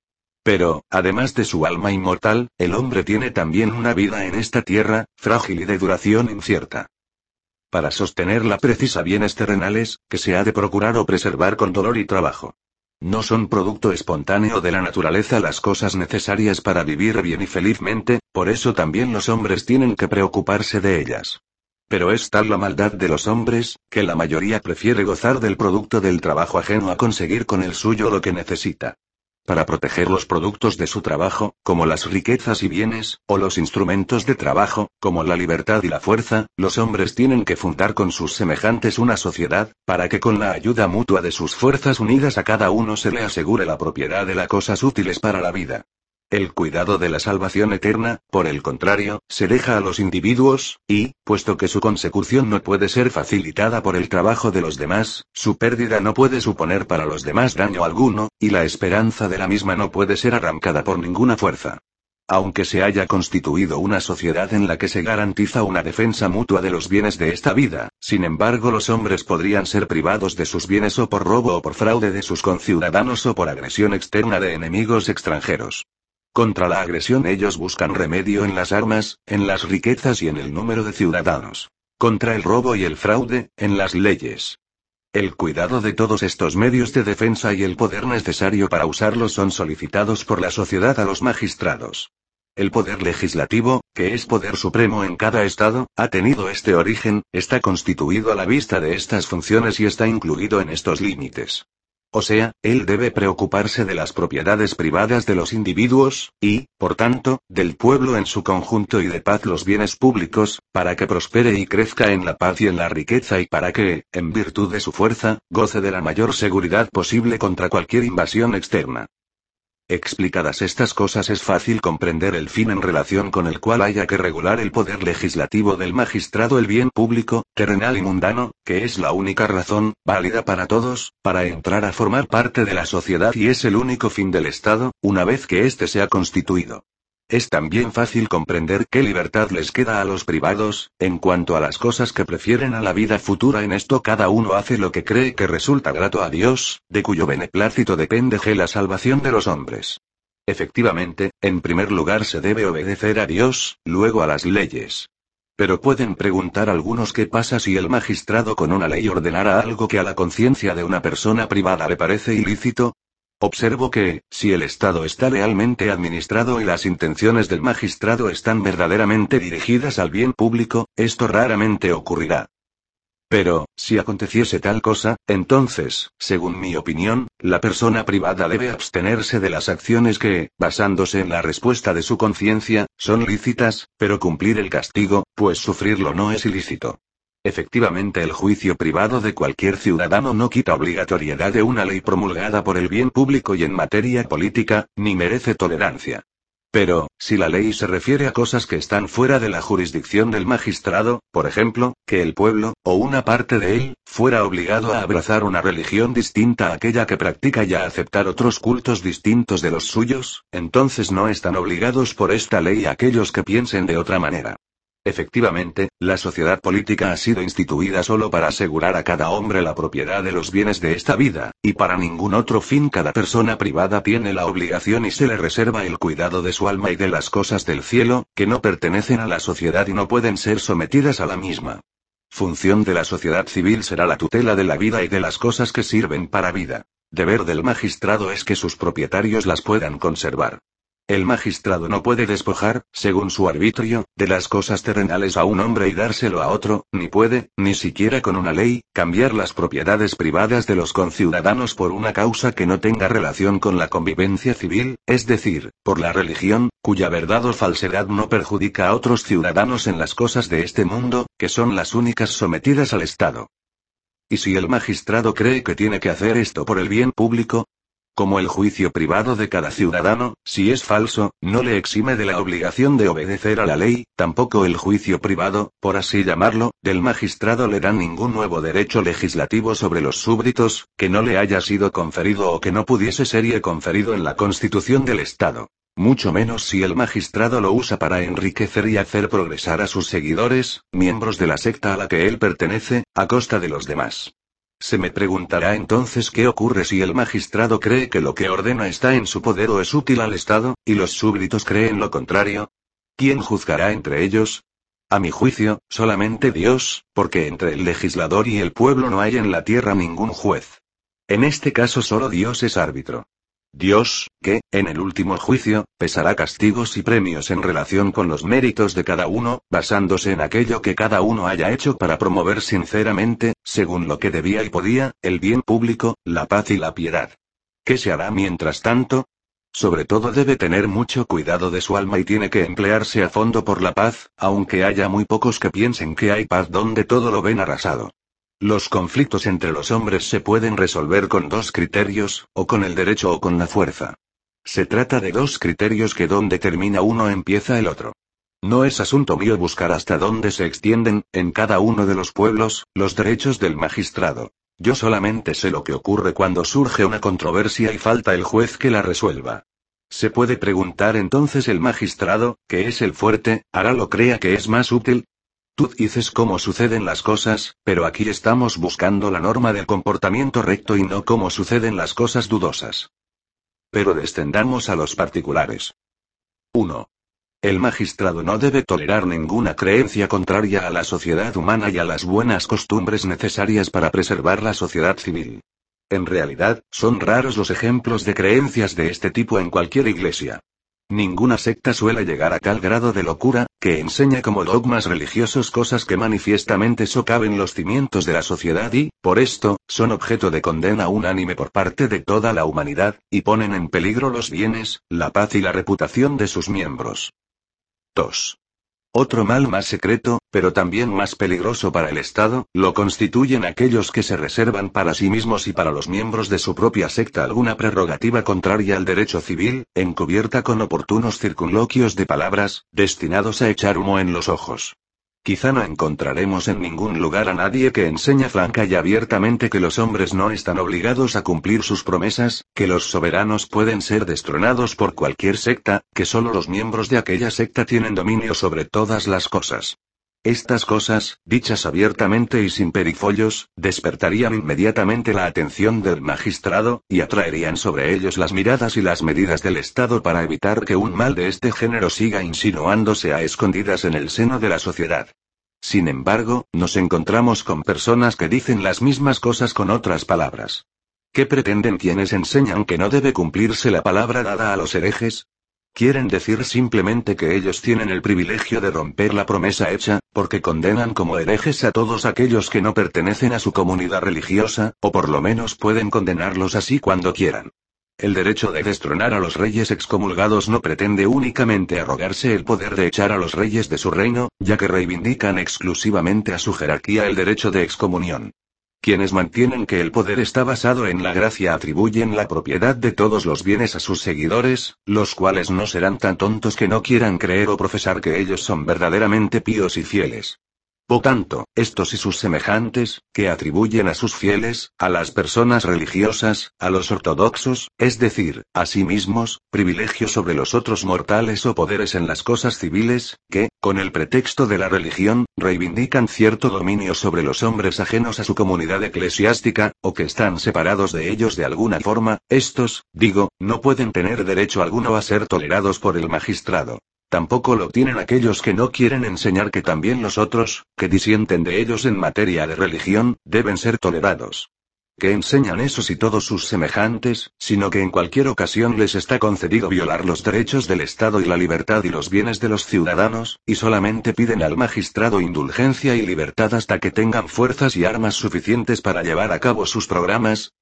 Pero, además de su alma inmortal, el hombre tiene también una vida en esta tierra, frágil y de duración incierta. Para sostenerla precisa bienes terrenales, que se ha de procurar o preservar con dolor y trabajo. No son producto espontáneo de la naturaleza las cosas necesarias para vivir bien y felizmente, por eso también los hombres tienen que preocuparse de ellas. Pero es tal la maldad de los hombres, que la mayoría prefiere gozar del producto del trabajo ajeno a conseguir con el suyo lo que necesita. Para proteger los productos de su trabajo, como las riquezas y bienes, o los instrumentos de trabajo, como la libertad y la fuerza, los hombres tienen que fundar con sus semejantes una sociedad, para que con la ayuda mutua de sus fuerzas unidas a cada uno se le asegure la propiedad de las cosas útiles para la vida. El cuidado de la salvación eterna, por el contrario, se deja a los individuos, y, puesto que su consecución no puede ser facilitada por el trabajo de los demás, su pérdida no puede suponer para los demás daño alguno, y la esperanza de la misma no puede ser arrancada por ninguna fuerza. Aunque se haya constituido una sociedad en la que se garantiza una defensa mutua de los bienes de esta vida, sin embargo los hombres podrían ser privados de sus bienes o por robo o por fraude de sus conciudadanos o por agresión externa de enemigos extranjeros. Contra la agresión ellos buscan remedio en las armas, en las riquezas y en el número de ciudadanos. Contra el robo y el fraude, en las leyes. El cuidado de todos estos medios de defensa y el poder necesario para usarlos son solicitados por la sociedad a los magistrados. El poder legislativo, que es poder supremo en cada estado, ha tenido este origen, está constituido a la vista de estas funciones y está incluido en estos límites. O sea, él debe preocuparse de las propiedades privadas de los individuos, y, por tanto, del pueblo en su conjunto y de paz los bienes públicos, para que prospere y crezca en la paz y en la riqueza y para que, en virtud de su fuerza, goce de la mayor seguridad posible contra cualquier invasión externa. Explicadas estas cosas es fácil comprender el fin en relación con el cual haya que regular el poder legislativo del magistrado el bien público, terrenal y mundano, que es la única razón, válida para todos, para entrar a formar parte de la sociedad y es el único fin del Estado, una vez que éste se ha constituido. Es también fácil comprender qué libertad les queda a los privados, en cuanto a las cosas que prefieren a la vida futura. En esto cada uno hace lo que cree que resulta grato a Dios, de cuyo beneplácito depende la salvación de los hombres. Efectivamente, en primer lugar se debe obedecer a Dios, luego a las leyes. Pero pueden preguntar algunos qué pasa si el magistrado con una ley ordenara algo que a la conciencia de una persona privada le parece ilícito. Observo que, si el Estado está lealmente administrado y las intenciones del magistrado están verdaderamente dirigidas al bien público, esto raramente ocurrirá. Pero, si aconteciese tal cosa, entonces, según mi opinión, la persona privada debe abstenerse de las acciones que, basándose en la respuesta de su conciencia, son lícitas, pero cumplir el castigo, pues sufrirlo no es ilícito. Efectivamente, el juicio privado de cualquier ciudadano no quita obligatoriedad de una ley promulgada por el bien público y en materia política, ni merece tolerancia. Pero, si la ley se refiere a cosas que están fuera de la jurisdicción del magistrado, por ejemplo, que el pueblo, o una parte de él, fuera obligado a abrazar una religión distinta a aquella que practica y a aceptar otros cultos distintos de los suyos, entonces no están obligados por esta ley aquellos que piensen de otra manera. Efectivamente, la sociedad política ha sido instituida solo para asegurar a cada hombre la propiedad de los bienes de esta vida, y para ningún otro fin. Cada persona privada tiene la obligación y se le reserva el cuidado de su alma y de las cosas del cielo, que no pertenecen a la sociedad y no pueden ser sometidas a la misma. Función de la sociedad civil será la tutela de la vida y de las cosas que sirven para vida. Deber del magistrado es que sus propietarios las puedan conservar. El magistrado no puede despojar, según su arbitrio, de las cosas terrenales a un hombre y dárselo a otro, ni puede, ni siquiera con una ley, cambiar las propiedades privadas de los conciudadanos por una causa que no tenga relación con la convivencia civil, es decir, por la religión, cuya verdad o falsedad no perjudica a otros ciudadanos en las cosas de este mundo, que son las únicas sometidas al Estado. ¿Y si el magistrado cree que tiene que hacer esto por el bien público? Como el juicio privado de cada ciudadano, si es falso, no le exime de la obligación de obedecer a la ley, tampoco el juicio privado, por así llamarlo, del magistrado le da ningún nuevo derecho legislativo sobre los súbditos, que no le haya sido conferido o que no pudiese serle conferido en la Constitución del Estado. Mucho menos si el magistrado lo usa para enriquecer y hacer progresar a sus seguidores, miembros de la secta a la que él pertenece, a costa de los demás. Se me preguntará entonces qué ocurre si el magistrado cree que lo que ordena está en su poder o es útil al Estado, y los súbditos creen lo contrario. ¿Quién juzgará entre ellos? A mi juicio, solamente Dios, porque entre el legislador y el pueblo no hay en la tierra ningún juez. En este caso solo Dios es árbitro. Dios, que, en el último juicio, pesará castigos y premios en relación con los méritos de cada uno, basándose en aquello que cada uno haya hecho para promover sinceramente, según lo que debía y podía, el bien público, la paz y la piedad. ¿Qué se hará mientras tanto? Sobre todo debe tener mucho cuidado de su alma y tiene que emplearse a fondo por la paz, aunque haya muy pocos que piensen que hay paz donde todo lo ven arrasado. Los conflictos entre los hombres se pueden resolver con dos criterios, o con el derecho o con la fuerza. Se trata de dos criterios que donde termina uno empieza el otro. No es asunto mío buscar hasta dónde se extienden, en cada uno de los pueblos, los derechos del magistrado. Yo solamente sé lo que ocurre cuando surge una controversia y falta el juez que la resuelva. Se puede preguntar entonces el magistrado, que es el fuerte, ¿hará lo crea que es más útil? Tú dices cómo suceden las cosas, pero aquí estamos buscando la norma del comportamiento recto y no cómo suceden las cosas dudosas. Pero descendamos a los particulares. 1. El magistrado no debe tolerar ninguna creencia contraria a la sociedad humana y a las buenas costumbres necesarias para preservar la sociedad civil. En realidad, son raros los ejemplos de creencias de este tipo en cualquier iglesia. Ninguna secta suele llegar a tal grado de locura, que enseña como dogmas religiosos cosas que manifiestamente socaven los cimientos de la sociedad y, por esto, son objeto de condena unánime por parte de toda la humanidad, y ponen en peligro los bienes, la paz y la reputación de sus miembros. 2. Otro mal más secreto, pero también más peligroso para el Estado, lo constituyen aquellos que se reservan para sí mismos y para los miembros de su propia secta alguna prerrogativa contraria al derecho civil, encubierta con oportunos circunloquios de palabras, destinados a echar humo en los ojos. Quizá no encontraremos en ningún lugar a nadie que enseñe franca y abiertamente que los hombres no están obligados a cumplir sus promesas, que los soberanos pueden ser destronados por cualquier secta, que solo los miembros de aquella secta tienen dominio sobre todas las cosas. Estas cosas, dichas abiertamente y sin perifollos, despertarían inmediatamente la atención del magistrado, y atraerían sobre ellos las miradas y las medidas del Estado para evitar que un mal de este género siga insinuándose a escondidas en el seno de la sociedad. Sin embargo, nos encontramos con personas que dicen las mismas cosas con otras palabras. ¿Qué pretenden quienes enseñan que no debe cumplirse la palabra dada a los herejes? Quieren decir simplemente que ellos tienen el privilegio de romper la promesa hecha, porque condenan como herejes a todos aquellos que no pertenecen a su comunidad religiosa, o por lo menos pueden condenarlos así cuando quieran. El derecho de destronar a los reyes excomulgados no pretende únicamente arrogarse el poder de echar a los reyes de su reino, ya que reivindican exclusivamente a su jerarquía el derecho de excomunión. Quienes mantienen que el poder está basado en la gracia atribuyen la propiedad de todos los bienes a sus seguidores, los cuales no serán tan tontos que no quieran creer o profesar que ellos son verdaderamente píos y fieles. Por tanto, estos y sus semejantes, que atribuyen a sus fieles, a las personas religiosas, a los ortodoxos, es decir, a sí mismos, privilegios sobre los otros mortales o poderes en las cosas civiles, que, con el pretexto de la religión, reivindican cierto dominio sobre los hombres ajenos a su comunidad eclesiástica, o que están separados de ellos de alguna forma, estos, digo, no pueden tener derecho alguno a ser tolerados por el magistrado. Tampoco lo tienen aquellos que no quieren enseñar que también los otros, que disienten de ellos en materia de religión, deben ser tolerados. ¿Qué enseñan esos y todos sus semejantes, sino que en cualquier ocasión les está concedido violar los derechos del Estado y la libertad y los bienes de los ciudadanos, y solamente piden al magistrado indulgencia y libertad hasta que tengan fuerzas y armas suficientes para llevar a cabo sus programas?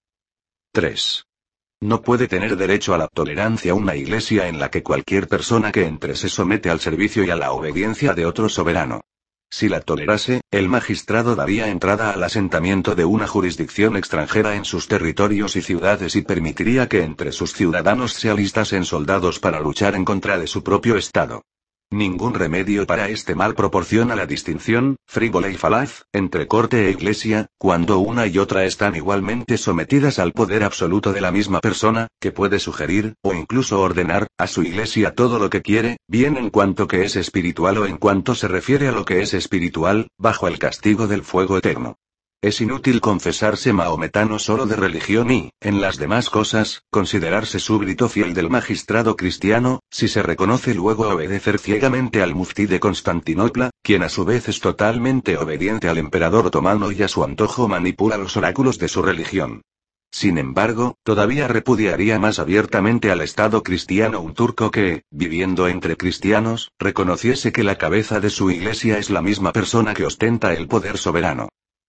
3. No puede tener derecho a la tolerancia una iglesia en la que cualquier persona que entre se somete al servicio y a la obediencia de otro soberano. Si la tolerase, el magistrado daría entrada al asentamiento de una jurisdicción extranjera en sus territorios y ciudades y permitiría que entre sus ciudadanos se alistasen soldados para luchar en contra de su propio Estado. Ningún remedio para este mal proporciona la distinción, frívola y falaz, entre corte e iglesia, cuando una y otra están igualmente sometidas al poder absoluto de la misma persona, que puede sugerir, o incluso ordenar, a su iglesia todo lo que quiere, bien en cuanto que es espiritual o en cuanto se refiere a lo que es espiritual, bajo el castigo del fuego eterno. Es inútil confesarse mahometano solo de religión y, en las demás cosas, considerarse súbdito fiel del magistrado cristiano, si se reconoce luego obedecer ciegamente al muftí de Constantinopla, quien a su vez es totalmente obediente al emperador otomano y a su antojo manipula los oráculos de su religión. Sin embargo, todavía repudiaría más abiertamente al Estado cristiano un turco que, viviendo entre cristianos, reconociese que la cabeza de su iglesia es la misma persona que ostenta el poder soberano.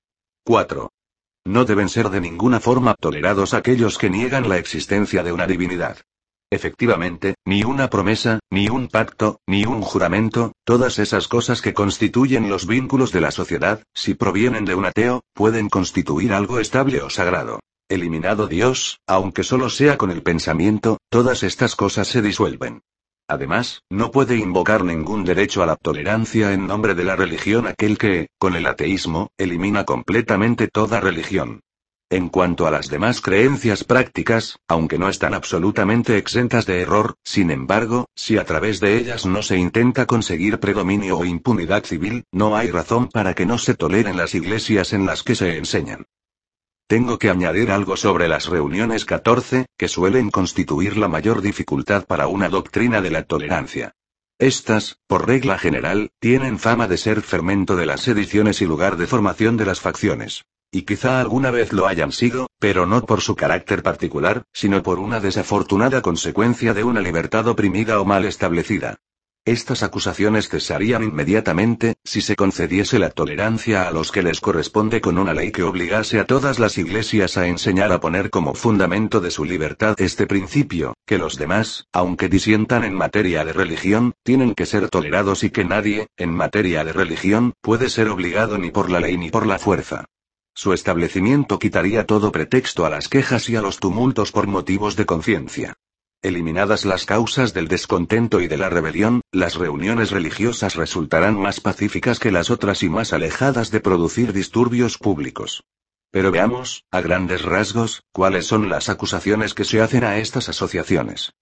4. No deben ser de ninguna forma tolerados aquellos que niegan la existencia de una divinidad. Efectivamente, ni una promesa, ni un pacto, ni un juramento, todas esas cosas que constituyen los vínculos de la sociedad, si provienen de un ateo, pueden constituir algo estable o sagrado. Eliminado Dios, aunque solo sea con el pensamiento, todas estas cosas se disuelven. Además, no puede invocar ningún derecho a la tolerancia en nombre de la religión aquel que, con el ateísmo, elimina completamente toda religión. En cuanto a las demás creencias prácticas, aunque no están absolutamente exentas de error, sin embargo, si a través de ellas no se intenta conseguir predominio o impunidad civil, no hay razón para que no se toleren las iglesias en las que se enseñan. Tengo que añadir algo sobre las reuniones 14, que suelen constituir la mayor dificultad para una doctrina de la tolerancia. Estas, por regla general, tienen fama de ser fermento de las sediciones y lugar de formación de las facciones. Y quizá alguna vez lo hayan sido, pero no por su carácter particular, sino por una desafortunada consecuencia de una libertad oprimida o mal establecida. Estas acusaciones cesarían inmediatamente, si se concediese la tolerancia a los que les corresponde con una ley que obligase a todas las iglesias a enseñar a poner como fundamento de su libertad este principio, que los demás, aunque disientan en materia de religión, tienen que ser tolerados y que nadie, en materia de religión, puede ser obligado ni por la ley ni por la fuerza. Su establecimiento quitaría todo pretexto a las quejas y a los tumultos por motivos de conciencia. Eliminadas las causas del descontento y de la rebelión, las reuniones religiosas resultarán más pacíficas que las otras y más alejadas de producir disturbios públicos. Pero veamos, a grandes rasgos, cuáles son las acusaciones que se hacen a estas asociaciones.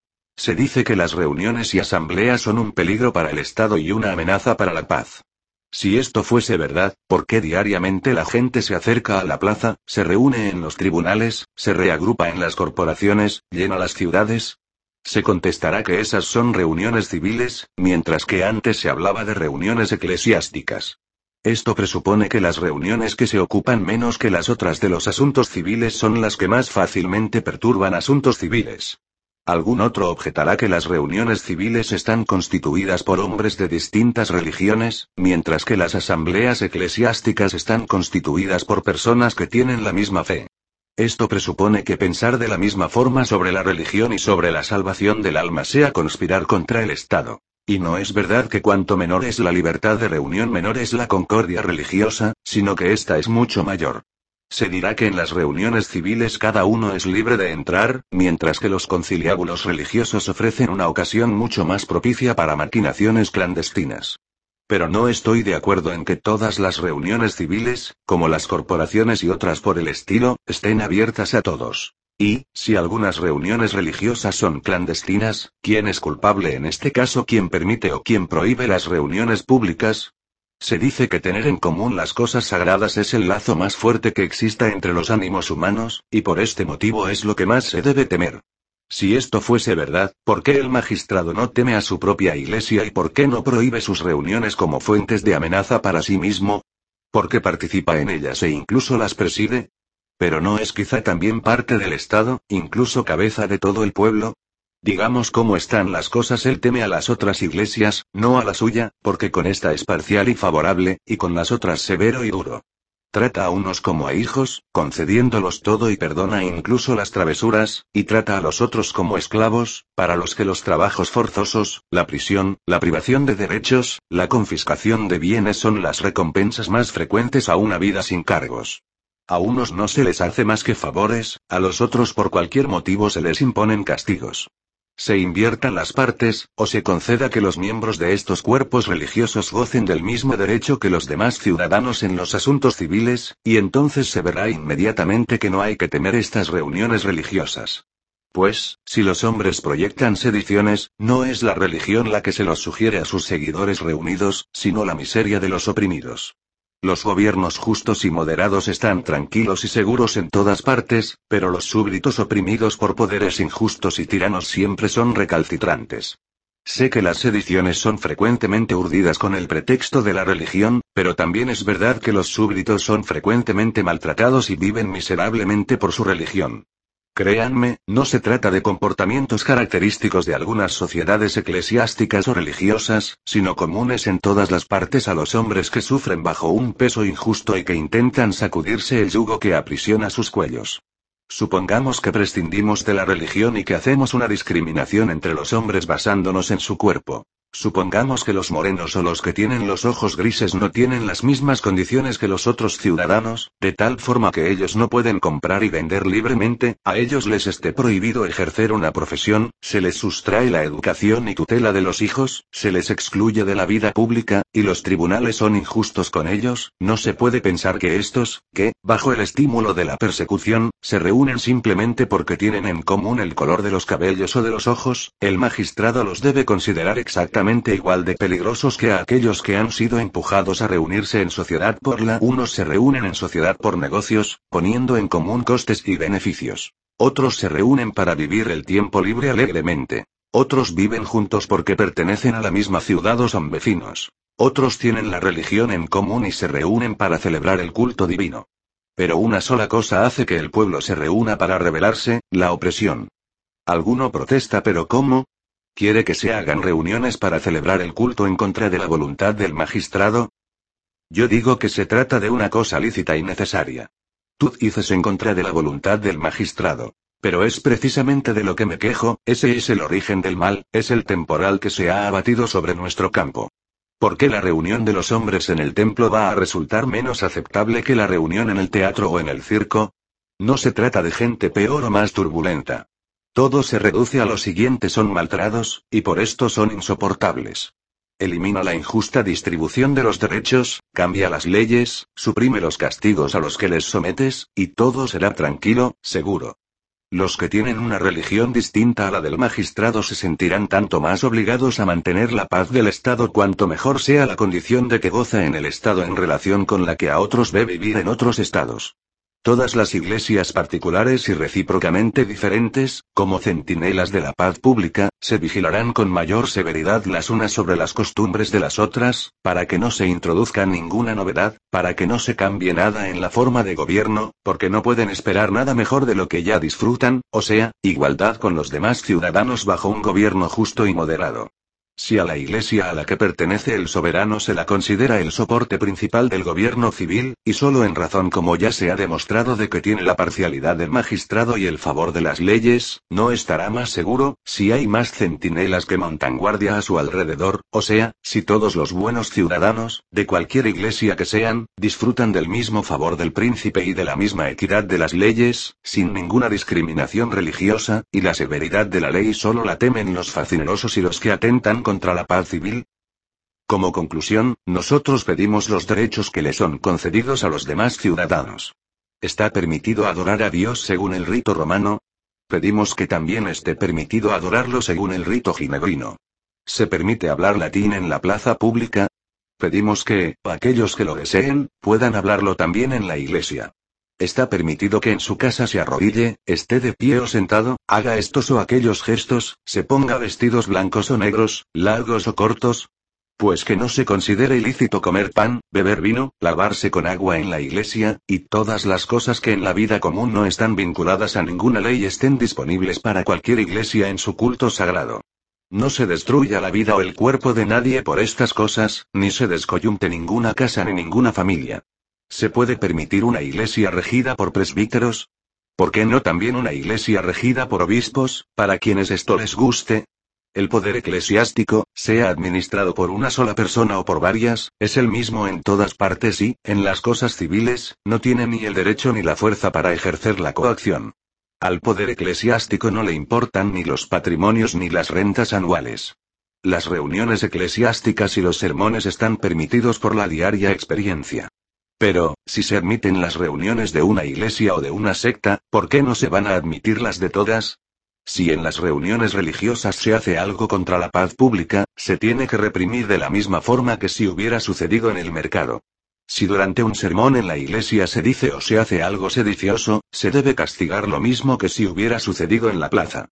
Se dice que las reuniones y asambleas son un peligro para el Estado y una amenaza para la paz. Si esto fuese verdad, ¿por qué diariamente la gente se acerca a la plaza, se reúne en los tribunales, se reagrupa en las corporaciones, llena las ciudades? Se contestará que esas son reuniones civiles, mientras que antes se hablaba de reuniones eclesiásticas. Esto presupone que las reuniones que se ocupan menos que las otras de los asuntos civiles son las que más fácilmente perturban asuntos civiles. Algún otro objetará que las reuniones civiles están constituidas por hombres de distintas religiones, mientras que las asambleas eclesiásticas están constituidas por personas que tienen la misma fe. Esto presupone que pensar de la misma forma sobre la religión y sobre la salvación del alma sea conspirar contra el Estado. Y no es verdad que cuanto menor es la libertad de reunión menor es la concordia religiosa, sino que esta es mucho mayor. Se dirá que en las reuniones civiles cada uno es libre de entrar, mientras que los conciliábulos religiosos ofrecen una ocasión mucho más propicia para maquinaciones clandestinas. Pero no estoy de acuerdo en que todas las reuniones civiles, como las corporaciones y otras por el estilo, estén abiertas a todos. Y, si algunas reuniones religiosas son clandestinas, ¿quién es culpable en este caso? ¿Quién permite o quién prohíbe las reuniones públicas? Se dice que tener en común las cosas sagradas es el lazo más fuerte que exista entre los ánimos humanos, y por este motivo es lo que más se debe temer. Si esto fuese verdad, ¿por qué el magistrado no teme a su propia iglesia y por qué no prohíbe sus reuniones como fuentes de amenaza para sí mismo? ¿Por qué participa en ellas e incluso las preside? ¿Pero no es quizá también parte del Estado, incluso cabeza de todo el pueblo? Digamos cómo están las cosas, él teme a las otras iglesias, no a la suya, porque con esta es parcial y favorable, y con las otras severo y duro. Trata a unos como a hijos, concediéndolos todo y perdona incluso las travesuras, y trata a los otros como esclavos, para los que los trabajos forzosos, la prisión, la privación de derechos, la confiscación de bienes son las recompensas más frecuentes a una vida sin cargos. A unos no se les hace más que favores, a los otros por cualquier motivo se les imponen castigos. Se inviertan las partes, o se conceda que los miembros de estos cuerpos religiosos gocen del mismo derecho que los demás ciudadanos en los asuntos civiles, y entonces se verá inmediatamente que no hay que temer estas reuniones religiosas. Pues, si los hombres proyectan sediciones, no es la religión la que se los sugiere a sus seguidores reunidos, sino la miseria de los oprimidos. Los gobiernos justos y moderados están tranquilos y seguros en todas partes, pero los súbditos oprimidos por poderes injustos y tiranos siempre son recalcitrantes. Sé que las sediciones son frecuentemente urdidas con el pretexto de la religión, pero también es verdad que los súbditos son frecuentemente maltratados y viven miserablemente por su religión. Créanme, no se trata de comportamientos característicos de algunas sociedades eclesiásticas o religiosas, sino comunes en todas las partes a los hombres que sufren bajo un peso injusto y que intentan sacudirse el yugo que aprisiona sus cuellos. Supongamos que prescindimos de la religión y que hacemos una discriminación entre los hombres basándonos en su cuerpo. Supongamos que los morenos o los que tienen los ojos grises no tienen las mismas condiciones que los otros ciudadanos, de tal forma que ellos no pueden comprar y vender libremente, a ellos les esté prohibido ejercer una profesión, se les sustrae la educación y tutela de los hijos, se les excluye de la vida pública, y los tribunales son injustos con ellos. No se puede pensar que estos, que, bajo el estímulo de la persecución, se reúnen simplemente porque tienen en común el color de los cabellos o de los ojos, el magistrado los debe considerar exactamente igual de peligrosos que a aquellos que han sido empujados a reunirse en sociedad por la. Unos se reúnen en sociedad por negocios, poniendo en común costes y beneficios. Otros se reúnen para vivir el tiempo libre alegremente. Otros viven juntos porque pertenecen a la misma ciudad o son vecinos. Otros tienen la religión en común y se reúnen para celebrar el culto divino. Pero una sola cosa hace que el pueblo se reúna para rebelarse: la opresión. Alguno protesta, pero ¿cómo? ¿Quiere que se hagan reuniones para celebrar el culto en contra de la voluntad del magistrado? Yo digo que se trata de una cosa lícita y necesaria. Tú dices en contra de la voluntad del magistrado. Pero es precisamente de lo que me quejo. Ese es el origen del mal, es el temporal que se ha abatido sobre nuestro campo. ¿Por qué la reunión de los hombres en el templo va a resultar menos aceptable que la reunión en el teatro o en el circo? No se trata de gente peor o más turbulenta. Todo se reduce a lo siguiente: son maltratados, y por esto son insoportables. Elimina la injusta distribución de los derechos, cambia las leyes, suprime los castigos a los que les sometes, y todo será tranquilo, seguro. Los que tienen una religión distinta a la del magistrado se sentirán tanto más obligados a mantener la paz del Estado cuanto mejor sea la condición de que goza en el Estado en relación con la que a otros ve vivir en otros estados. Todas las iglesias particulares y recíprocamente diferentes, como centinelas de la paz pública, se vigilarán con mayor severidad las unas sobre las costumbres de las otras, para que no se introduzca ninguna novedad, para que no se cambie nada en la forma de gobierno, porque no pueden esperar nada mejor de lo que ya disfrutan, o sea, igualdad con los demás ciudadanos bajo un gobierno justo y moderado. Si a la iglesia a la que pertenece el soberano se la considera el soporte principal del gobierno civil, y solo en razón, como ya se ha demostrado, de que tiene la parcialidad del magistrado y el favor de las leyes, no estará más seguro. Si hay más centinelas que montan guardia a su alrededor, o sea, si todos los buenos ciudadanos, de cualquier iglesia que sean, disfrutan del mismo favor del príncipe y de la misma equidad de las leyes, sin ninguna discriminación religiosa, y la severidad de la ley solo la temen los facinerosos y los que atentan contra la paz civil. Como conclusión, nosotros pedimos los derechos que le son concedidos a los demás ciudadanos. ¿Está permitido adorar a Dios según el rito romano? Pedimos que también esté permitido adorarlo según el rito ginebrino. ¿Se permite hablar latín en la plaza pública? Pedimos que, aquellos que lo deseen, puedan hablarlo también en la iglesia. ¿Está permitido que en su casa se arrodille, esté de pie o sentado, haga estos o aquellos gestos, se ponga vestidos blancos o negros, largos o cortos? Pues que no se considere ilícito comer pan, beber vino, lavarse con agua en la iglesia, y todas las cosas que en la vida común no están vinculadas a ninguna ley estén disponibles para cualquier iglesia en su culto sagrado. No se destruya la vida o el cuerpo de nadie por estas cosas, ni se descoyunte ninguna casa ni ninguna familia. ¿Se puede permitir una iglesia regida por presbíteros? ¿Por qué no también una iglesia regida por obispos, para quienes esto les guste? El poder eclesiástico, sea administrado por una sola persona o por varias, es el mismo en todas partes y, en las cosas civiles, no tiene ni el derecho ni la fuerza para ejercer la coacción. Al poder eclesiástico no le importan ni los patrimonios ni las rentas anuales. Las reuniones eclesiásticas y los sermones están permitidos por la diaria experiencia. Pero, si se admiten las reuniones de una iglesia o de una secta, ¿por qué no se van a admitir las de todas? Si en las reuniones religiosas se hace algo contra la paz pública, se tiene que reprimir de la misma forma que si hubiera sucedido en el mercado. Si durante un sermón en la iglesia se dice o se hace algo sedicioso, se debe castigar lo mismo que si hubiera sucedido en la plaza.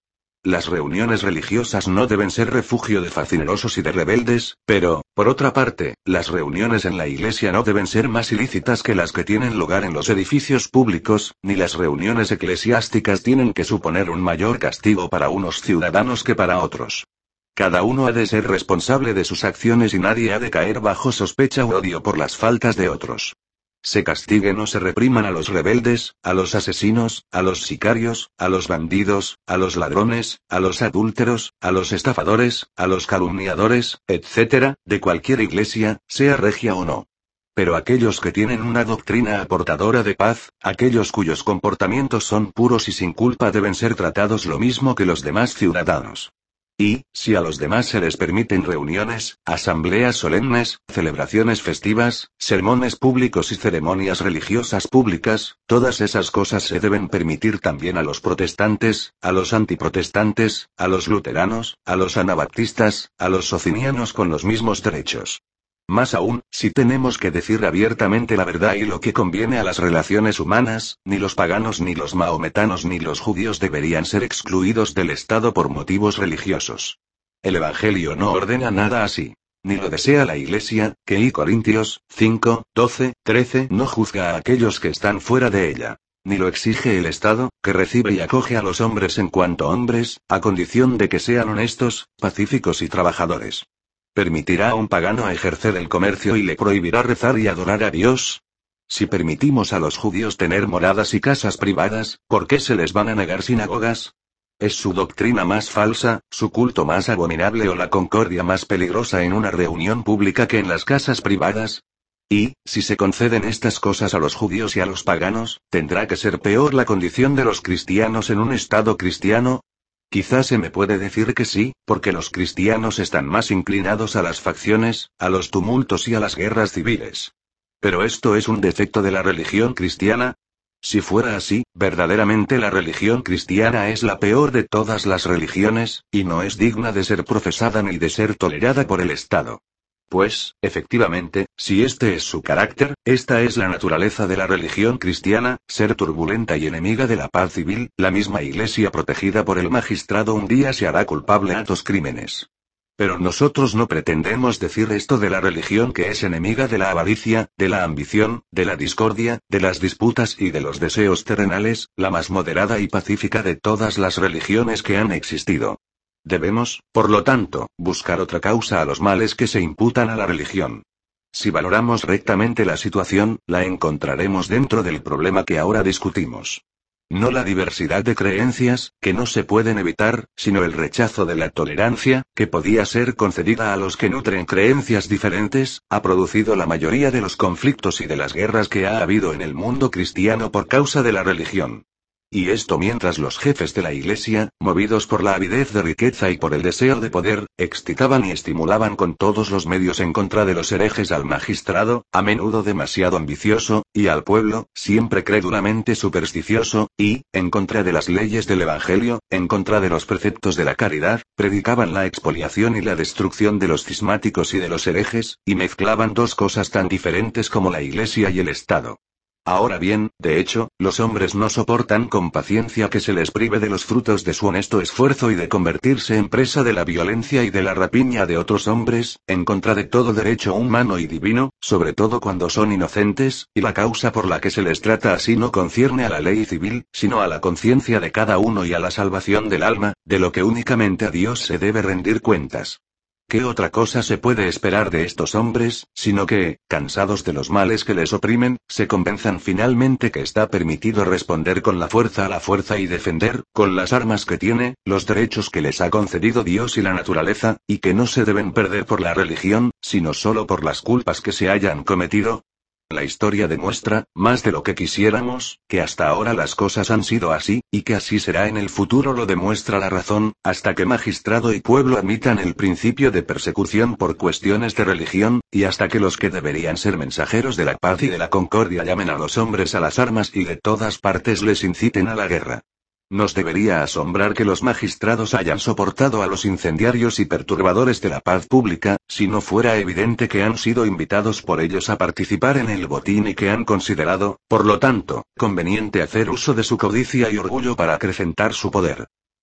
Las reuniones religiosas no deben ser refugio de facinerosos y de rebeldes, pero, por otra parte, las reuniones en la iglesia no deben ser más ilícitas que las que tienen lugar en los edificios públicos, ni las reuniones eclesiásticas tienen que suponer un mayor castigo para unos ciudadanos que para otros. Cada uno ha de ser responsable de sus acciones y nadie ha de caer bajo sospecha u odio por las faltas de otros. Se castiguen o se repriman a los rebeldes, a los asesinos, a los sicarios, a los bandidos, a los ladrones, a los adúlteros, a los estafadores, a los calumniadores, etc., de cualquier iglesia, sea regia o no. Pero aquellos que tienen una doctrina aportadora de paz, aquellos cuyos comportamientos son puros y sin culpa deben ser tratados lo mismo que los demás ciudadanos. Y, si a los demás se les permiten reuniones, asambleas solemnes, celebraciones festivas, sermones públicos y ceremonias religiosas públicas, todas esas cosas se deben permitir también a los protestantes, a los antiprotestantes, a los luteranos, a los anabaptistas, a los socinianos con los mismos derechos. Más aún, si tenemos que decir abiertamente la verdad y lo que conviene a las relaciones humanas, ni los paganos ni los mahometanos ni los judíos deberían ser excluidos del Estado por motivos religiosos. El Evangelio no ordena nada así. Ni lo desea la Iglesia, que y Corintios 5, 12, 13 no juzga a aquellos que están fuera de ella. Ni lo exige el Estado, que recibe y acoge a los hombres en cuanto hombres, a condición de que sean honestos, pacíficos y trabajadores. ¿Permitirá a un pagano ejercer el comercio y le prohibirá rezar y adorar a Dios? Si permitimos a los judíos tener moradas y casas privadas, ¿por qué se les van a negar sinagogas? ¿Es su doctrina más falsa, su culto más abominable o la concordia más peligrosa en una reunión pública que en las casas privadas? Y, si se conceden estas cosas a los judíos y a los paganos, ¿tendrá que ser peor la condición de los cristianos en un Estado cristiano? Quizás se me puede decir que sí, porque los cristianos están más inclinados a las facciones, a los tumultos y a las guerras civiles. ¿Pero esto es un defecto de la religión cristiana? Si fuera así, verdaderamente la religión cristiana es la peor de todas las religiones, y no es digna de ser profesada ni de ser tolerada por el Estado. Pues, efectivamente, si este es su carácter, esta es la naturaleza de la religión cristiana, ser turbulenta y enemiga de la paz civil, la misma Iglesia protegida por el magistrado un día se hará culpable de altos crímenes. Pero nosotros no pretendemos decir esto de la religión que es enemiga de la avaricia, de la ambición, de la discordia, de las disputas y de los deseos terrenales, la más moderada y pacífica de todas las religiones que han existido. Debemos, por lo tanto, buscar otra causa a los males que se imputan a la religión. Si valoramos rectamente la situación, la encontraremos dentro del problema que ahora discutimos. No la diversidad de creencias, que no se pueden evitar, sino el rechazo de la tolerancia, que podía ser concedida a los que nutren creencias diferentes, ha producido la mayoría de los conflictos y de las guerras que ha habido en el mundo cristiano por causa de la religión. Y esto mientras los jefes de la Iglesia, movidos por la avidez de riqueza y por el deseo de poder, excitaban y estimulaban con todos los medios en contra de los herejes al magistrado, a menudo demasiado ambicioso, y al pueblo, siempre crédulamente supersticioso, y, en contra de las leyes del Evangelio, en contra de los preceptos de la caridad, predicaban la expoliación y la destrucción de los cismáticos y de los herejes, y mezclaban dos cosas tan diferentes como la Iglesia y el Estado. Ahora bien, de hecho, los hombres no soportan con paciencia que se les prive de los frutos de su honesto esfuerzo y de convertirse en presa de la violencia y de la rapiña de otros hombres, en contra de todo derecho humano y divino, sobre todo cuando son inocentes, y la causa por la que se les trata así no concierne a la ley civil, sino a la conciencia de cada uno y a la salvación del alma, de lo que únicamente a Dios se debe rendir cuentas. ¿Qué otra cosa se puede esperar de estos hombres, sino que, cansados de los males que les oprimen, se convenzan finalmente que está permitido responder con la fuerza a la fuerza y defender, con las armas que tiene, los derechos que les ha concedido Dios y la naturaleza, y que no se deben perder por la religión, sino solo por las culpas que se hayan cometido? La historia demuestra, más de lo que quisiéramos, que hasta ahora las cosas han sido así, y que así será en el futuro lo demuestra la razón, hasta que magistrado y pueblo admitan el principio de persecución por cuestiones de religión, y hasta que los que deberían ser mensajeros de la paz y de la concordia llamen a los hombres a las armas y de todas partes les inciten a la guerra. Nos debería asombrar que los magistrados hayan soportado a los incendiarios y perturbadores de la paz pública, si no fuera evidente que han sido invitados por ellos a participar en el botín y que han considerado, por lo tanto, conveniente hacer uso de su codicia y orgullo para acrecentar su poder.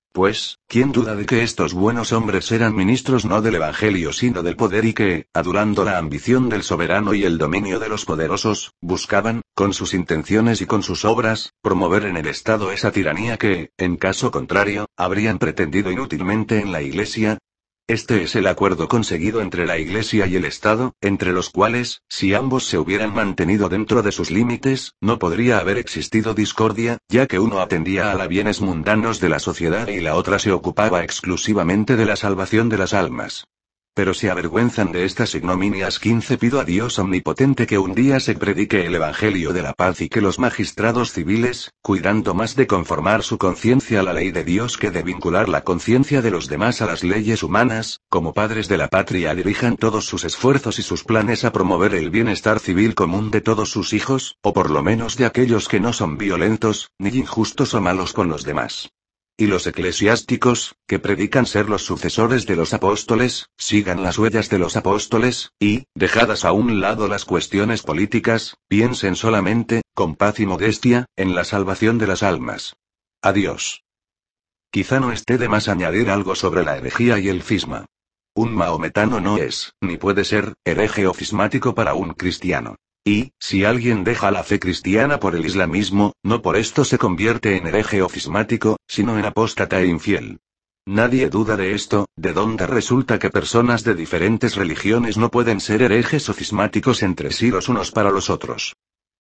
Pues, ¿quién duda de que estos buenos hombres eran ministros no del Evangelio sino del poder y que, adulando la ambición del soberano y el dominio de los poderosos, buscaban, con sus intenciones y con sus obras, promover en el Estado esa tiranía que, en caso contrario, habrían pretendido inútilmente en la Iglesia? Este es el acuerdo conseguido entre la Iglesia y el Estado, entre los cuales, si ambos se hubieran mantenido dentro de sus límites, no podría haber existido discordia, ya que uno atendía a los bienes mundanos de la sociedad y la otra se ocupaba exclusivamente de la salvación de las almas. Pero se avergüenzan de estas ignominias. 15 Pido a Dios omnipotente que un día se predique el Evangelio de la paz y que los magistrados civiles, cuidando más de conformar su conciencia a la ley de Dios que de vincular la conciencia de los demás a las leyes humanas, como padres de la patria dirijan todos sus esfuerzos y sus planes a promover el bienestar civil común de todos sus hijos, o por lo menos de aquellos que no son violentos, ni injustos o malos con los demás. Y los eclesiásticos, que predican ser los sucesores de los apóstoles, sigan las huellas de los apóstoles, y, dejadas a un lado las cuestiones políticas, piensen solamente, con paz y modestia, en la salvación de las almas. Adiós. Quizá no esté de más añadir algo sobre la herejía y el cisma. Un maometano no es, ni puede ser, hereje o cismático para un cristiano. Y, si alguien deja la fe cristiana por el islamismo, no por esto se convierte en hereje o cismático, sino en apóstata e infiel. Nadie duda de esto, de donde resulta que personas de diferentes religiones no pueden ser herejes o cismáticos entre sí los unos para los otros.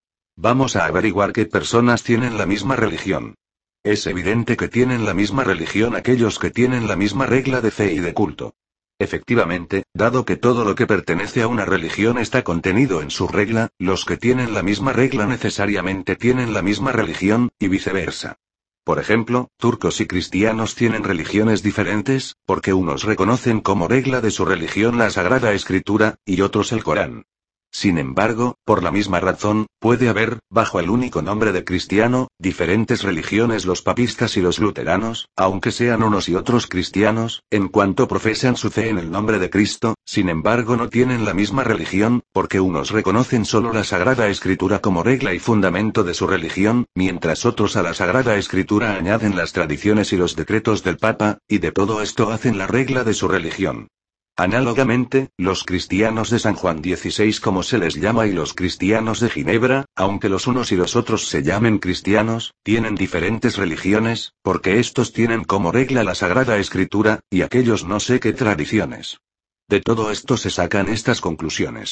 Vamos a averiguar qué personas tienen la misma religión. Es evidente que tienen la misma religión aquellos que tienen la misma regla de fe y de culto. Efectivamente, dado que todo lo que pertenece a una religión está contenido en su regla, los que tienen la misma regla necesariamente tienen la misma religión, y viceversa. Por ejemplo, turcos y cristianos tienen religiones diferentes, porque unos reconocen como regla de su religión la Sagrada Escritura, y otros el Corán. Sin embargo, por la misma razón, puede haber, bajo el único nombre de cristiano, diferentes religiones. Los papistas y los luteranos, aunque sean unos y otros cristianos, en cuanto profesan su fe en el nombre de Cristo, sin embargo no tienen la misma religión, porque unos reconocen solo la Sagrada Escritura como regla y fundamento de su religión, mientras otros a la Sagrada Escritura añaden las tradiciones y los decretos del Papa, y de todo esto hacen la regla de su religión. Análogamente, los cristianos de San Juan XVI como se les llama y los cristianos de Ginebra, aunque los unos y los otros se llamen cristianos, tienen diferentes religiones, porque estos tienen como regla la Sagrada Escritura, y aquellos no sé qué tradiciones. De todo esto se sacan estas conclusiones.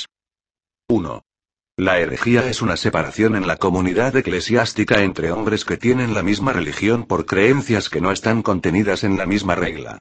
1. La herejía es una separación en la comunidad eclesiástica entre hombres que tienen la misma religión por creencias que no están contenidas en la misma regla.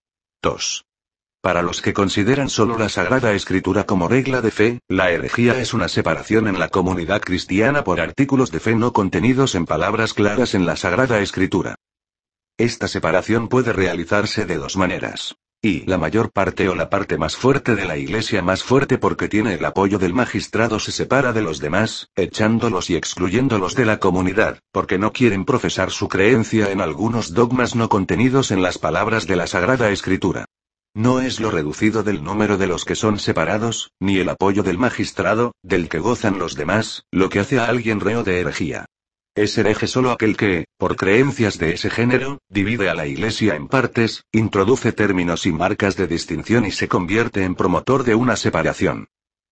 2. Para los que consideran solo la Sagrada Escritura como regla de fe, la herejía es una separación en la comunidad cristiana por artículos de fe no contenidos en palabras claras en la Sagrada Escritura. Esta separación puede realizarse de dos maneras. Y la mayor parte o la parte más fuerte de la Iglesia más fuerte porque tiene el apoyo del magistrado se separa de los demás, echándolos y excluyéndolos de la comunidad, porque no quieren profesar su creencia en algunos dogmas no contenidos en las palabras de la Sagrada Escritura. No es lo reducido del número de los que son separados, ni el apoyo del magistrado, del que gozan los demás, lo que hace a alguien reo de herejía. Es hereje solo aquel que, por creencias de ese género, divide a la Iglesia en partes, introduce términos y marcas de distinción y se convierte en promotor de una separación.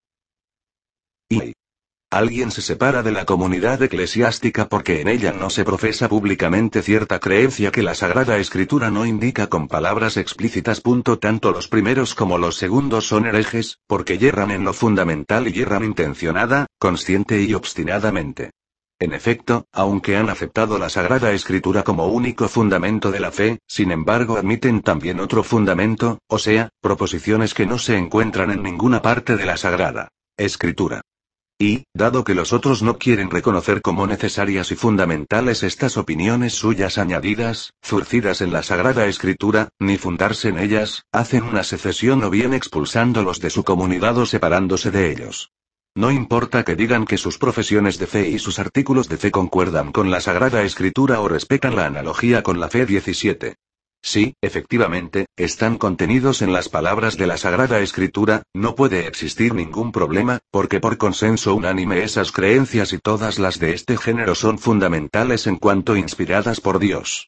Y alguien se separa de la comunidad eclesiástica porque en ella no se profesa públicamente cierta creencia que la Sagrada Escritura no indica con palabras explícitas. Tanto los primeros como los segundos son herejes, porque yerran en lo fundamental y yerran intencionada, consciente y obstinadamente. En efecto, aunque han aceptado la Sagrada Escritura como único fundamento de la fe, sin embargo admiten también otro fundamento, o sea, proposiciones que no se encuentran en ninguna parte de la Sagrada Escritura. Y, dado que los otros no quieren reconocer como necesarias y fundamentales estas opiniones suyas añadidas, zurcidas en la Sagrada Escritura, ni fundarse en ellas, hacen una secesión o bien expulsándolos de su comunidad o separándose de ellos. No importa que digan que sus profesiones de fe y sus artículos de fe concuerdan con la Sagrada Escritura o respetan la analogía con la fe. 17. Sí, efectivamente, están contenidos en las palabras de la Sagrada Escritura, no puede existir ningún problema, porque por consenso unánime esas creencias y todas las de este género son fundamentales en cuanto inspiradas por Dios.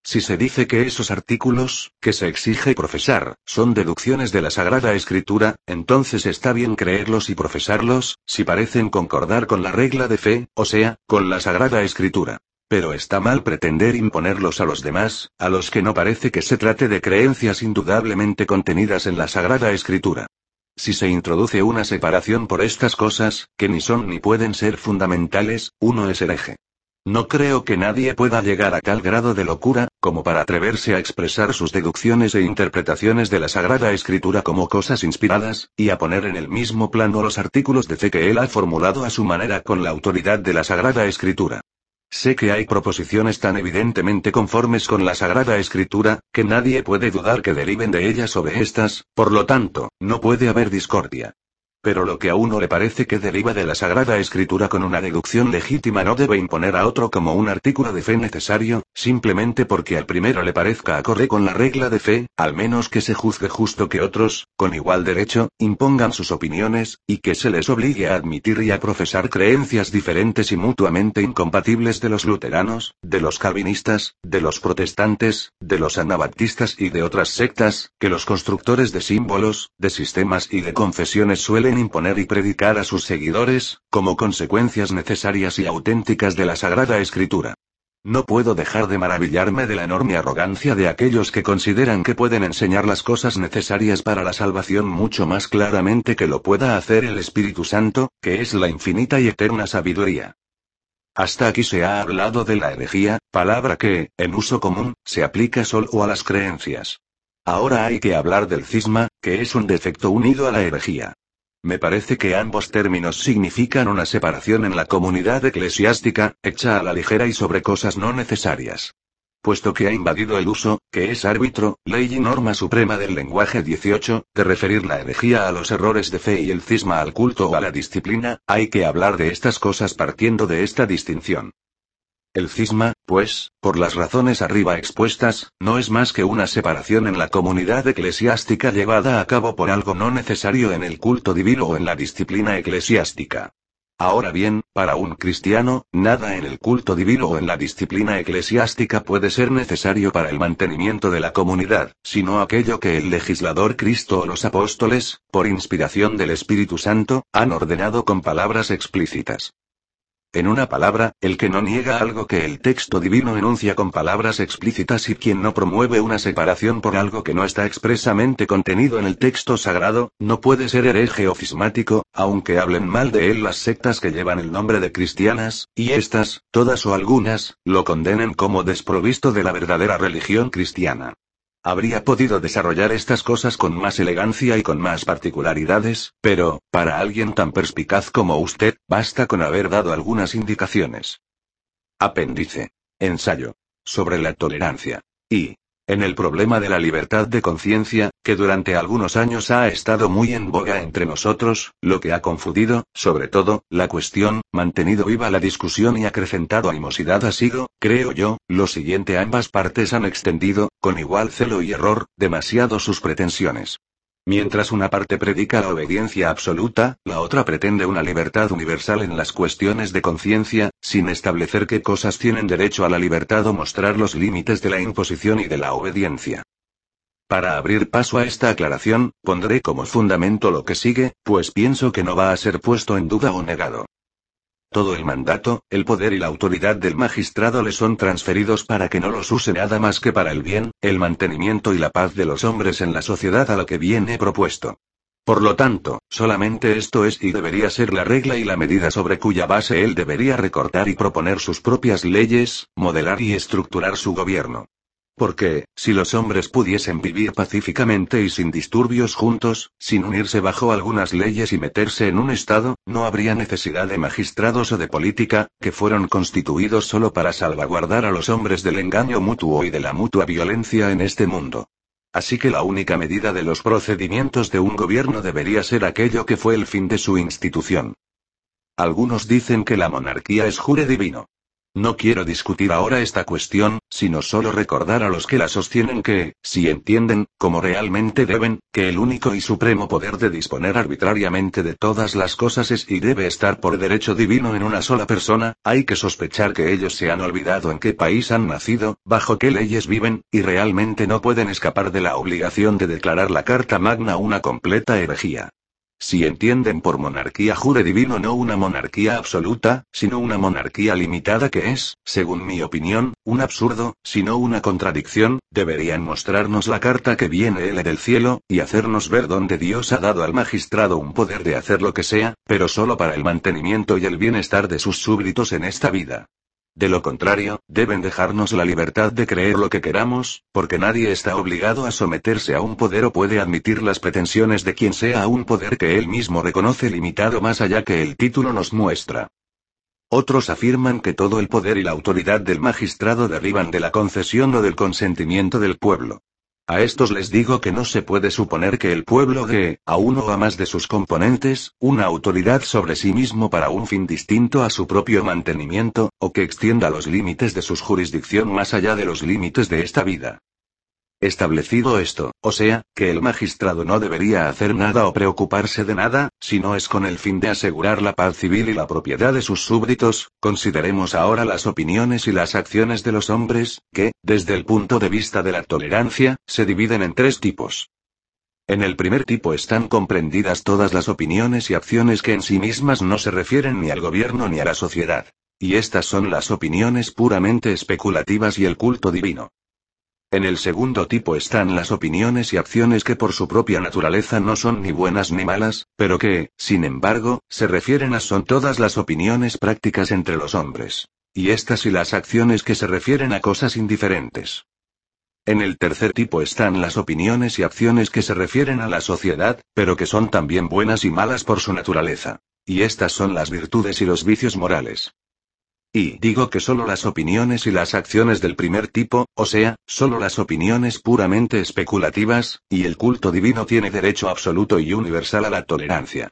Si se dice que esos artículos, que se exige profesar, son deducciones de la Sagrada Escritura, entonces está bien creerlos y profesarlos, si parecen concordar con la regla de fe, o sea, con la Sagrada Escritura. Pero está mal pretender imponerlos a los demás, a los que no parece que se trate de creencias indudablemente contenidas en la Sagrada Escritura. Si se introduce una separación por estas cosas, que ni son ni pueden ser fundamentales, uno es hereje. No creo que nadie pueda llegar a tal grado de locura, como para atreverse a expresar sus deducciones e interpretaciones de la Sagrada Escritura como cosas inspiradas, y a poner en el mismo plano los artículos de fe que él ha formulado a su manera con la autoridad de la Sagrada Escritura. Sé que hay proposiciones tan evidentemente conformes con la Sagrada Escritura, que nadie puede dudar que deriven de ella sobre estas, por lo tanto, no puede haber discordia. Pero lo que a uno le parece que deriva de la Sagrada Escritura con una deducción legítima no debe imponer a otro como un artículo de fe necesario, simplemente porque al primero le parezca acorde con la regla de fe, al menos que se juzgue justo que otros, con igual derecho, impongan sus opiniones, y que se les obligue a admitir y a profesar creencias diferentes y mutuamente incompatibles de los luteranos, de los calvinistas, de los protestantes, de los anabaptistas y de otras sectas, que los constructores de símbolos, de sistemas y de confesiones suelen imponer y predicar a sus seguidores, como consecuencias necesarias y auténticas de la Sagrada Escritura. No puedo dejar de maravillarme de la enorme arrogancia de aquellos que consideran que pueden enseñar las cosas necesarias para la salvación mucho más claramente que lo pueda hacer el Espíritu Santo, que es la infinita y eterna sabiduría. Hasta aquí se ha hablado de la herejía, palabra que, en uso común, se aplica solo a las creencias. Ahora hay que hablar del cisma, que es un defecto unido a la herejía. Me parece que ambos términos significan una separación en la comunidad eclesiástica, hecha a la ligera y sobre cosas no necesarias. Puesto que ha invadido el uso, que es árbitro, ley y norma suprema del lenguaje 18, de referir la herejía a los errores de fe y el cisma al culto o a la disciplina, hay que hablar de estas cosas partiendo de esta distinción. El cisma, pues, por las razones arriba expuestas, no es más que una separación en la comunidad eclesiástica llevada a cabo por algo no necesario en el culto divino o en la disciplina eclesiástica. Ahora bien, para un cristiano, nada en el culto divino o en la disciplina eclesiástica puede ser necesario para el mantenimiento de la comunidad, sino aquello que el legislador Cristo o los apóstoles, por inspiración del Espíritu Santo, han ordenado con palabras explícitas. En una palabra, el que no niega algo que el texto divino enuncia con palabras explícitas y quien no promueve una separación por algo que no está expresamente contenido en el texto sagrado, no puede ser hereje o cismático, aunque hablen mal de él las sectas que llevan el nombre de cristianas, y estas, todas o algunas, lo condenen como desprovisto de la verdadera religión cristiana. Habría podido desarrollar estas cosas con más elegancia y con más particularidades, pero, para alguien tan perspicaz como usted, basta con haber dado algunas indicaciones. Apéndice. Ensayo. Sobre la tolerancia. Y. En el problema de la libertad de conciencia, que durante algunos años ha estado muy en boga entre nosotros, lo que ha confundido, sobre todo, la cuestión, mantenido viva la discusión y acrecentado animosidad ha sido, creo yo, lo siguiente: ambas partes han extendido, con igual celo y error, demasiado sus pretensiones. Mientras una parte predica la obediencia absoluta, la otra pretende una libertad universal en las cuestiones de conciencia, sin establecer qué cosas tienen derecho a la libertad o mostrar los límites de la imposición y de la obediencia. Para abrir paso a esta aclaración, pondré como fundamento lo que sigue, pues pienso que no va a ser puesto en duda o negado. Todo el mandato, el poder y la autoridad del magistrado le son transferidos para que no los use nada más que para el bien, el mantenimiento y la paz de los hombres en la sociedad a la que viene propuesto. Por lo tanto, solamente esto es y debería ser la regla y la medida sobre cuya base él debería recortar y proponer sus propias leyes, modelar y estructurar su gobierno. Porque, si los hombres pudiesen vivir pacíficamente y sin disturbios juntos, sin unirse bajo algunas leyes y meterse en un Estado, no habría necesidad de magistrados o de política, que fueron constituidos solo para salvaguardar a los hombres del engaño mutuo y de la mutua violencia en este mundo. Así que la única medida de los procedimientos de un gobierno debería ser aquello que fue el fin de su institución. Algunos dicen que la monarquía es jure divino. No quiero discutir ahora esta cuestión, sino solo recordar a los que la sostienen que, si entienden, como realmente deben, que el único y supremo poder de disponer arbitrariamente de todas las cosas es y debe estar por derecho divino en una sola persona, hay que sospechar que ellos se han olvidado en qué país han nacido, bajo qué leyes viven, y realmente no pueden escapar de la obligación de declarar la Carta Magna una completa herejía. Si entienden por monarquía jure divino no una monarquía absoluta, sino una monarquía limitada que es, según mi opinión, un absurdo, sino una contradicción, deberían mostrarnos la carta que viene L del cielo, y hacernos ver dónde Dios ha dado al magistrado un poder de hacer lo que sea, pero solo para el mantenimiento y el bienestar de sus súbditos en esta vida. De lo contrario, deben dejarnos la libertad de creer lo que queramos, porque nadie está obligado a someterse a un poder o puede admitir las pretensiones de quien sea a un poder que él mismo reconoce limitado más allá que el título nos muestra. Otros afirman que todo el poder y la autoridad del magistrado derivan de la concesión o del consentimiento del pueblo. A estos les digo que no se puede suponer que el pueblo dé, a uno o a más de sus componentes, una autoridad sobre sí mismo para un fin distinto a su propio mantenimiento, o que extienda los límites de su jurisdicción más allá de los límites de esta vida. Establecido esto, o sea, que el magistrado no debería hacer nada o preocuparse de nada, si no es con el fin de asegurar la paz civil y la propiedad de sus súbditos, consideremos ahora las opiniones y las acciones de los hombres, que, desde el punto de vista de la tolerancia, se dividen en tres tipos. En el primer tipo están comprendidas todas las opiniones y acciones que en sí mismas no se refieren ni al gobierno ni a la sociedad. Y estas son las opiniones puramente especulativas y el culto divino. En el segundo tipo están las opiniones y acciones que por su propia naturaleza no son ni buenas ni malas, pero que, sin embargo, se refieren a son todas las opiniones prácticas entre los hombres. Y estas y las acciones que se refieren a cosas indiferentes. En el tercer tipo están las opiniones y acciones que se refieren a la sociedad, pero que son también buenas y malas por su naturaleza. Y estas son las virtudes y los vicios morales. Y digo que solo las opiniones y las acciones del primer tipo, o sea, solo las opiniones puramente especulativas, y el culto divino tiene derecho absoluto y universal a la tolerancia.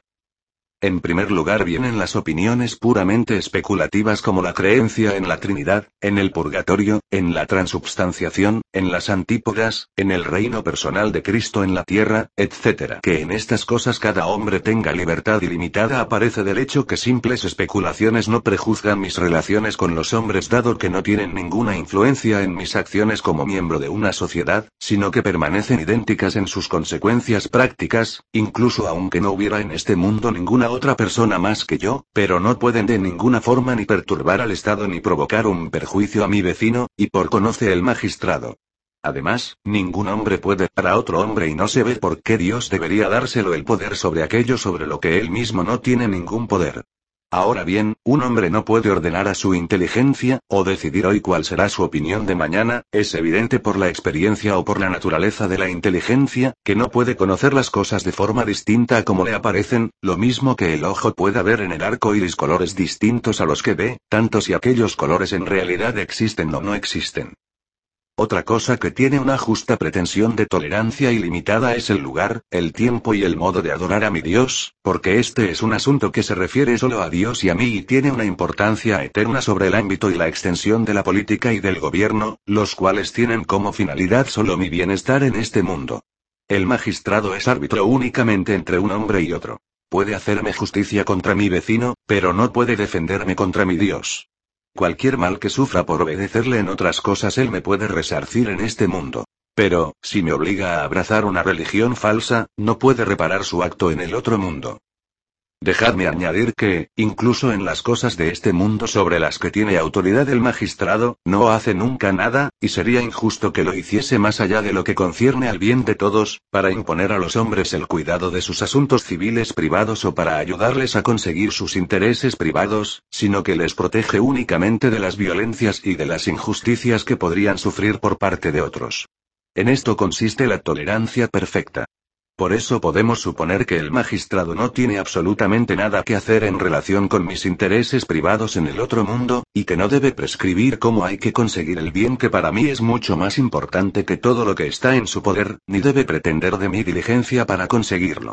En primer lugar vienen las opiniones puramente especulativas como la creencia en la Trinidad, en el purgatorio, en la transubstanciación, en las antípodas, en el reino personal de Cristo en la tierra, etc. Que en estas cosas cada hombre tenga libertad ilimitada aparece del hecho que simples especulaciones no prejuzgan mis relaciones con los hombres dado que no tienen ninguna influencia en mis acciones como miembro de una sociedad, sino que permanecen idénticas en sus consecuencias prácticas, incluso aunque no hubiera en este mundo ninguna otra persona más que yo, pero no pueden de ninguna forma ni perturbar al Estado ni provocar un perjuicio a mi vecino, y por conoce el magistrado. Además, ningún hombre puede dar a otro hombre y no se ve por qué Dios debería dárselo el poder sobre aquello sobre lo que él mismo no tiene ningún poder. Ahora bien, un hombre no puede ordenar a su inteligencia, o decidir hoy cuál será su opinión de mañana, es evidente por la experiencia o por la naturaleza de la inteligencia, que no puede conocer las cosas de forma distinta a como le aparecen, lo mismo que el ojo pueda ver en el arco iris colores distintos a los que ve, tanto si aquellos colores en realidad existen o no existen. Otra cosa que tiene una justa pretensión de tolerancia ilimitada es el lugar, el tiempo y el modo de adorar a mi Dios, porque este es un asunto que se refiere solo a Dios y a mí y tiene una importancia eterna sobre el ámbito y la extensión de la política y del gobierno, los cuales tienen como finalidad solo mi bienestar en este mundo. El magistrado es árbitro únicamente entre un hombre y otro. Puede hacerme justicia contra mi vecino, pero no puede defenderme contra mi Dios. Cualquier mal que sufra por obedecerle en otras cosas él me puede resarcir en este mundo. Pero, si me obliga a abrazar una religión falsa, no puede reparar su acto en el otro mundo. Dejadme añadir que, incluso en las cosas de este mundo sobre las que tiene autoridad el magistrado, no hace nunca nada, y sería injusto que lo hiciese más allá de lo que concierne al bien de todos, para imponer a los hombres el cuidado de sus asuntos civiles privados o para ayudarles a conseguir sus intereses privados, sino que les protege únicamente de las violencias y de las injusticias que podrían sufrir por parte de otros. En esto consiste la tolerancia perfecta. Por eso podemos suponer que el magistrado no tiene absolutamente nada que hacer en relación con mis intereses privados en el otro mundo, y que no debe prescribir cómo hay que conseguir el bien que para mí es mucho más importante que todo lo que está en su poder, ni debe pretender de mi diligencia para conseguirlo.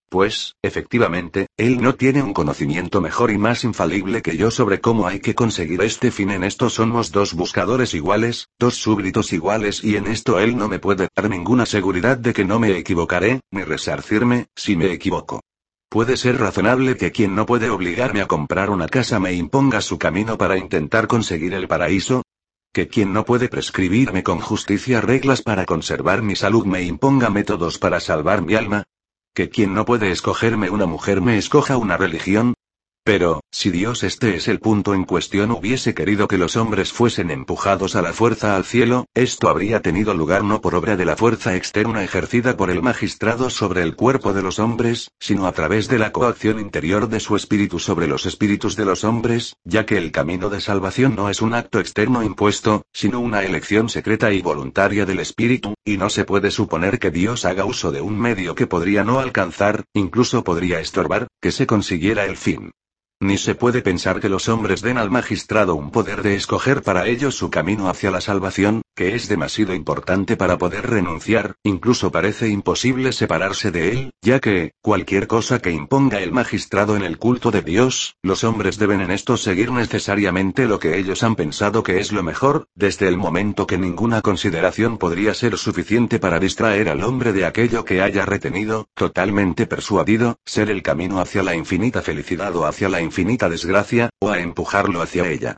Pues, efectivamente, él no tiene un conocimiento mejor y más infalible que yo sobre cómo hay que conseguir este fin. En esto somos dos buscadores iguales, dos súbditos iguales, y en esto él no me puede dar ninguna seguridad de que no me equivocaré, ni resarcirme, si me equivoco. ¿Puede ser razonable que quien no puede obligarme a comprar una casa me imponga su camino para intentar conseguir el paraíso? ¿Que quien no puede prescribirme con justicia reglas para conservar mi salud me imponga métodos para salvar mi alma? ¿Que quien no puede escogerme una mujer me escoja una religión? Pero, si Dios este es el punto en cuestión hubiese querido que los hombres fuesen empujados a la fuerza al cielo, esto habría tenido lugar no por obra de la fuerza externa ejercida por el magistrado sobre el cuerpo de los hombres, sino a través de la coacción interior de su espíritu sobre los espíritus de los hombres, ya que el camino de salvación no es un acto externo impuesto, sino una elección secreta y voluntaria del espíritu, y no se puede suponer que Dios haga uso de un medio que podría no alcanzar, incluso podría estorbar, que se consiguiera el fin. Ni se puede pensar que los hombres den al magistrado un poder de escoger para ellos su camino hacia la salvación, que es demasiado importante para poder renunciar, incluso parece imposible separarse de él, ya que, cualquier cosa que imponga el magistrado en el culto de Dios, los hombres deben en esto seguir necesariamente lo que ellos han pensado que es lo mejor, desde el momento que ninguna consideración podría ser suficiente para distraer al hombre de aquello que haya retenido, totalmente persuadido, ser el camino hacia la infinita felicidad o hacia la infinita desgracia, o a empujarlo hacia ella.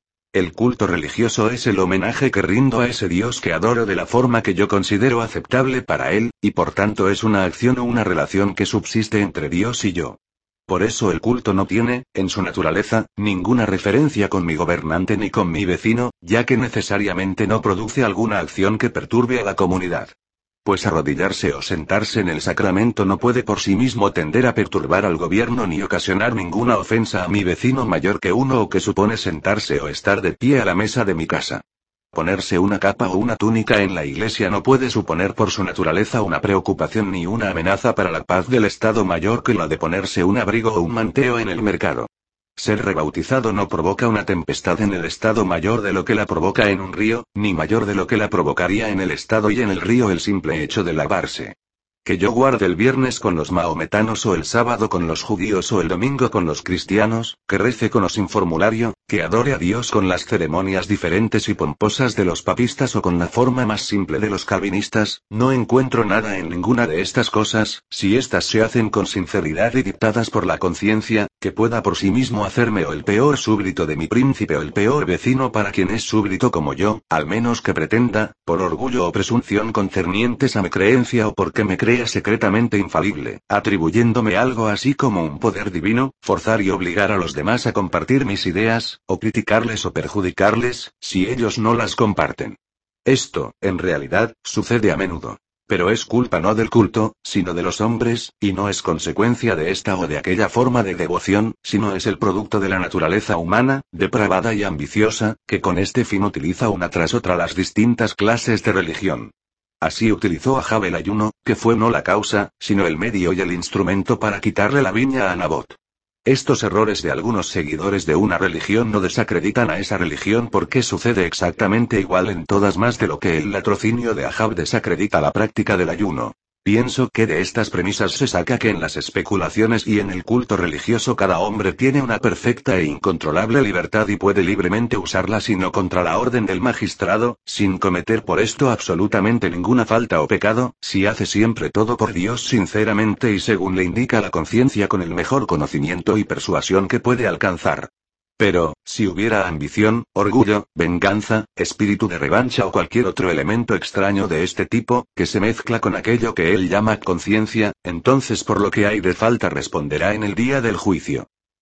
El culto religioso es el homenaje que rindo a ese Dios que adoro de la forma que yo considero aceptable para él, y por tanto es una acción o una relación que subsiste entre Dios y yo. Por eso el culto no tiene, en su naturaleza, ninguna referencia con mi gobernante ni con mi vecino, ya que necesariamente no produce alguna acción que perturbe a la comunidad. Pues arrodillarse o sentarse en el sacramento no puede por sí mismo tender a perturbar al gobierno ni ocasionar ninguna ofensa a mi vecino mayor que uno o que supone sentarse o estar de pie a la mesa de mi casa. Ponerse una capa o una túnica en la iglesia no puede suponer por su naturaleza una preocupación ni una amenaza para la paz del Estado mayor que la de ponerse un abrigo o un manteo en el mercado. Ser rebautizado no provoca una tempestad en el estado mayor de lo que la provoca en un río, ni mayor de lo que la provocaría en el estado y en el río el simple hecho de lavarse. Que yo guarde el viernes con los mahometanos o el sábado con los judíos o el domingo con los cristianos, que rece con o sin formulario, que adore a Dios con las ceremonias diferentes y pomposas de los papistas o con la forma más simple de los calvinistas, no encuentro nada en ninguna de estas cosas, si éstas se hacen con sinceridad y dictadas por la conciencia, que pueda por sí mismo hacerme o el peor súbdito de mi príncipe o el peor vecino para quien es súbdito como yo, al menos que pretenda, por orgullo o presunción concernientes a mi creencia o porque me crea secretamente infalible, atribuyéndome algo así como un poder divino, forzar y obligar a los demás a compartir mis ideas, o criticarles o perjudicarles, si ellos no las comparten. Esto, en realidad, sucede a menudo. Pero es culpa no del culto, sino de los hombres, y no es consecuencia de esta o de aquella forma de devoción, sino es el producto de la naturaleza humana, depravada y ambiciosa, que con este fin utiliza una tras otra las distintas clases de religión. Así utilizó Ahab el ayuno, que fue no la causa, sino el medio y el instrumento para quitarle la viña a Nabot. Estos errores de algunos seguidores de una religión no desacreditan a esa religión porque sucede exactamente igual en todas, más de lo que el latrocinio de Ahab desacredita la práctica del ayuno. Pienso que de estas premisas se saca que en las especulaciones y en el culto religioso cada hombre tiene una perfecta e incontrolable libertad y puede libremente usarla sino contra la orden del magistrado, sin cometer por esto absolutamente ninguna falta o pecado, si hace siempre todo por Dios sinceramente y según le indica la conciencia con el mejor conocimiento y persuasión que puede alcanzar. Pero, si hubiera ambición, orgullo, venganza, espíritu de revancha o cualquier otro elemento extraño de este tipo, que se mezcla con aquello que él llama conciencia, entonces por lo que hay de falta responderá en el día del juicio.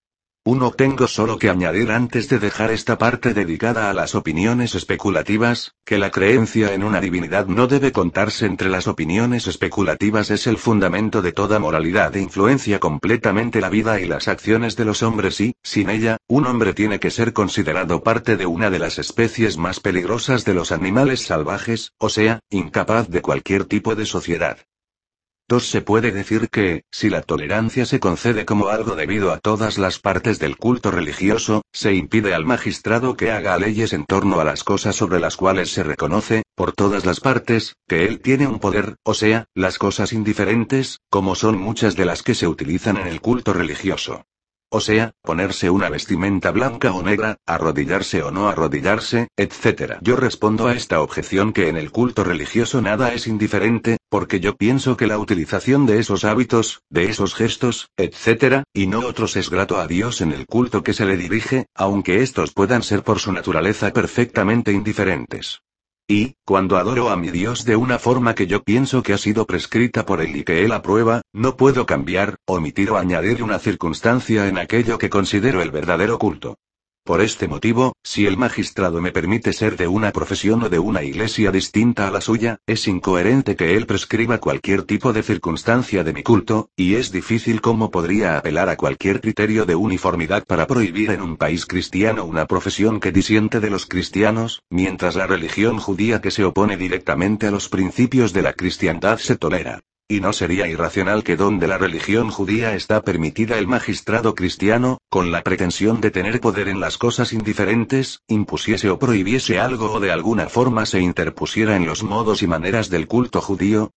Tengo solo que añadir antes de dejar esta parte dedicada a las opiniones especulativas, que la creencia en una divinidad no debe contarse entre las opiniones especulativas, es el fundamento de toda moralidad e influencia completamente la vida y las acciones de los hombres y, sin ella, un hombre tiene que ser considerado parte de una de las especies más peligrosas de los animales salvajes, o sea, incapaz de cualquier tipo de sociedad. 2. Se puede decir que, si la tolerancia se concede como algo debido a todas las partes del culto religioso, se impide al magistrado que haga leyes en torno a las cosas sobre las cuales se reconoce, por todas las partes, que él tiene un poder, o sea, las cosas indiferentes, como son muchas de las que se utilizan en el culto religioso. O sea, ponerse una vestimenta blanca o negra, arrodillarse o no arrodillarse, etc. Yo respondo a esta objeción que en el culto religioso nada es indiferente, porque yo pienso que la utilización de esos hábitos, de esos gestos, etc., y no otros es grato a Dios en el culto que se le dirige, aunque estos puedan ser por su naturaleza perfectamente indiferentes. Y, cuando adoro a mi Dios de una forma que yo pienso que ha sido prescrita por Él y que Él aprueba, no puedo cambiar, omitir o añadir una circunstancia en aquello que considero el verdadero culto. Por este motivo, si el magistrado me permite ser de una profesión o de una iglesia distinta a la suya, es incoherente que él prescriba cualquier tipo de circunstancia de mi culto, y es difícil cómo podría apelar a cualquier criterio de uniformidad para prohibir en un país cristiano una profesión que disiente de los cristianos, mientras la religión judía que se opone directamente a los principios de la cristiandad se tolera. Y no sería irracional que donde la religión judía está permitida el magistrado cristiano, con la pretensión de tener poder en las cosas indiferentes, impusiese o prohibiese algo o de alguna forma se interpusiera en los modos y maneras del culto judío.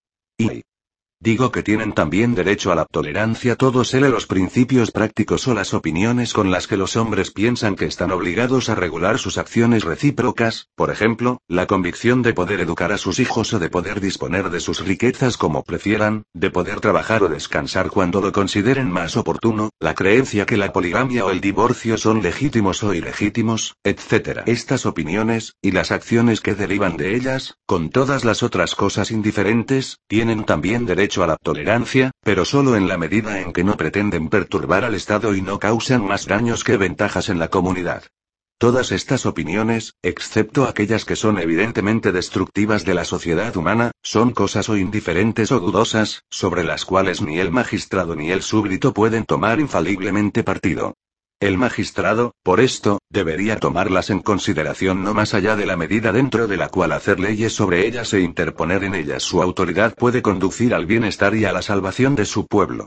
Y digo que tienen también derecho a la tolerancia todos los principios prácticos o las opiniones con las que los hombres piensan que están obligados a regular sus acciones recíprocas, por ejemplo, la convicción de poder educar a sus hijos o de poder disponer de sus riquezas como prefieran, de poder trabajar o descansar cuando lo consideren más oportuno, la creencia que la poligamia o el divorcio son legítimos o ilegítimos, etc. Estas opiniones, y las acciones que derivan de ellas, con todas las otras cosas indiferentes, tienen también derecho a la tolerancia, pero solo en la medida en que no pretenden perturbar al Estado y no causan más daños que ventajas en la comunidad. Todas estas opiniones, excepto aquellas que son evidentemente destructivas de la sociedad humana, son cosas o indiferentes o dudosas, sobre las cuales ni el magistrado ni el súbdito pueden tomar infaliblemente partido. El magistrado, por esto, debería tomarlas en consideración no más allá de la medida dentro de la cual hacer leyes sobre ellas e interponer en ellas su autoridad puede conducir al bienestar y a la salvación de su pueblo.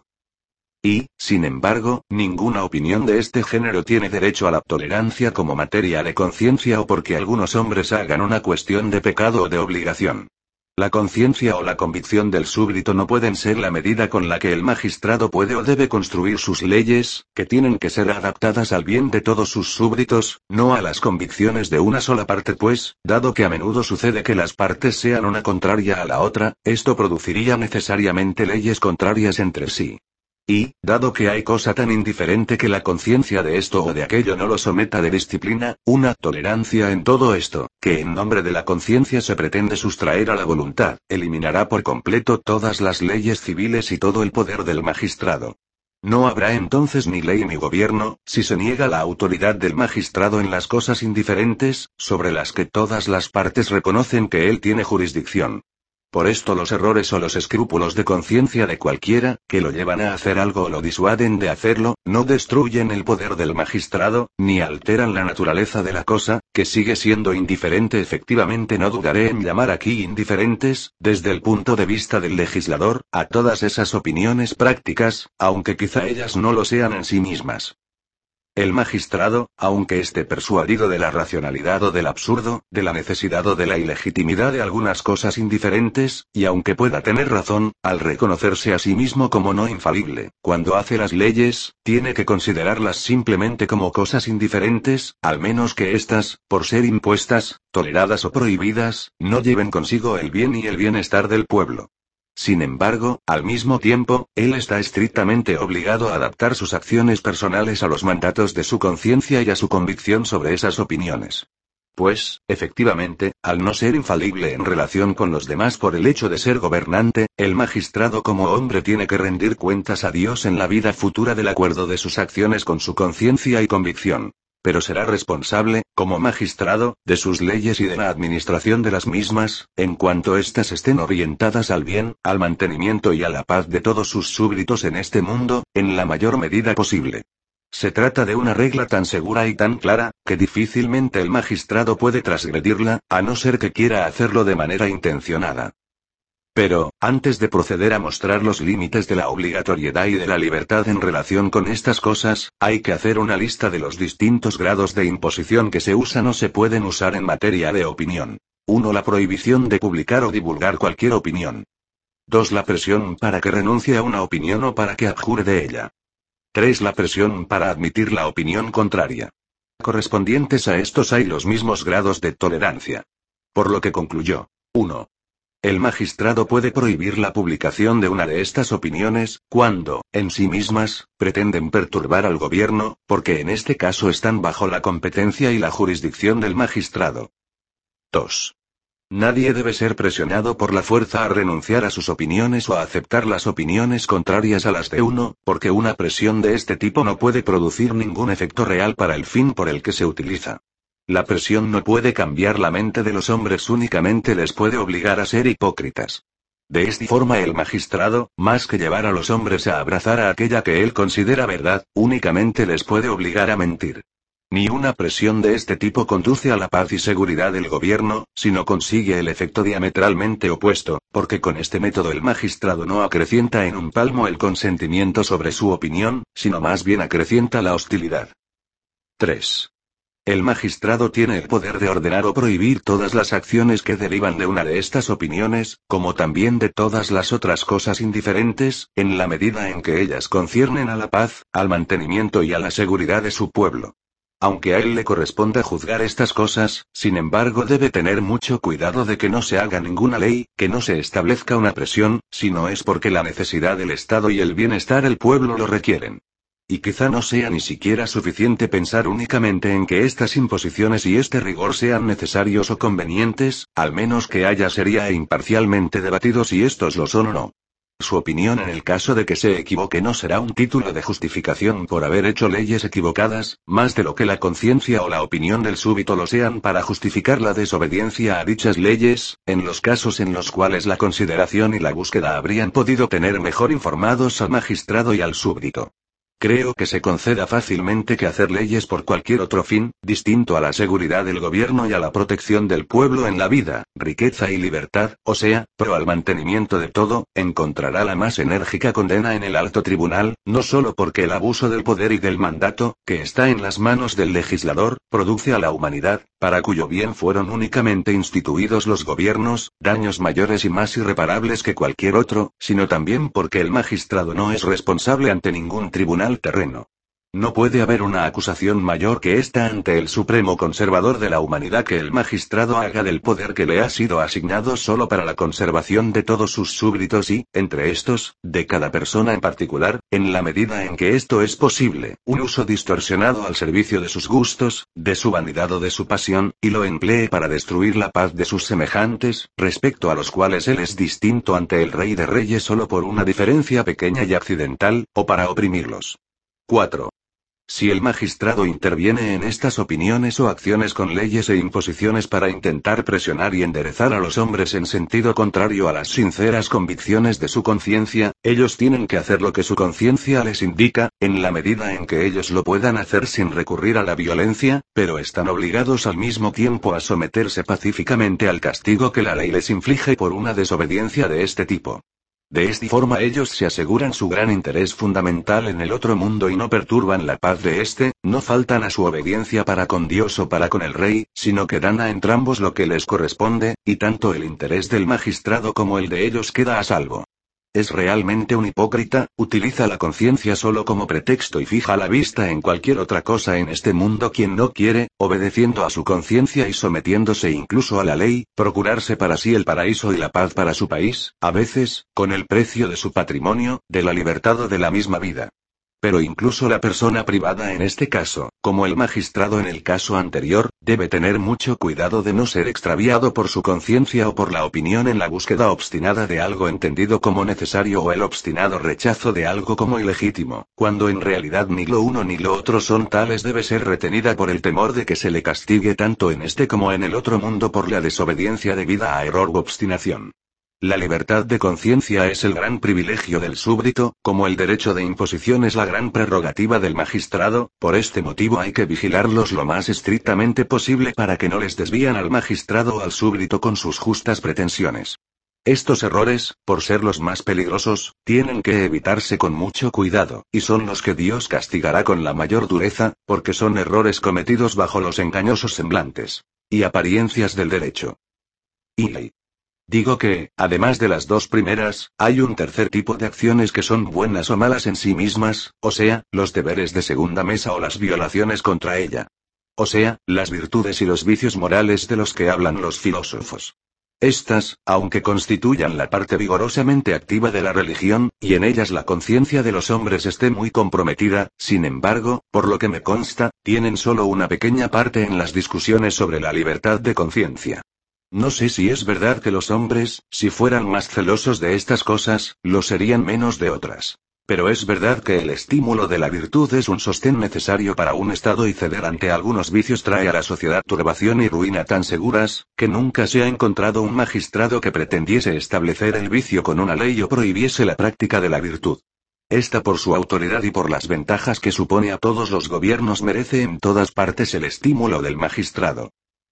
Y, sin embargo, ninguna opinión de este género tiene derecho a la tolerancia como materia de conciencia o porque algunos hombres hagan una cuestión de pecado o de obligación. La conciencia o la convicción del súbdito no pueden ser la medida con la que el magistrado puede o debe construir sus leyes, que tienen que ser adaptadas al bien de todos sus súbditos, no a las convicciones de una sola parte pues, dado que a menudo sucede que las partes sean una contraria a la otra, esto produciría necesariamente leyes contrarias entre sí. Y, dado que hay cosa tan indiferente que la conciencia de esto o de aquello no lo someta de disciplina, una tolerancia en todo esto, que en nombre de la conciencia se pretende sustraer a la voluntad, eliminará por completo todas las leyes civiles y todo el poder del magistrado. No habrá entonces ni ley ni gobierno, si se niega la autoridad del magistrado en las cosas indiferentes, sobre las que todas las partes reconocen que él tiene jurisdicción. Por esto los errores o los escrúpulos de conciencia de cualquiera, que lo llevan a hacer algo o lo disuaden de hacerlo, no destruyen el poder del magistrado, ni alteran la naturaleza de la cosa, que sigue siendo indiferente efectivamente. No dudaré en llamar aquí indiferentes, desde el punto de vista del legislador, a todas esas opiniones prácticas, aunque quizá ellas no lo sean en sí mismas. El magistrado, aunque esté persuadido de la racionalidad o del absurdo, de la necesidad o de la ilegitimidad de algunas cosas indiferentes, y aunque pueda tener razón, al reconocerse a sí mismo como no infalible, cuando hace las leyes, tiene que considerarlas simplemente como cosas indiferentes, al menos que éstas, por ser impuestas, toleradas o prohibidas, no lleven consigo el bien y el bienestar del pueblo. Sin embargo, al mismo tiempo, él está estrictamente obligado a adaptar sus acciones personales a los mandatos de su conciencia y a su convicción sobre esas opiniones. Pues, efectivamente, al no ser infalible en relación con los demás por el hecho de ser gobernante, el magistrado como hombre tiene que rendir cuentas a Dios en la vida futura del acuerdo de sus acciones con su conciencia y convicción. Pero será responsable, como magistrado, de sus leyes y de la administración de las mismas, en cuanto éstas estén orientadas al bien, al mantenimiento y a la paz de todos sus súbditos en este mundo, en la mayor medida posible. Se trata de una regla tan segura y tan clara, que difícilmente el magistrado puede transgredirla, a no ser que quiera hacerlo de manera intencionada. Pero, antes de proceder a mostrar los límites de la obligatoriedad y de la libertad en relación con estas cosas, hay que hacer una lista de los distintos grados de imposición que se usan o se pueden usar en materia de opinión. 1. La prohibición de publicar o divulgar cualquier opinión. 2. La presión para que renuncie a una opinión o para que abjure de ella. 3. La presión para admitir la opinión contraria. Correspondientes a estos hay los mismos grados de tolerancia. Por lo que concluyó. 1. El magistrado puede prohibir la publicación de una de estas opiniones, cuando, en sí mismas, pretenden perturbar al gobierno, porque en este caso están bajo la competencia y la jurisdicción del magistrado. 2. Nadie debe ser presionado por la fuerza a renunciar a sus opiniones o a aceptar las opiniones contrarias a las de uno, porque una presión de este tipo no puede producir ningún efecto real para el fin por el que se utiliza. La presión no puede cambiar la mente de los hombres, únicamente les puede obligar a ser hipócritas. De esta forma el magistrado, más que llevar a los hombres a abrazar a aquella que él considera verdad, únicamente les puede obligar a mentir. Ni una presión de este tipo conduce a la paz y seguridad del gobierno, sino consigue el efecto diametralmente opuesto, porque con este método el magistrado no acrecienta en un palmo el consentimiento sobre su opinión, sino más bien acrecienta la hostilidad. 3. El magistrado tiene el poder de ordenar o prohibir todas las acciones que derivan de una de estas opiniones, como también de todas las otras cosas indiferentes, en la medida en que ellas conciernen a la paz, al mantenimiento y a la seguridad de su pueblo. Aunque a él le corresponda juzgar estas cosas, sin embargo debe tener mucho cuidado de que no se haga ninguna ley, que no se establezca una presión, si no es porque la necesidad del Estado y el bienestar del pueblo lo requieren. Y quizá no sea ni siquiera suficiente pensar únicamente en que estas imposiciones y este rigor sean necesarios o convenientes, al menos que haya seria e imparcialmente debatido si estos lo son o no. Su opinión en el caso de que se equivoque no será un título de justificación por haber hecho leyes equivocadas, más de lo que la conciencia o la opinión del súbdito lo sean para justificar la desobediencia a dichas leyes, en los casos en los cuales la consideración y la búsqueda habrían podido tener mejor informados al magistrado y al súbdito. Creo que se conceda fácilmente que hacer leyes por cualquier otro fin, distinto a la seguridad del gobierno y a la protección del pueblo en la vida, riqueza y libertad, o sea, pro al mantenimiento de todo, encontrará la más enérgica condena en el alto tribunal, no solo porque el abuso del poder y del mandato, que está en las manos del legislador, produce a la humanidad, para cuyo bien fueron únicamente instituidos los gobiernos, daños mayores y más irreparables que cualquier otro, sino también porque el magistrado no es responsable ante ningún tribunal terreno. No puede haber una acusación mayor que esta ante el supremo conservador de la humanidad que el magistrado haga del poder que le ha sido asignado solo para la conservación de todos sus súbditos y, entre estos, de cada persona en particular, en la medida en que esto es posible, un uso distorsionado al servicio de sus gustos, de su vanidad o de su pasión, y lo emplee para destruir la paz de sus semejantes, respecto a los cuales él es distinto ante el Rey de Reyes solo por una diferencia pequeña y accidental, o para oprimirlos. 4. Si el magistrado interviene en estas opiniones o acciones con leyes e imposiciones para intentar presionar y enderezar a los hombres en sentido contrario a las sinceras convicciones de su conciencia, ellos tienen que hacer lo que su conciencia les indica, en la medida en que ellos lo puedan hacer sin recurrir a la violencia, pero están obligados al mismo tiempo a someterse pacíficamente al castigo que la ley les inflige por una desobediencia de este tipo. De esta forma ellos se aseguran su gran interés fundamental en el otro mundo y no perturban la paz de este, no faltan a su obediencia para con Dios o para con el rey, sino que dan a entrambos lo que les corresponde, y tanto el interés del magistrado como el de ellos queda a salvo. Es realmente un hipócrita, utiliza la conciencia solo como pretexto y fija la vista en cualquier otra cosa en este mundo quien no quiere, obedeciendo a su conciencia y sometiéndose incluso a la ley, procurarse para sí el paraíso y la paz para su país, a veces, con el precio de su patrimonio, de la libertad o de la misma vida. Pero incluso la persona privada en este caso, como el magistrado en el caso anterior, debe tener mucho cuidado de no ser extraviado por su conciencia o por la opinión en la búsqueda obstinada de algo entendido como necesario o el obstinado rechazo de algo como ilegítimo, cuando en realidad ni lo uno ni lo otro son tales. Debe ser retenida por el temor de que se le castigue tanto en este como en el otro mundo por la desobediencia debida a error u obstinación. La libertad de conciencia es el gran privilegio del súbdito, como el derecho de imposición es la gran prerrogativa del magistrado, por este motivo hay que vigilarlos lo más estrictamente posible para que no les desvían al magistrado o al súbdito con sus justas pretensiones. Estos errores, por ser los más peligrosos, tienen que evitarse con mucho cuidado, y son los que Dios castigará con la mayor dureza, porque son errores cometidos bajo los engañosos semblantes y apariencias del derecho. Y digo que, además de las dos primeras, hay un tercer tipo de acciones que son buenas o malas en sí mismas, o sea, los deberes de segunda mesa o las violaciones contra ella. O sea, las virtudes y los vicios morales de los que hablan los filósofos. Estas, aunque constituyan la parte vigorosamente activa de la religión, y en ellas la conciencia de los hombres esté muy comprometida, sin embargo, por lo que me consta, tienen solo una pequeña parte en las discusiones sobre la libertad de conciencia. No sé si es verdad que los hombres, si fueran más celosos de estas cosas, lo serían menos de otras. Pero es verdad que el estímulo de la virtud es un sostén necesario para un estado y ceder ante algunos vicios trae a la sociedad turbación y ruina tan seguras, que nunca se ha encontrado un magistrado que pretendiese establecer el vicio con una ley o prohibiese la práctica de la virtud. Esta por su autoridad y por las ventajas que supone a todos los gobiernos merece en todas partes el estímulo del magistrado.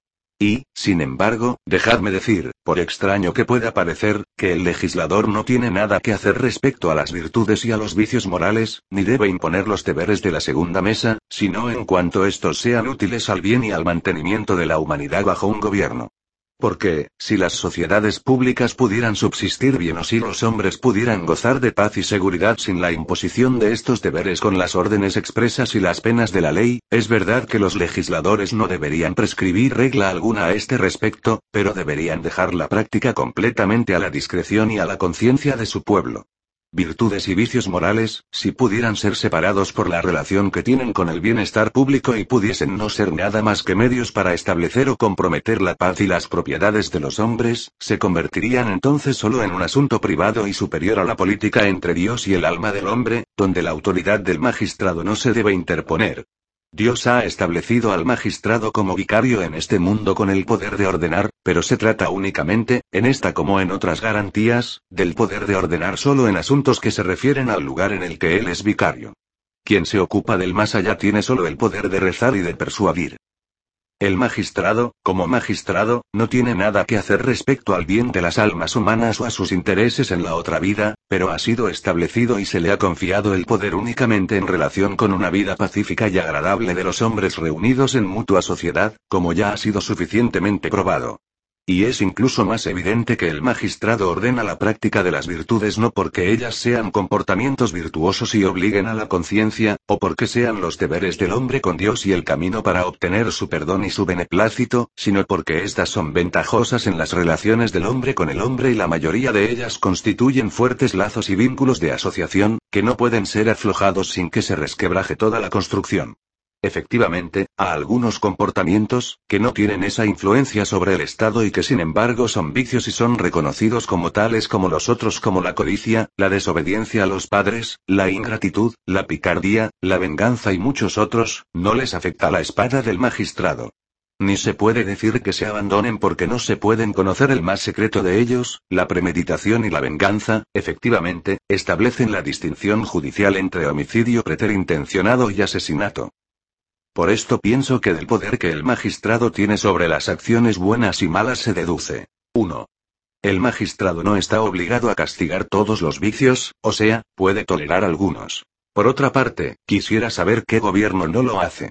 Y, sin embargo, dejadme decir, por extraño que pueda parecer, que el legislador no tiene nada que hacer respecto a las virtudes y a los vicios morales, ni debe imponer los deberes de la segunda mesa, sino en cuanto estos sean útiles al bien y al mantenimiento de la humanidad bajo un gobierno. Porque, si las sociedades públicas pudieran subsistir bien o si los hombres pudieran gozar de paz y seguridad sin la imposición de estos deberes con las órdenes expresas y las penas de la ley, es verdad que los legisladores no deberían prescribir regla alguna a este respecto, pero deberían dejar la práctica completamente a la discreción y a la conciencia de su pueblo. Virtudes y vicios morales, si pudieran ser separados por la relación que tienen con el bienestar público y pudiesen no ser nada más que medios para establecer o comprometer la paz y las propiedades de los hombres, se convertirían entonces solo en un asunto privado y superior a la política entre Dios y el alma del hombre, donde la autoridad del magistrado no se debe interponer. Dios ha establecido al magistrado como vicario en este mundo con el poder de ordenar, pero se trata únicamente, en esta como en otras garantías, del poder de ordenar solo en asuntos que se refieren al lugar en el que él es vicario. Quien se ocupa del más allá tiene solo el poder de rezar y de persuadir. El magistrado, como magistrado, no tiene nada que hacer respecto al bien de las almas humanas o a sus intereses en la otra vida, pero ha sido establecido y se le ha confiado el poder únicamente en relación con una vida pacífica y agradable de los hombres reunidos en mutua sociedad, como ya ha sido suficientemente probado. Y es incluso más evidente que el magistrado ordena la práctica de las virtudes no porque ellas sean comportamientos virtuosos y obliguen a la conciencia, o porque sean los deberes del hombre con Dios y el camino para obtener su perdón y su beneplácito, sino porque éstas son ventajosas en las relaciones del hombre con el hombre y la mayoría de ellas constituyen fuertes lazos y vínculos de asociación, que no pueden ser aflojados sin que se resquebraje toda la construcción. Efectivamente, a algunos comportamientos, que no tienen esa influencia sobre el Estado y que sin embargo son vicios y son reconocidos como tales como los otros como la codicia, la desobediencia a los padres, la ingratitud, la picardía, la venganza y muchos otros, no les afecta la espada del magistrado. Ni se puede decir que se abandonen porque no se pueden conocer el más secreto de ellos, la premeditación y la venganza, efectivamente, establecen la distinción judicial entre homicidio preterintencionado y asesinato. Por esto pienso que del poder que el magistrado tiene sobre las acciones buenas y malas se deduce. 1. El magistrado no está obligado a castigar todos los vicios, o sea, puede tolerar algunos. Por otra parte, quisiera saber qué gobierno no lo hace.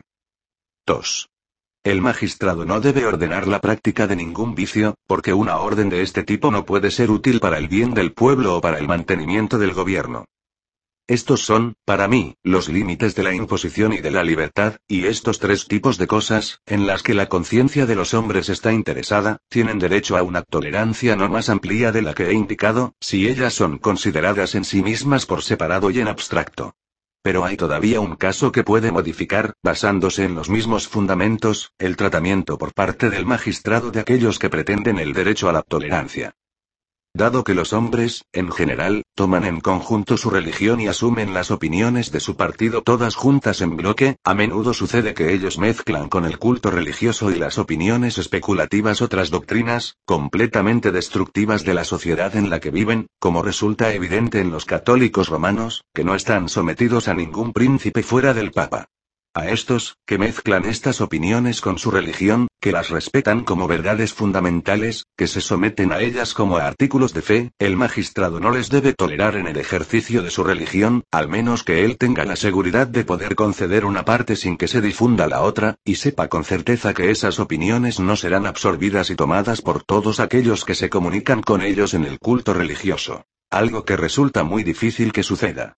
2. El magistrado no debe ordenar la práctica de ningún vicio, porque una orden de este tipo no puede ser útil para el bien del pueblo o para el mantenimiento del gobierno. Estos son, para mí, los límites de la imposición y de la libertad, y estos tres tipos de cosas, en las que la conciencia de los hombres está interesada, tienen derecho a una tolerancia no más amplia de la que he indicado, si ellas son consideradas en sí mismas por separado y en abstracto. Pero hay todavía un caso que puede modificar, basándose en los mismos fundamentos, el tratamiento por parte del magistrado de aquellos que pretenden el derecho a la tolerancia. Dado que los hombres, en general, toman en conjunto su religión y asumen las opiniones de su partido todas juntas en bloque, a menudo sucede que ellos mezclan con el culto religioso y las opiniones especulativas otras doctrinas, completamente destructivas de la sociedad en la que viven, como resulta evidente en los católicos romanos, que no están sometidos a ningún príncipe fuera del Papa. A estos, que mezclan estas opiniones con su religión, que las respetan como verdades fundamentales, que se someten a ellas como a artículos de fe, el magistrado no les debe tolerar en el ejercicio de su religión, al menos que él tenga la seguridad de poder conceder una parte sin que se difunda la otra, y sepa con certeza que esas opiniones no serán absorbidas y tomadas por todos aquellos que se comunican con ellos en el culto religioso. Algo que resulta muy difícil que suceda.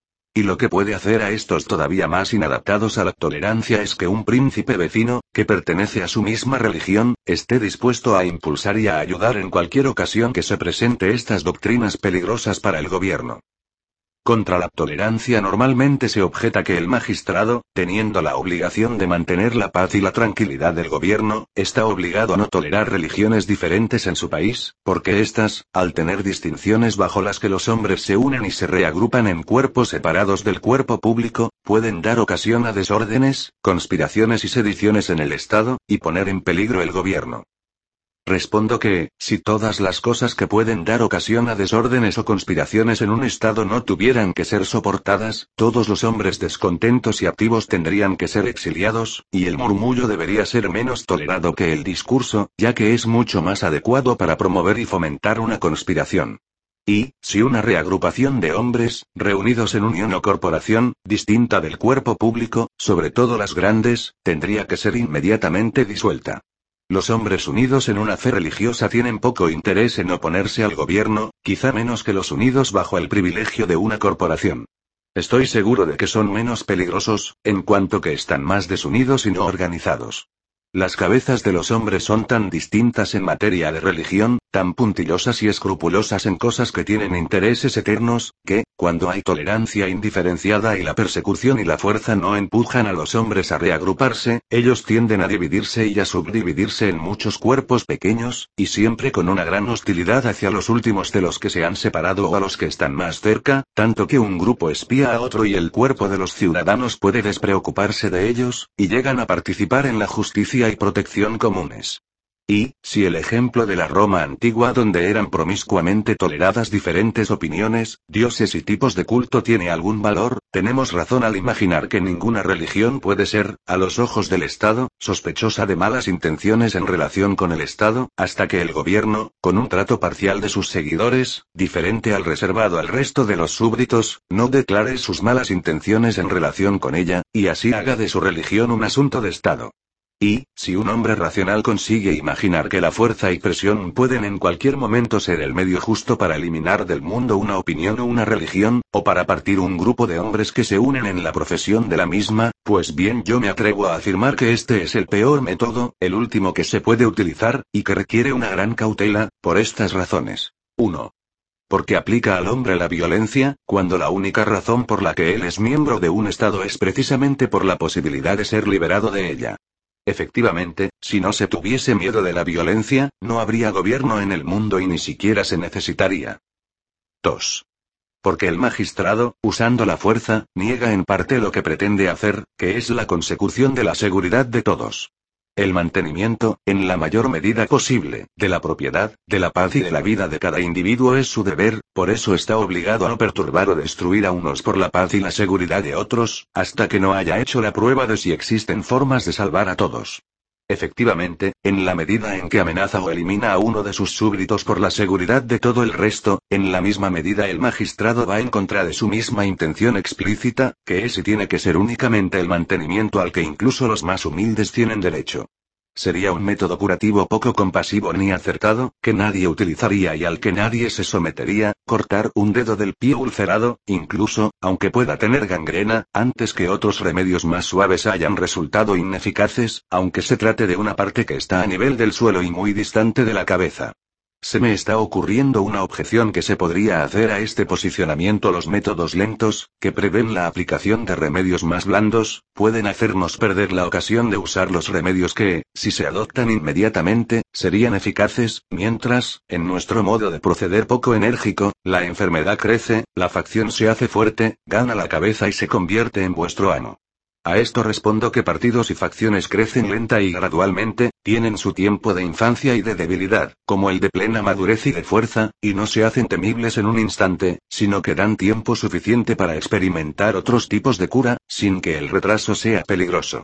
Y lo que puede hacer a estos todavía más inadaptados a la tolerancia es que un príncipe vecino, que pertenece a su misma religión, esté dispuesto a impulsar y a ayudar en cualquier ocasión que se presente estas doctrinas peligrosas para el gobierno. Contra la tolerancia normalmente se objeta que el magistrado, teniendo la obligación de mantener la paz y la tranquilidad del gobierno, está obligado a no tolerar religiones diferentes en su país, porque éstas, al tener distinciones bajo las que los hombres se unen y se reagrupan en cuerpos separados del cuerpo público, pueden dar ocasión a desórdenes, conspiraciones y sediciones en el Estado, y poner en peligro el gobierno. Respondo que, si todas las cosas que pueden dar ocasión a desórdenes o conspiraciones en un Estado no tuvieran que ser soportadas, todos los hombres descontentos y activos tendrían que ser exiliados, y el murmullo debería ser menos tolerado que el discurso, ya que es mucho más adecuado para promover y fomentar una conspiración. Y, si una reagrupación de hombres, reunidos en unión o corporación, distinta del cuerpo público, sobre todo las grandes, tendría que ser inmediatamente disuelta. Los hombres unidos en una fe religiosa tienen poco interés en oponerse al gobierno, quizá menos que los unidos bajo el privilegio de una corporación. Estoy seguro de que son menos peligrosos, en cuanto que están más desunidos y no organizados. Las cabezas de los hombres son tan distintas en materia de religión, tan puntillosas y escrupulosas en cosas que tienen intereses eternos, que, cuando hay tolerancia indiferenciada y la persecución y la fuerza no empujan a los hombres a reagruparse, ellos tienden a dividirse y a subdividirse en muchos cuerpos pequeños, y siempre con una gran hostilidad hacia los últimos de los que se han separado o a los que están más cerca, tanto que un grupo espía a otro y el cuerpo de los ciudadanos puede despreocuparse de ellos, y llegan a participar en la justicia y protección comunes. Y, si el ejemplo de la Roma antigua donde eran promiscuamente toleradas diferentes opiniones, dioses y tipos de culto tiene algún valor, tenemos razón al imaginar que ninguna religión puede ser, a los ojos del Estado, sospechosa de malas intenciones en relación con el Estado, hasta que el gobierno, con un trato parcial de sus seguidores, diferente al reservado al resto de los súbditos, no declare sus malas intenciones en relación con ella, y así haga de su religión un asunto de Estado. Y, si un hombre racional consigue imaginar que la fuerza y presión pueden en cualquier momento ser el medio justo para eliminar del mundo una opinión o una religión, o para partir un grupo de hombres que se unen en la profesión de la misma, pues bien yo me atrevo a afirmar que este es el peor método, el último que se puede utilizar, y que requiere una gran cautela, por estas razones. 1. Porque aplica al hombre la violencia, cuando la única razón por la que él es miembro de un Estado es precisamente por la posibilidad de ser liberado de ella. Efectivamente, si no se tuviese miedo de la violencia, no habría gobierno en el mundo y ni siquiera se necesitaría. 2. Porque el magistrado, usando la fuerza, niega en parte lo que pretende hacer, que es la consecución de la seguridad de todos. El mantenimiento, en la mayor medida posible, de la propiedad, de la paz y de la vida de cada individuo es su deber, por eso está obligado a no perturbar o destruir a unos por la paz y la seguridad de otros, hasta que no haya hecho la prueba de si existen formas de salvar a todos. Efectivamente, en la medida en que amenaza o elimina a uno de sus súbditos por la seguridad de todo el resto, en la misma medida el magistrado va en contra de su misma intención explícita, que es y tiene que ser únicamente el mantenimiento al que incluso los más humildes tienen derecho. Sería un método curativo poco compasivo ni acertado, que nadie utilizaría y al que nadie se sometería, cortar un dedo del pie ulcerado, incluso, aunque pueda tener gangrena, antes que otros remedios más suaves hayan resultado ineficaces, aunque se trate de una parte que está a nivel del suelo y muy distante de la cabeza. Se me está ocurriendo una objeción que se podría hacer a este posicionamiento. Los métodos lentos, que prevén la aplicación de remedios más blandos, pueden hacernos perder la ocasión de usar los remedios que, si se adoptan inmediatamente, serían eficaces, mientras, en nuestro modo de proceder poco enérgico, la enfermedad crece, la facción se hace fuerte, gana la cabeza y se convierte en vuestro amo. A esto respondo que partidos y facciones crecen lenta y gradualmente, tienen su tiempo de infancia y de debilidad, como el de plena madurez y de fuerza, y no se hacen temibles en un instante, sino que dan tiempo suficiente para experimentar otros tipos de cura, sin que el retraso sea peligroso.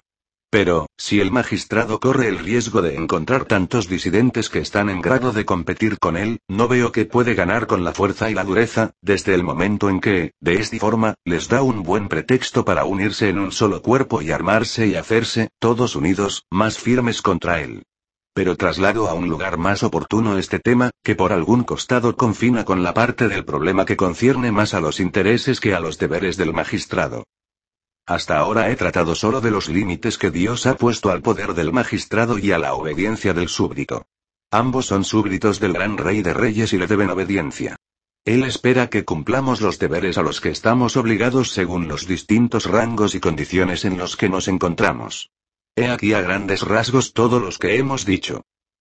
Pero, si el magistrado corre el riesgo de encontrar tantos disidentes que están en grado de competir con él, no veo que puede ganar con la fuerza y la dureza, desde el momento en que, de esta forma, les da un buen pretexto para unirse en un solo cuerpo y armarse y hacerse, todos unidos, más firmes contra él. Pero traslado a un lugar más oportuno este tema, que por algún costado confina con la parte del problema que concierne más a los intereses que a los deberes del magistrado. Hasta ahora he tratado solo de los límites que Dios ha puesto al poder del magistrado y a la obediencia del súbdito. Ambos son súbditos del gran Rey de Reyes y le deben obediencia. Él espera que cumplamos los deberes a los que estamos obligados según los distintos rangos y condiciones en los que nos encontramos. He aquí a grandes rasgos todos los que hemos dicho.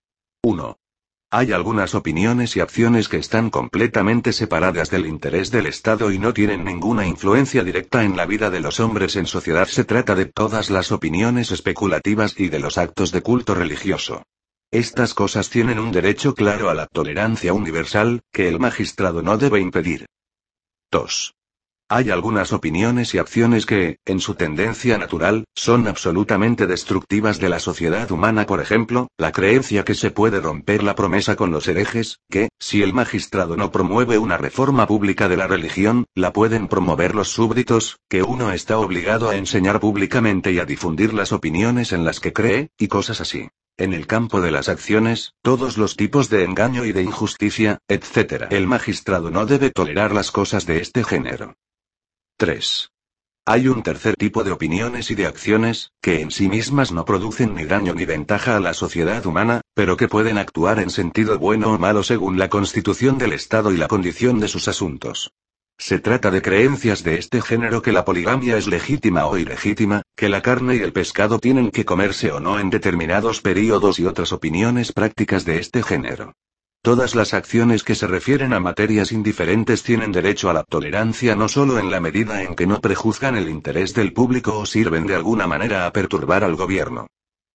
1. Hay algunas opiniones y acciones que están completamente separadas del interés del Estado y no tienen ninguna influencia directa en la vida de los hombres en sociedad. Se trata de todas las opiniones especulativas y de los actos de culto religioso. Estas cosas tienen un derecho claro a la tolerancia universal, que el magistrado no debe impedir. 2. Hay algunas opiniones y acciones que, en su tendencia natural, son absolutamente destructivas de la sociedad humana. Por ejemplo, la creencia que se puede romper la promesa con los herejes, que, si el magistrado no promueve una reforma pública de la religión, la pueden promover los súbditos, que uno está obligado a enseñar públicamente y a difundir las opiniones en las que cree, y cosas así. En el campo de las acciones, todos los tipos de engaño y de injusticia, etc. El magistrado no debe tolerar las cosas de este género. 3. Hay un tercer tipo de opiniones y de acciones, que en sí mismas no producen ni daño ni ventaja a la sociedad humana, pero que pueden actuar en sentido bueno o malo según la constitución del Estado y la condición de sus asuntos. Se trata de creencias de este género: que la poligamia es legítima o ilegítima, que la carne y el pescado tienen que comerse o no en determinados períodos y otras opiniones prácticas de este género. Todas las acciones que se refieren a materias indiferentes tienen derecho a la tolerancia no solo en la medida en que no prejuzgan el interés del público o sirven de alguna manera a perturbar al gobierno.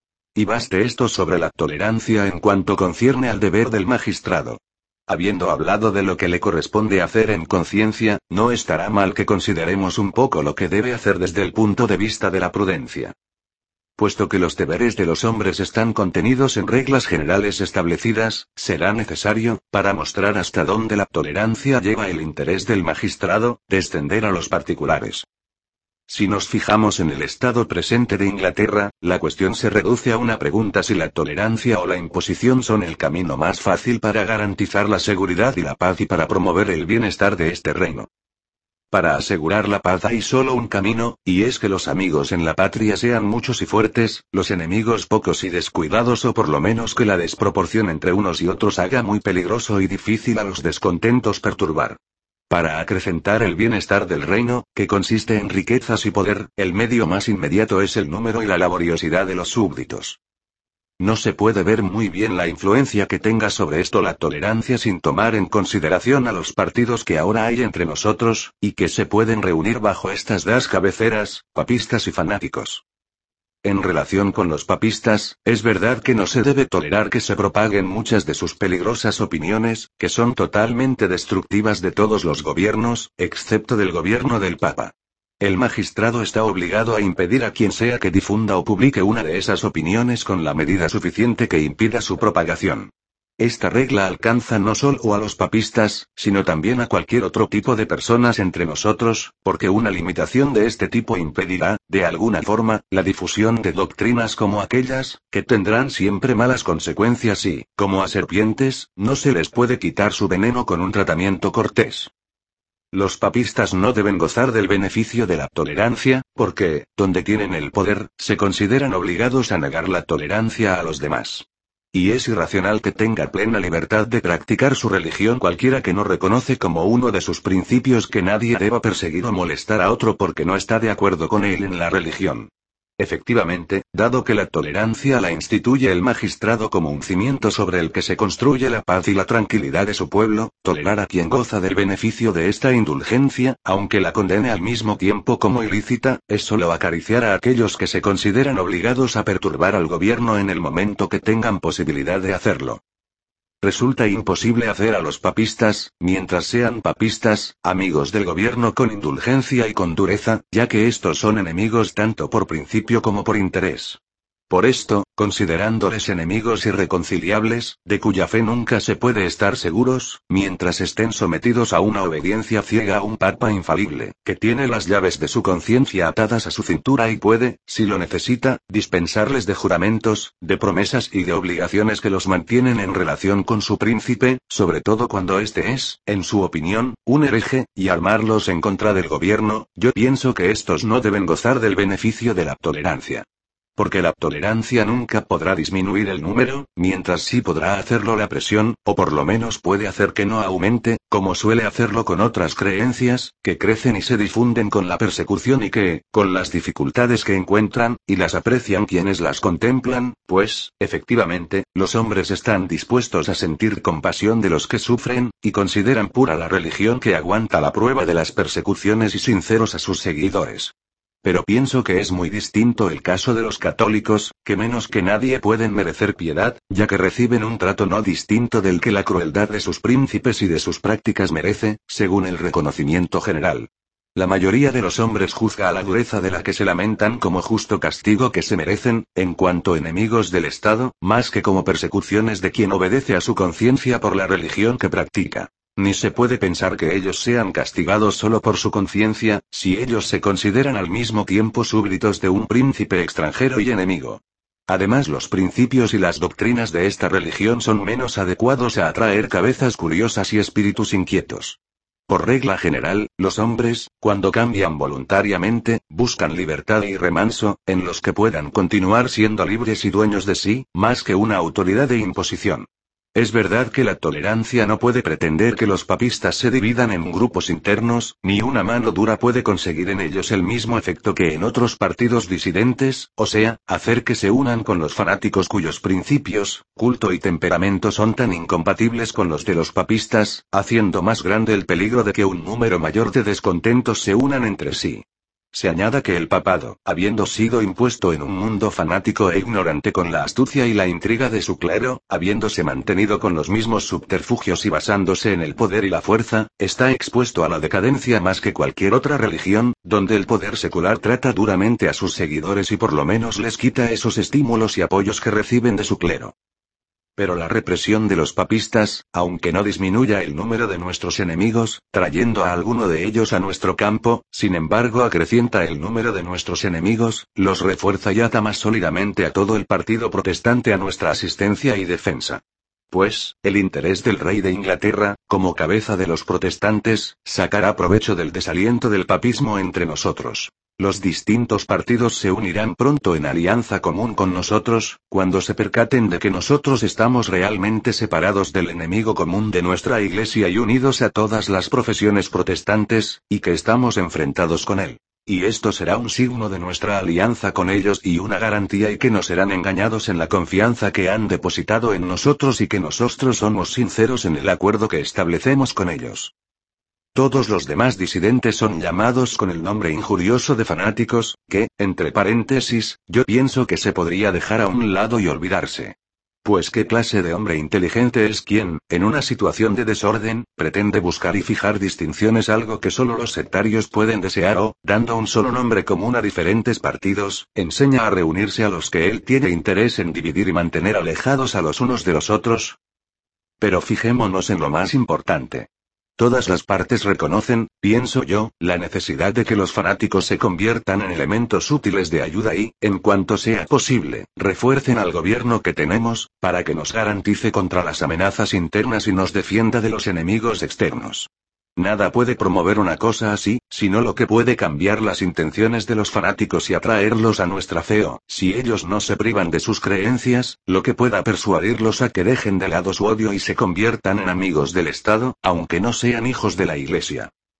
Y baste esto sobre la tolerancia en cuanto concierne al deber del magistrado. Habiendo hablado de lo que le corresponde hacer en conciencia, no estará mal que consideremos un poco lo que debe hacer desde el punto de vista de la prudencia. Puesto que los deberes de los hombres están contenidos en reglas generales establecidas, será necesario, para mostrar hasta dónde la tolerancia lleva el interés del magistrado, descender a los particulares. Si nos fijamos en el estado presente de Inglaterra, la cuestión se reduce a una pregunta: si la tolerancia o la imposición son el camino más fácil para garantizar la seguridad y la paz y para promover el bienestar de este reino. Para asegurar la paz hay solo un camino, y es que los amigos en la patria sean muchos y fuertes, los enemigos pocos y descuidados, o por lo menos que la desproporción entre unos y otros haga muy peligroso y difícil a los descontentos perturbar. Para acrecentar el bienestar del reino, que consiste en riquezas y poder, el medio más inmediato es el número y la laboriosidad de los súbditos. No se puede ver muy bien la influencia que tenga sobre esto la tolerancia sin tomar en consideración a los partidos que ahora hay entre nosotros, y que se pueden reunir bajo estas dos cabeceras: papistas y fanáticos. En relación con los papistas, es verdad que no se debe tolerar que se propaguen muchas de sus peligrosas opiniones, que son totalmente destructivas de todos los gobiernos, excepto del gobierno del Papa. El magistrado está obligado a impedir a quien sea que difunda o publique una de esas opiniones con la medida suficiente que impida su propagación. Esta regla alcanza no solo a los papistas, sino también a cualquier otro tipo de personas entre nosotros, porque una limitación de este tipo impedirá, de alguna forma, la difusión de doctrinas como aquellas, que tendrán siempre malas consecuencias y, como a serpientes, no se les puede quitar su veneno con un tratamiento cortés. Los papistas no deben gozar del beneficio de la tolerancia, porque, donde tienen el poder, se consideran obligados a negar la tolerancia a los demás. Y es irracional que tenga plena libertad de practicar su religión cualquiera que no reconoce como uno de sus principios que nadie deba perseguir o molestar a otro porque no está de acuerdo con él en la religión. Efectivamente, dado que la tolerancia la instituye el magistrado como un cimiento sobre el que se construye la paz y la tranquilidad de su pueblo, tolerar a quien goza del beneficio de esta indulgencia, aunque la condene al mismo tiempo como ilícita, es solo acariciar a aquellos que se consideran obligados a perturbar al gobierno en el momento que tengan posibilidad de hacerlo. Resulta imposible hacer a los papistas, mientras sean papistas, amigos del gobierno con indulgencia y con dureza, ya que estos son enemigos tanto por principio como por interés. Por esto, considerándoles enemigos irreconciliables, de cuya fe nunca se puede estar seguros, mientras estén sometidos a una obediencia ciega a un papa infalible, que tiene las llaves de su conciencia atadas a su cintura y puede, si lo necesita, dispensarles de juramentos, de promesas y de obligaciones que los mantienen en relación con su príncipe, sobre todo cuando éste es, en su opinión, un hereje, y armarlos en contra del gobierno, yo pienso que estos no deben gozar del beneficio de la tolerancia. Porque la tolerancia nunca podrá disminuir el número, mientras sí podrá hacerlo la presión, o por lo menos puede hacer que no aumente, como suele hacerlo con otras creencias, que crecen y se difunden con la persecución y que, con las dificultades que encuentran, y las aprecian quienes las contemplan, pues, efectivamente, los hombres están dispuestos a sentir compasión de los que sufren, y consideran pura la religión que aguanta la prueba de las persecuciones y sinceros a sus seguidores. Pero pienso que es muy distinto el caso de los católicos, que menos que nadie pueden merecer piedad, ya que reciben un trato no distinto del que la crueldad de sus príncipes y de sus prácticas merece, según el reconocimiento general. La mayoría de los hombres juzga a la dureza de la que se lamentan como justo castigo que se merecen, en cuanto enemigos del Estado, más que como persecuciones de quien obedece a su conciencia por la religión que practica. Ni se puede pensar que ellos sean castigados solo por su conciencia, si ellos se consideran al mismo tiempo súbditos de un príncipe extranjero y enemigo. Además, los principios y las doctrinas de esta religión son menos adecuados a atraer cabezas curiosas y espíritus inquietos. Por regla general, los hombres, cuando cambian voluntariamente, buscan libertad y remanso, en los que puedan continuar siendo libres y dueños de sí, más que una autoridad de imposición. Es verdad que la tolerancia no puede pretender que los papistas se dividan en grupos internos, ni una mano dura puede conseguir en ellos el mismo efecto que en otros partidos disidentes, o sea, hacer que se unan con los fanáticos cuyos principios, culto y temperamento son tan incompatibles con los de los papistas, haciendo más grande el peligro de que un número mayor de descontentos se unan entre sí. Se añada que el papado, habiendo sido impuesto en un mundo fanático e ignorante con la astucia y la intriga de su clero, habiéndose mantenido con los mismos subterfugios y basándose en el poder y la fuerza, está expuesto a la decadencia más que cualquier otra religión, donde el poder secular trata duramente a sus seguidores y por lo menos les quita esos estímulos y apoyos que reciben de su clero. Pero la represión de los papistas, aunque no disminuya el número de nuestros enemigos, trayendo a alguno de ellos a nuestro campo, sin embargo acrecienta el número de nuestros enemigos, los refuerza y ata más sólidamente a todo el partido protestante a nuestra asistencia y defensa. Pues, el interés del rey de Inglaterra, como cabeza de los protestantes, sacará provecho del desaliento del papismo entre nosotros. Los distintos partidos se unirán pronto en alianza común con nosotros, cuando se percaten de que nosotros estamos realmente separados del enemigo común de nuestra Iglesia y unidos a todas las profesiones protestantes, y que estamos enfrentados con él. Y esto será un signo de nuestra alianza con ellos y una garantía y que no serán engañados en la confianza que han depositado en nosotros y que nosotros somos sinceros en el acuerdo que establecemos con ellos. Todos los demás disidentes son llamados con el nombre injurioso de fanáticos, que, entre paréntesis, yo pienso que se podría dejar a un lado y olvidarse. Pues qué clase de hombre inteligente es quien, en una situación de desorden, pretende buscar y fijar distinciones, algo que solo los sectarios pueden desear o, dando un solo nombre común a diferentes partidos, enseña a reunirse a los que él tiene interés en dividir y mantener alejados a los unos de los otros. Pero fijémonos en lo más importante. Todas las partes reconocen, pienso yo, la necesidad de que los fanáticos se conviertan en elementos útiles de ayuda y, en cuanto sea posible, refuercen al gobierno que tenemos, para que nos garantice contra las amenazas internas y nos defienda de los enemigos externos. Nada puede promover una cosa así, sino lo que puede cambiar las intenciones de los fanáticos y atraerlos a nuestra fe o, si ellos no se privan de sus creencias, lo que pueda persuadirlos a que dejen de lado su odio y se conviertan en amigos del Estado, aunque no sean hijos de la Iglesia.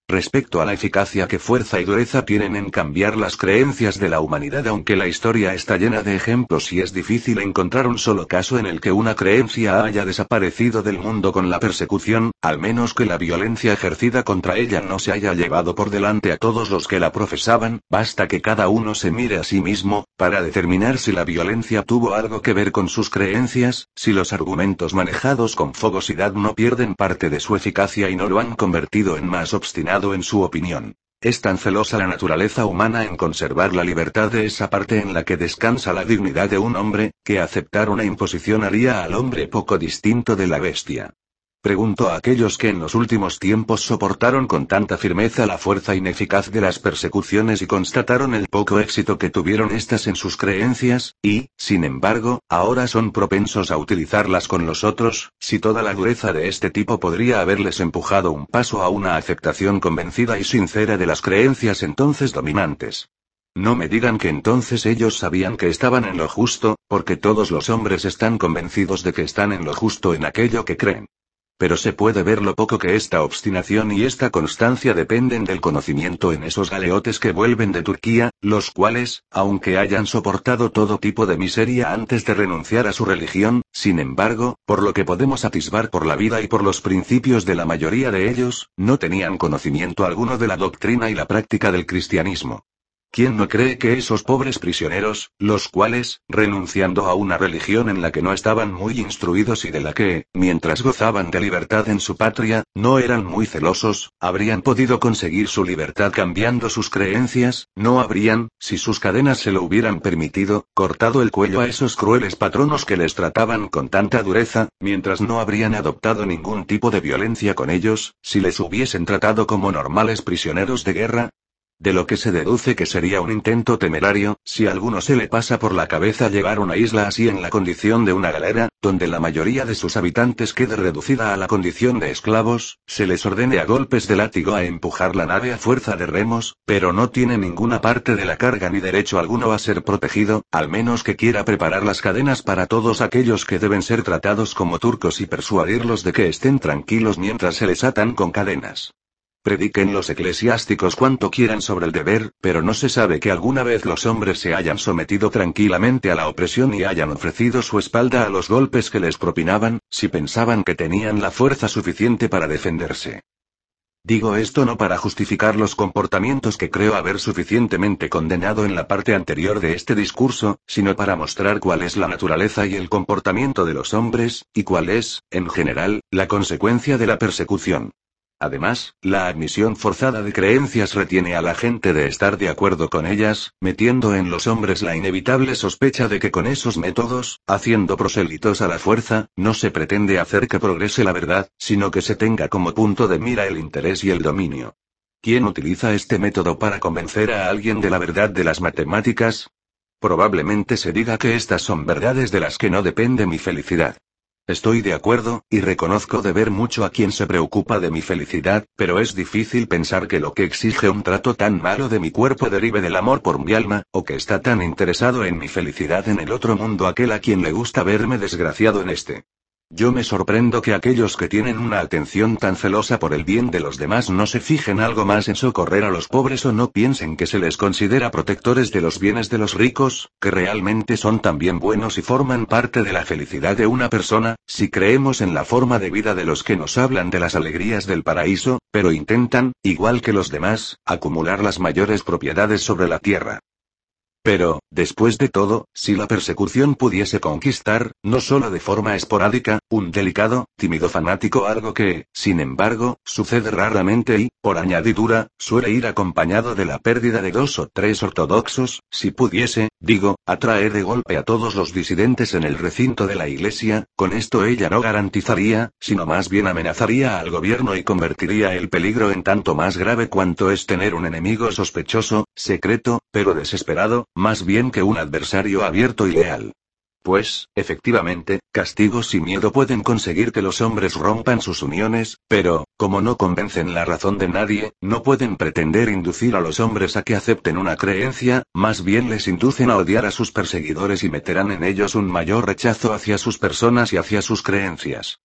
Respecto a la eficacia que fuerza y dureza tienen en cambiar las creencias de la humanidad, aunque la historia está llena de ejemplos y es difícil encontrar un solo caso en el que una creencia haya desaparecido del mundo con la persecución, al menos que la violencia ejercida contra ella no se haya llevado por delante a todos los que la profesaban, basta que cada uno se mire a sí mismo, para determinar si la violencia tuvo algo que ver con sus creencias, si los argumentos manejados con fogosidad no pierden parte de su eficacia y no lo han convertido en más obstinado en su opinión. Es tan celosa la naturaleza humana en conservar la libertad de esa parte en la que descansa la dignidad de un hombre, que aceptar una imposición haría al hombre poco distinto de la bestia. Pregunto a aquellos que en los últimos tiempos soportaron con tanta firmeza la fuerza ineficaz de las persecuciones y constataron el poco éxito que tuvieron estas en sus creencias, y, sin embargo, ahora son propensos a utilizarlas con los otros, si toda la dureza de este tipo podría haberles empujado un paso a una aceptación convencida y sincera de las creencias entonces dominantes. No me digan que entonces ellos sabían que estaban en lo justo, porque todos los hombres están convencidos de que están en lo justo en aquello que creen. Pero se puede ver lo poco que esta obstinación y esta constancia dependen del conocimiento en esos galeotes que vuelven de Turquía, los cuales, aunque hayan soportado todo tipo de miseria antes de renunciar a su religión, sin embargo, por lo que podemos atisbar por la vida y por los principios de la mayoría de ellos, no tenían conocimiento alguno de la doctrina y la práctica del cristianismo. ¿Quién no cree que esos pobres prisioneros, los cuales, renunciando a una religión en la que no estaban muy instruidos y de la que, mientras gozaban de libertad en su patria, no eran muy celosos, habrían podido conseguir su libertad cambiando sus creencias? No habrían, si sus cadenas se lo hubieran permitido, cortado el cuello a esos crueles patronos que les trataban con tanta dureza, mientras no habrían adoptado ningún tipo de violencia con ellos, si les hubiesen tratado como normales prisioneros de guerra. De lo que se deduce que sería un intento temerario, si a alguno se le pasa por la cabeza llevar una isla así en la condición de una galera, donde la mayoría de sus habitantes quede reducida a la condición de esclavos, se les ordene a golpes de látigo a empujar la nave a fuerza de remos, pero no tiene ninguna parte de la carga ni derecho alguno a ser protegido, al menos que quiera preparar las cadenas para todos aquellos que deben ser tratados como turcos y persuadirlos de que estén tranquilos mientras se les atan con cadenas. Prediquen los eclesiásticos cuanto quieran sobre el deber, pero no se sabe que alguna vez los hombres se hayan sometido tranquilamente a la opresión y hayan ofrecido su espalda a los golpes que les propinaban, si pensaban que tenían la fuerza suficiente para defenderse. Digo esto no para justificar los comportamientos que creo haber suficientemente condenado en la parte anterior de este discurso, sino para mostrar cuál es la naturaleza y el comportamiento de los hombres, y cuál es, en general, la consecuencia de la persecución. Además, la admisión forzada de creencias retiene a la gente de estar de acuerdo con ellas, metiendo en los hombres la inevitable sospecha de que con esos métodos, haciendo prosélitos a la fuerza, no se pretende hacer que progrese la verdad, sino que se tenga como punto de mira el interés y el dominio. ¿Quién utiliza este método para convencer a alguien de la verdad de las matemáticas? Probablemente se diga que estas son verdades de las que no depende mi felicidad. Estoy de acuerdo, y reconozco deber mucho a quien se preocupa de mi felicidad, pero es difícil pensar que lo que exige un trato tan malo de mi cuerpo derive del amor por mi alma, o que está tan interesado en mi felicidad en el otro mundo aquel a quien le gusta verme desgraciado en este. Yo me sorprendo que aquellos que tienen una atención tan celosa por el bien de los demás no se fijen algo más en socorrer a los pobres o no piensen que se les considera protectores de los bienes de los ricos, que realmente son también buenos y forman parte de la felicidad de una persona, si creemos en la forma de vida de los que nos hablan de las alegrías del paraíso, pero intentan, igual que los demás, acumular las mayores propiedades sobre la tierra. Pero, después de todo, si la persecución pudiese conquistar, no solo de forma esporádica, un delicado, tímido fanático, algo que, sin embargo, sucede raramente y, por añadidura, suele ir acompañado de la pérdida de 2 o 3 ortodoxos, si pudiese, digo, atraer de golpe a todos los disidentes en el recinto de la Iglesia, con esto ella no garantizaría, sino más bien amenazaría al gobierno y convertiría el peligro en tanto más grave cuanto es tener un enemigo sospechoso, secreto, pero desesperado, más bien que un adversario abierto y leal. Pues, efectivamente, castigos y miedo pueden conseguir que los hombres rompan sus uniones, pero, como no convencen la razón de nadie, no pueden pretender inducir a los hombres a que acepten una creencia, más bien les inducen a odiar a sus perseguidores y meterán en ellos un mayor rechazo hacia sus personas y hacia sus creencias.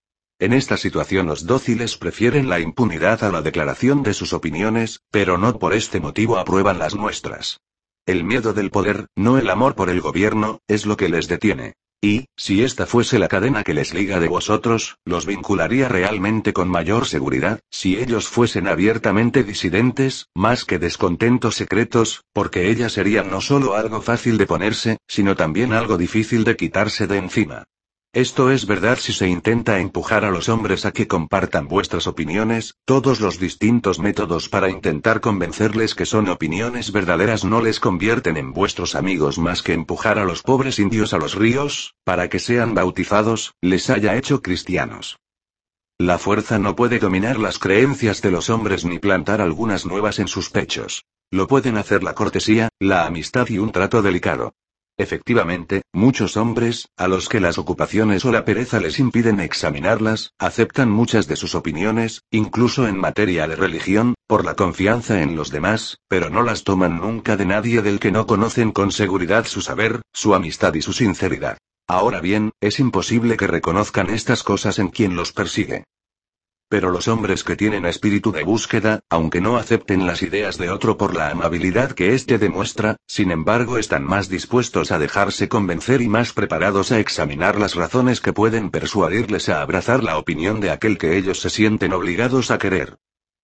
En esta situación los dóciles prefieren la impunidad a la declaración de sus opiniones, pero no por este motivo aprueban las nuestras. El miedo del poder, no el amor por el gobierno, es lo que les detiene. Y, si esta fuese la cadena que les liga de vosotros, los vincularía realmente con mayor seguridad, si ellos fuesen abiertamente disidentes, más que descontentos secretos, porque ellas serían no solo algo fácil de ponerse, sino también algo difícil de quitarse de encima. Esto es verdad si se intenta empujar a los hombres a que compartan vuestras opiniones, todos los distintos métodos para intentar convencerles que son opiniones verdaderas no les convierten en vuestros amigos más que empujar a los pobres indios a los ríos, para que sean bautizados, les haya hecho cristianos. La fuerza no puede dominar las creencias de los hombres ni plantar algunas nuevas en sus pechos. Lo pueden hacer la cortesía, la amistad y un trato delicado. Efectivamente, muchos hombres, a los que las ocupaciones o la pereza les impiden examinarlas, aceptan muchas de sus opiniones, incluso en materia de religión, por la confianza en los demás, pero no las toman nunca de nadie del que no conocen con seguridad su saber, su amistad y su sinceridad. Ahora bien, es imposible que reconozcan estas cosas en quien los persigue. Pero los hombres que tienen espíritu de búsqueda, aunque no acepten las ideas de otro por la amabilidad que éste demuestra, sin embargo están más dispuestos a dejarse convencer y más preparados a examinar las razones que pueden persuadirles a abrazar la opinión de aquel que ellos se sienten obligados a querer.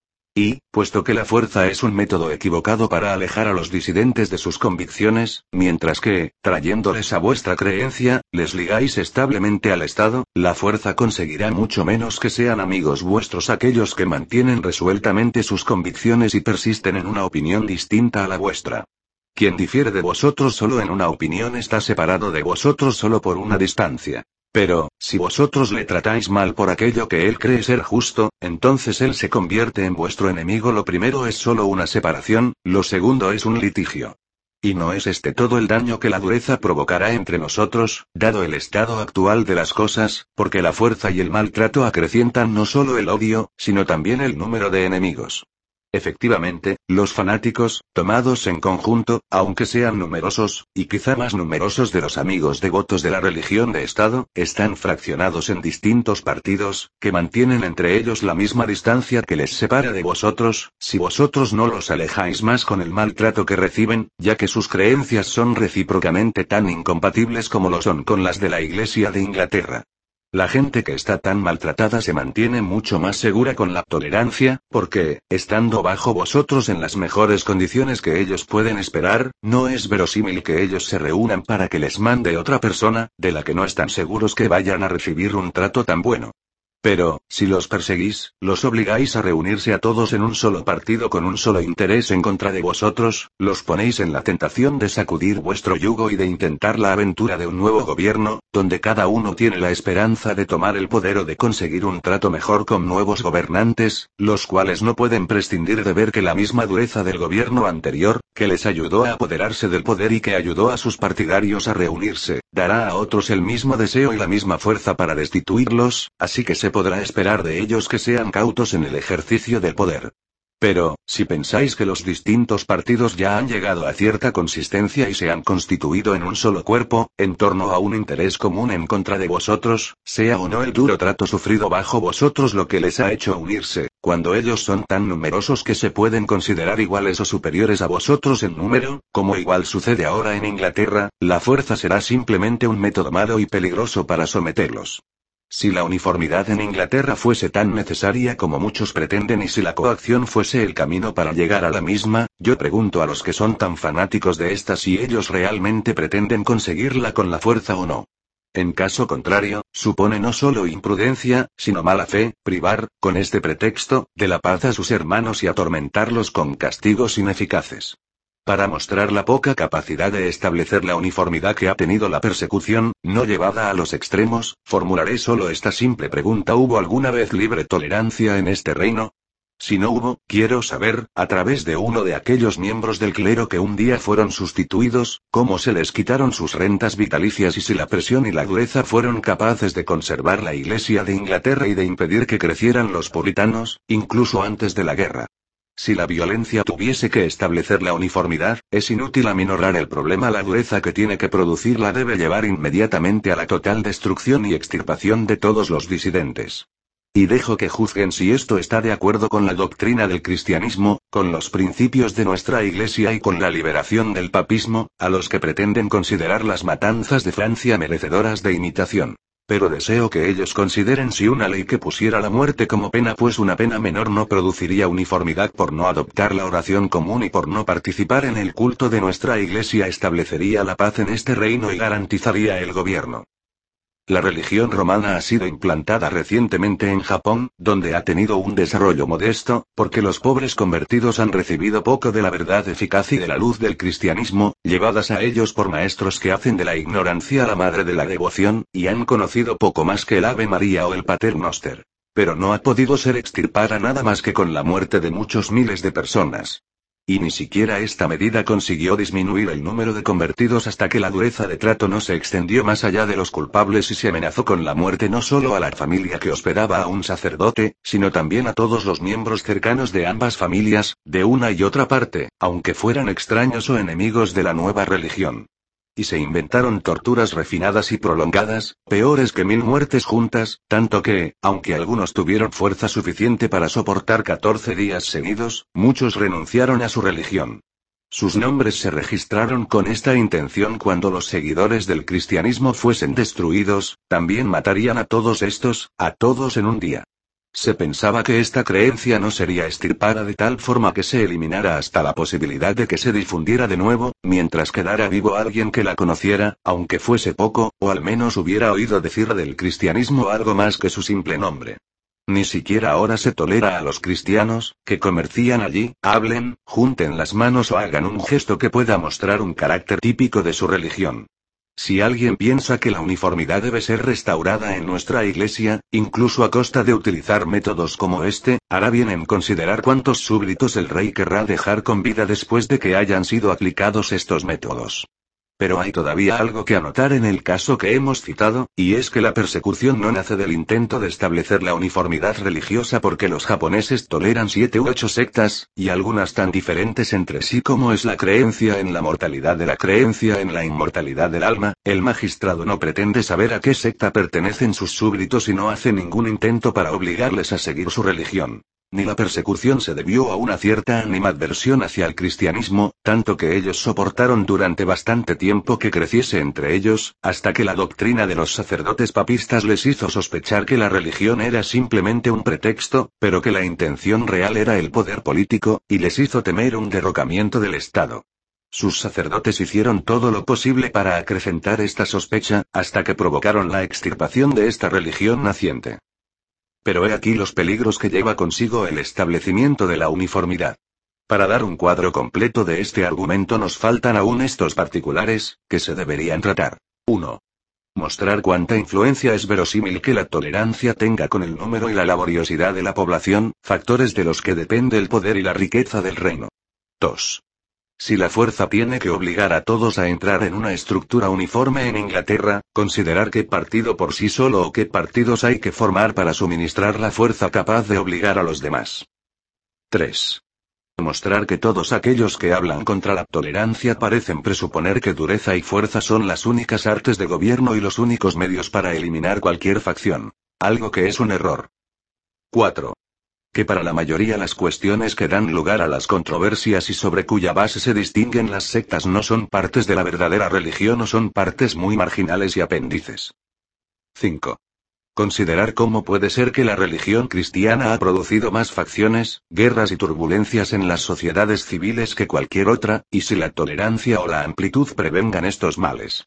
Y, puesto que la fuerza es un método equivocado para alejar a los disidentes de sus convicciones, mientras que, trayéndoles a vuestra creencia, les ligáis establemente al Estado, la fuerza conseguirá mucho menos que sean amigos vuestros aquellos que mantienen resueltamente sus convicciones y persisten en una opinión distinta a la vuestra. Quien difiere de vosotros solo en una opinión está separado de vosotros solo por una distancia. Pero, si vosotros le tratáis mal por aquello que él cree ser justo, entonces él se convierte en vuestro enemigo. Lo primero es solo una separación, lo segundo es un litigio. Y no es este todo el daño que la dureza provocará entre nosotros, dado el estado actual de las cosas, porque la fuerza y el maltrato acrecientan no solo el odio, sino también el número de enemigos. Efectivamente, los fanáticos, tomados en conjunto, aunque sean numerosos, y quizá más numerosos de los amigos devotos de la religión de Estado, están fraccionados en distintos partidos, que mantienen entre ellos la misma distancia que les separa de vosotros, si vosotros no los alejáis más con el maltrato que reciben, ya que sus creencias son recíprocamente tan incompatibles como lo son con las de la Iglesia de Inglaterra. La gente que está tan maltratada se mantiene mucho más segura con la tolerancia, porque, estando bajo vosotros en las mejores condiciones que ellos pueden esperar, no es verosímil que ellos se reúnan para que les mande otra persona, de la que no están seguros que vayan a recibir un trato tan bueno. Pero, si los perseguís, los obligáis a reunirse a todos en un solo partido con un solo interés en contra de vosotros, los ponéis en la tentación de sacudir vuestro yugo y de intentar la aventura de un nuevo gobierno, donde cada uno tiene la esperanza de tomar el poder o de conseguir un trato mejor con nuevos gobernantes, los cuales no pueden prescindir de ver que la misma dureza del gobierno anterior, que les ayudó a apoderarse del poder y que ayudó a sus partidarios a reunirse, dará a otros el mismo deseo y la misma fuerza para destituirlos, así que se podrá esperar de ellos que sean cautos en el ejercicio del poder. Pero, si pensáis que los distintos partidos ya han llegado a cierta consistencia y se han constituido en un solo cuerpo, en torno a un interés común en contra de vosotros, sea o no el duro trato sufrido bajo vosotros lo que les ha hecho unirse, cuando ellos son tan numerosos que se pueden considerar iguales o superiores a vosotros en número, como igual sucede ahora en Inglaterra, la fuerza será simplemente un método malo y peligroso para someterlos. Si la uniformidad en Inglaterra fuese tan necesaria como muchos pretenden y si la coacción fuese el camino para llegar a la misma, yo pregunto a los que son tan fanáticos de esta si ellos realmente pretenden conseguirla con la fuerza o no. En caso contrario, supone no solo imprudencia, sino mala fe, privar, con este pretexto, de la paz a sus hermanos y atormentarlos con castigos ineficaces. Para mostrar la poca capacidad de establecer la uniformidad que ha tenido la persecución, no llevada a los extremos, formularé solo esta simple pregunta: ¿hubo alguna vez libre tolerancia en este reino? Si no hubo, quiero saber, a través de uno de aquellos miembros del clero que un día fueron sustituidos, cómo se les quitaron sus rentas vitalicias y si la presión y la dureza fueron capaces de conservar la Iglesia de Inglaterra y de impedir que crecieran los puritanos, incluso antes de la guerra. Si la violencia tuviese que establecer la uniformidad, es inútil aminorar el problema. La dureza que tiene que producirla debe llevar inmediatamente a la total destrucción y extirpación de todos los disidentes. Y dejo que juzguen si esto está de acuerdo con la doctrina del cristianismo, con los principios de nuestra Iglesia y con la liberación del papismo, a los que pretenden considerar las matanzas de Francia merecedoras de imitación. Pero deseo que ellos consideren si una ley que pusiera la muerte como pena, pues una pena menor no produciría uniformidad por no adoptar la oración común y por no participar en el culto de nuestra Iglesia, establecería la paz en este reino y garantizaría el gobierno. La religión romana ha sido implantada recientemente en Japón, donde ha tenido un desarrollo modesto, porque los pobres convertidos han recibido poco de la verdad eficaz y de la luz del cristianismo, llevadas a ellos por maestros que hacen de la ignorancia la madre de la devoción, y han conocido poco más que el Ave María o el Pater Noster. Pero no ha podido ser extirpada nada más que con la muerte de muchos miles de personas. Y ni siquiera esta medida consiguió disminuir el número de convertidos hasta que la dureza de trato no se extendió más allá de los culpables y se amenazó con la muerte no solo a la familia que hospedaba a un sacerdote, sino también a todos los miembros cercanos de ambas familias, de una y otra parte, aunque fueran extraños o enemigos de la nueva religión. Y se inventaron torturas refinadas y prolongadas, peores que 1000 muertes juntas, tanto que, aunque algunos tuvieron fuerza suficiente para soportar 14 días seguidos, muchos renunciaron a su religión. Sus nombres se registraron con esta intención cuando los seguidores del cristianismo fuesen destruidos, también matarían a todos estos, a todos en un día. Se pensaba que esta creencia no sería extirpada de tal forma que se eliminara hasta la posibilidad de que se difundiera de nuevo, mientras quedara vivo alguien que la conociera, aunque fuese poco, o al menos hubiera oído decir del cristianismo algo más que su simple nombre. Ni siquiera ahora se tolera a los cristianos, que comercian allí, hablen, junten las manos o hagan un gesto que pueda mostrar un carácter típico de su religión. Si alguien piensa que la uniformidad debe ser restaurada en nuestra Iglesia, incluso a costa de utilizar métodos como este, hará bien en considerar cuántos súbditos el rey querrá dejar con vida después de que hayan sido aplicados estos métodos. Pero hay todavía algo que anotar en el caso que hemos citado, y es que la persecución no nace del intento de establecer la uniformidad religiosa porque los japoneses toleran 7 u 8 sectas, y algunas tan diferentes entre sí como es la creencia en la mortalidad de la creencia en la inmortalidad del alma. El magistrado no pretende saber a qué secta pertenecen sus súbditos y no hace ningún intento para obligarles a seguir su religión. Ni la persecución se debió a una cierta animadversión hacia el cristianismo, tanto que ellos soportaron durante bastante tiempo que creciese entre ellos, hasta que la doctrina de los sacerdotes papistas les hizo sospechar que la religión era simplemente un pretexto, pero que la intención real era el poder político, y les hizo temer un derrocamiento del Estado. Sus sacerdotes hicieron todo lo posible para acrecentar esta sospecha, hasta que provocaron la extirpación de esta religión naciente. Pero he aquí los peligros que lleva consigo el establecimiento de la uniformidad. Para dar un cuadro completo de este argumento nos faltan aún estos particulares, que se deberían tratar. 1. Mostrar cuánta influencia es verosímil que la tolerancia tenga con el número y la laboriosidad de la población, factores de los que depende el poder y la riqueza del reino. 2. Si la fuerza tiene que obligar a todos a entrar en una estructura uniforme en Inglaterra, considerar qué partido por sí solo o qué partidos hay que formar para suministrar la fuerza capaz de obligar a los demás. 3. Mostrar que todos aquellos que hablan contra la tolerancia parecen presuponer que dureza y fuerza son las únicas artes de gobierno y los únicos medios para eliminar cualquier facción. Algo que es un error. 4. Que para la mayoría las cuestiones que dan lugar a las controversias y sobre cuya base se distinguen las sectas no son partes de la verdadera religión o son partes muy marginales y apéndices. 5. Considerar cómo puede ser que la religión cristiana ha producido más facciones, guerras y turbulencias en las sociedades civiles que cualquier otra, y si la tolerancia o la amplitud prevengan estos males.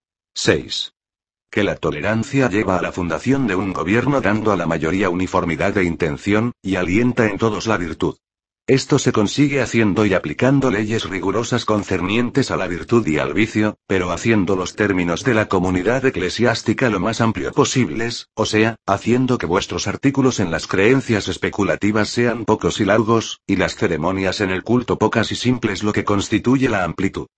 6. Que la tolerancia lleva a la fundación de un gobierno dando a la mayoría uniformidad de intención, y alienta en todos la virtud. Esto se consigue haciendo y aplicando leyes rigurosas concernientes a la virtud y al vicio, pero haciendo los términos de la comunidad eclesiástica lo más amplio posibles, o sea, haciendo que vuestros artículos en las creencias especulativas sean pocos y largos, y las ceremonias en el culto pocas y simples, lo que constituye la amplitud.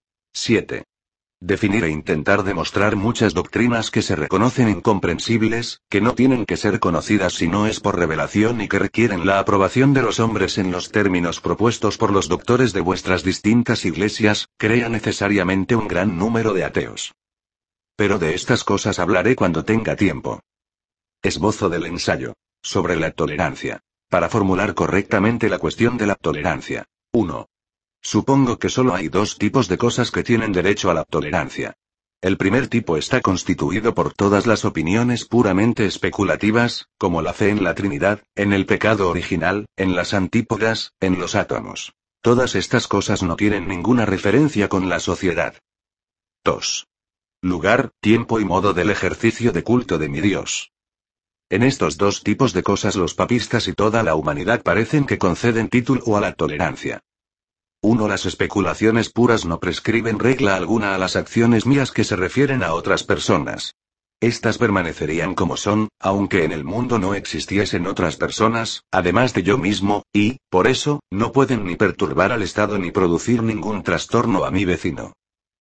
7. Definir e intentar demostrar muchas doctrinas que se reconocen incomprensibles, que no tienen que ser conocidas si no es por revelación y que requieren la aprobación de los hombres en los términos propuestos por los doctores de vuestras distintas iglesias, crea necesariamente un gran número de ateos. Pero de estas cosas hablaré cuando tenga tiempo. Esbozo del ensayo. Sobre la tolerancia. Para formular correctamente la cuestión de la tolerancia. 1. Supongo que solo hay dos tipos de cosas que tienen derecho a la tolerancia. El primer tipo está constituido por todas las opiniones puramente especulativas, como la fe en la Trinidad, en el pecado original, en las antípodas, en los átomos. Todas estas cosas no tienen ninguna referencia con la sociedad. 2. Lugar, tiempo y modo del ejercicio de culto de mi Dios. En estos dos tipos de cosas los papistas y toda la humanidad parecen que conceden título a la tolerancia. 1. Las especulaciones puras no prescriben regla alguna a las acciones mías que se refieren a otras personas. Estas permanecerían como son, aunque en el mundo no existiesen otras personas, además de yo mismo, y, por eso, no pueden ni perturbar al Estado ni producir ningún trastorno a mi vecino.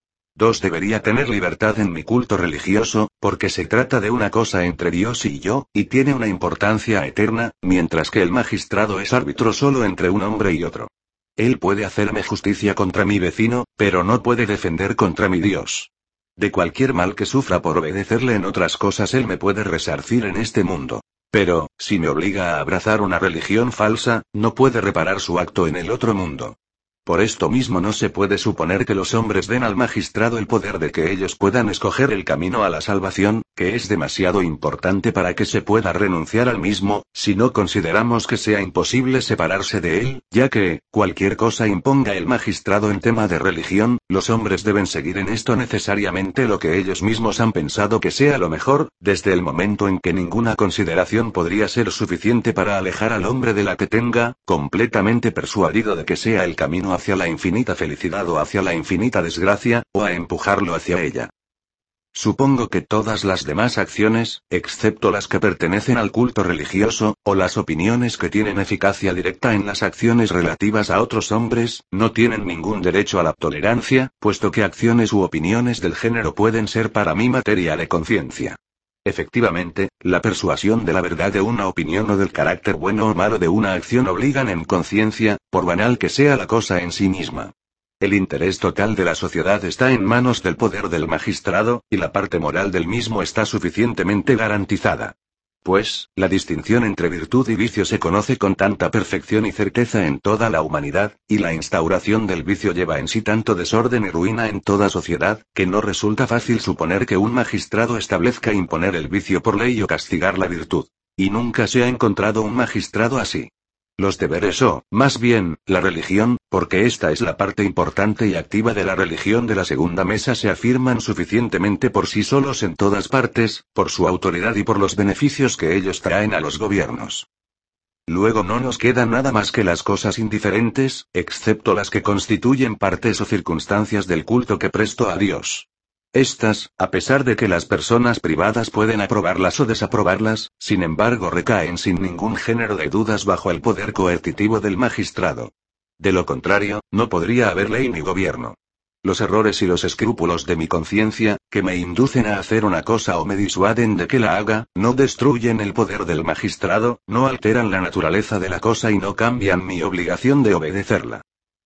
2. Debería tener libertad en mi culto religioso, porque se trata de una cosa entre Dios y yo, y tiene una importancia eterna, mientras que el magistrado es árbitro solo entre un hombre y otro. Él puede hacerme justicia contra mi vecino, pero no puede defender contra mi Dios. De cualquier mal que sufra por obedecerle en otras cosas él me puede resarcir en este mundo. Pero, si me obliga a abrazar una religión falsa, no puede reparar su acto en el otro mundo. Por esto mismo no se puede suponer que los hombres den al magistrado el poder de que ellos puedan escoger el camino a la salvación, que es demasiado importante para que se pueda renunciar al mismo, si no consideramos que sea imposible separarse de él, ya que, cualquier cosa imponga el magistrado en tema de religión, los hombres deben seguir en esto necesariamente lo que ellos mismos han pensado que sea lo mejor, desde el momento en que ninguna consideración podría ser suficiente para alejar al hombre de la que tenga, completamente persuadido de que sea el camino hacia la infinita felicidad o hacia la infinita desgracia, o a empujarlo hacia ella. Supongo que todas las demás acciones, excepto las que pertenecen al culto religioso, o las opiniones que tienen eficacia directa en las acciones relativas a otros hombres, no tienen ningún derecho a la tolerancia, puesto que acciones u opiniones del género pueden ser para mí materia de conciencia. Efectivamente, la persuasión de la verdad de una opinión o del carácter bueno o malo de una acción obligan en conciencia, por banal que sea la cosa en sí misma. El interés total de la sociedad está en manos del poder del magistrado, y la parte moral del mismo está suficientemente garantizada. Pues, la distinción entre virtud y vicio se conoce con tanta perfección y certeza en toda la humanidad, y la instauración del vicio lleva en sí tanto desorden y ruina en toda sociedad, que no resulta fácil suponer que un magistrado establezca imponer el vicio por ley o castigar la virtud. Y nunca se ha encontrado un magistrado así. Los deberes o, más bien, la religión, porque esta es la parte importante y activa de la religión de la segunda mesa, se afirman suficientemente por sí solos en todas partes, por su autoridad y por los beneficios que ellos traen a los gobiernos. Luego no nos queda nada más que las cosas indiferentes, excepto las que constituyen partes o circunstancias del culto que presto a Dios. Estas, a pesar de que las personas privadas pueden aprobarlas o desaprobarlas, sin embargo recaen sin ningún género de dudas bajo el poder coercitivo del magistrado. De lo contrario, no podría haber ley ni gobierno. Los errores y los escrúpulos de mi conciencia, que me inducen a hacer una cosa o me disuaden de que la haga, no destruyen el poder del magistrado, no alteran la naturaleza de la cosa y no cambian mi obligación de obedecerla.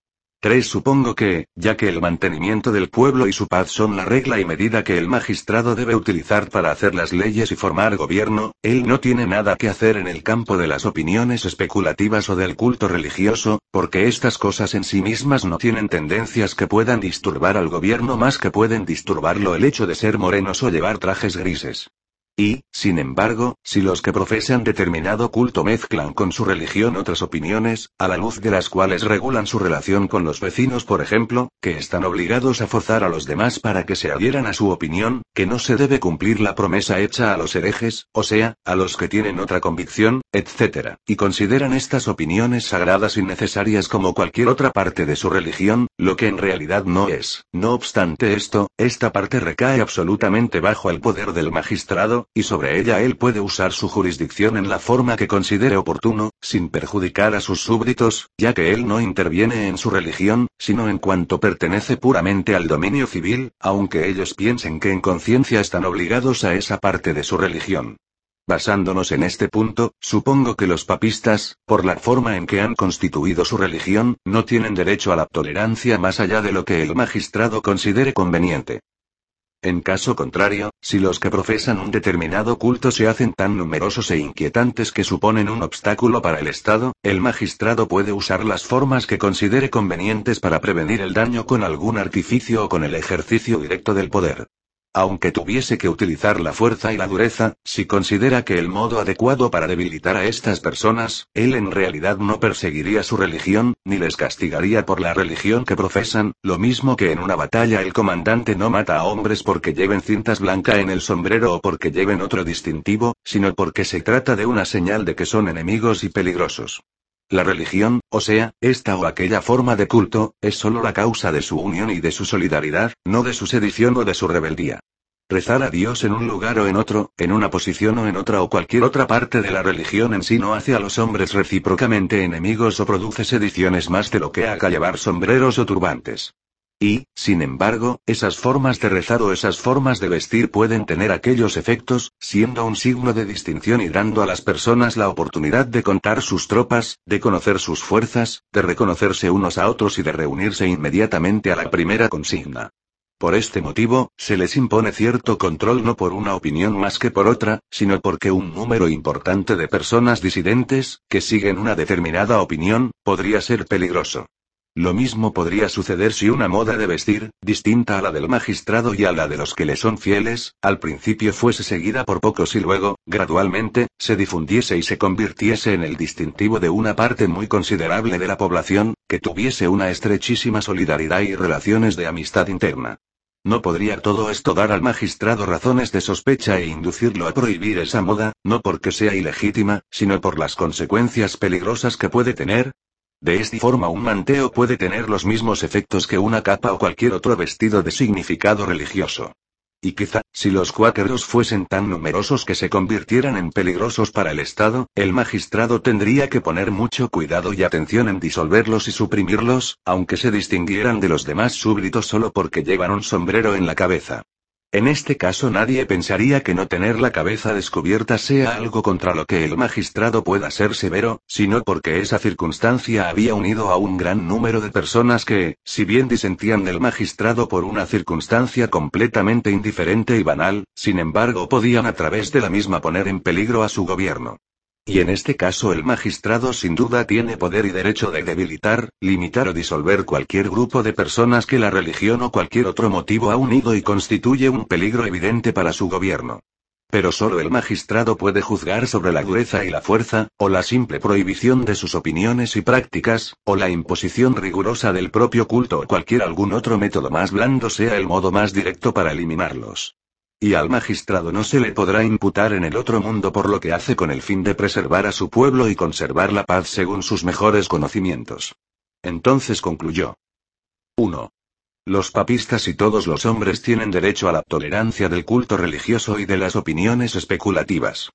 3. Supongo que, ya que el mantenimiento del pueblo y su paz son la regla y medida que el magistrado debe utilizar para hacer las leyes y formar gobierno, él no tiene nada que hacer en el campo de las opiniones especulativas o del culto religioso, porque estas cosas en sí mismas no tienen tendencias que puedan disturbar al gobierno más que pueden disturbarlo el hecho de ser morenos o llevar trajes grises. Y, sin embargo, si los que profesan determinado culto mezclan con su religión otras opiniones, a la luz de las cuales regulan su relación con los vecinos, por ejemplo, que están obligados a forzar a los demás para que se adhieran a su opinión, que no se debe cumplir la promesa hecha a los herejes, o sea, a los que tienen otra convicción, etc., y consideran estas opiniones sagradas y necesarias como cualquier otra parte de su religión, lo que en realidad no es. No obstante esto, esta parte recae absolutamente bajo el poder del magistrado, y sobre ella él puede usar su jurisdicción en la forma que considere oportuno, sin perjudicar a sus súbditos, ya que él no interviene en su religión, sino en cuanto pertenece puramente al dominio civil, aunque ellos piensen que en conciencia están obligados a esa parte de su religión. Basándonos en este punto, supongo que los papistas, por la forma en que han constituido su religión, no tienen derecho a la tolerancia más allá de lo que el magistrado considere conveniente. En caso contrario, si los que profesan un determinado culto se hacen tan numerosos e inquietantes que suponen un obstáculo para el Estado, el magistrado puede usar las formas que considere convenientes para prevenir el daño con algún artificio o con el ejercicio directo del poder. Aunque tuviese que utilizar la fuerza y la dureza, si considera que el modo adecuado para debilitar a estas personas, él en realidad no perseguiría su religión, ni les castigaría por la religión que profesan, lo mismo que en una batalla el comandante no mata a hombres porque lleven cintas blancas en el sombrero o porque lleven otro distintivo, sino porque se trata de una señal de que son enemigos y peligrosos. La religión, o sea, esta o aquella forma de culto, es solo la causa de su unión y de su solidaridad, no de su sedición o de su rebeldía. Rezar a Dios en un lugar o en otro, en una posición o en otra o cualquier otra parte de la religión en sí no hace a los hombres recíprocamente enemigos o produce sediciones más de lo que haga llevar sombreros o turbantes. Y, sin embargo, esas formas de rezar o esas formas de vestir pueden tener aquellos efectos, siendo un signo de distinción y dando a las personas la oportunidad de contar sus tropas, de conocer sus fuerzas, de reconocerse unos a otros y de reunirse inmediatamente a la primera consigna. Por este motivo, se les impone cierto control no por una opinión más que por otra, sino porque un número importante de personas disidentes, que siguen una determinada opinión, podría ser peligroso. Lo mismo podría suceder si una moda de vestir, distinta a la del magistrado y a la de los que le son fieles, al principio fuese seguida por pocos y luego, gradualmente, se difundiese y se convirtiese en el distintivo de una parte muy considerable de la población, que tuviese una estrechísima solidaridad y relaciones de amistad interna. ¿No podría todo esto dar al magistrado razones de sospecha e inducirlo a prohibir esa moda, no porque sea ilegítima, sino por las consecuencias peligrosas que puede tener? De esta forma un manteo puede tener los mismos efectos que una capa o cualquier otro vestido de significado religioso. Y quizá, si los cuáqueros fuesen tan numerosos que se convirtieran en peligrosos para el Estado, el magistrado tendría que poner mucho cuidado y atención en disolverlos y suprimirlos, aunque se distinguieran de los demás súbditos solo porque llevan un sombrero en la cabeza. En este caso nadie pensaría que no tener la cabeza descubierta sea algo contra lo que el magistrado pueda ser severo, sino porque esa circunstancia había unido a un gran número de personas que, si bien disentían del magistrado por una circunstancia completamente indiferente y banal, sin embargo podían a través de la misma poner en peligro a su gobierno. Y en este caso el magistrado sin duda tiene poder y derecho de debilitar, limitar o disolver cualquier grupo de personas que la religión o cualquier otro motivo ha unido y constituye un peligro evidente para su gobierno. Pero solo el magistrado puede juzgar sobre la dureza y la fuerza, o la simple prohibición de sus opiniones y prácticas, o la imposición rigurosa del propio culto o algún otro método más blando sea el modo más directo para eliminarlos. Y al magistrado no se le podrá imputar en el otro mundo por lo que hace con el fin de preservar a su pueblo y conservar la paz según sus mejores conocimientos. Entonces concluyó. 1. Los papistas y todos los hombres tienen derecho a la tolerancia del culto religioso y de las opiniones especulativas.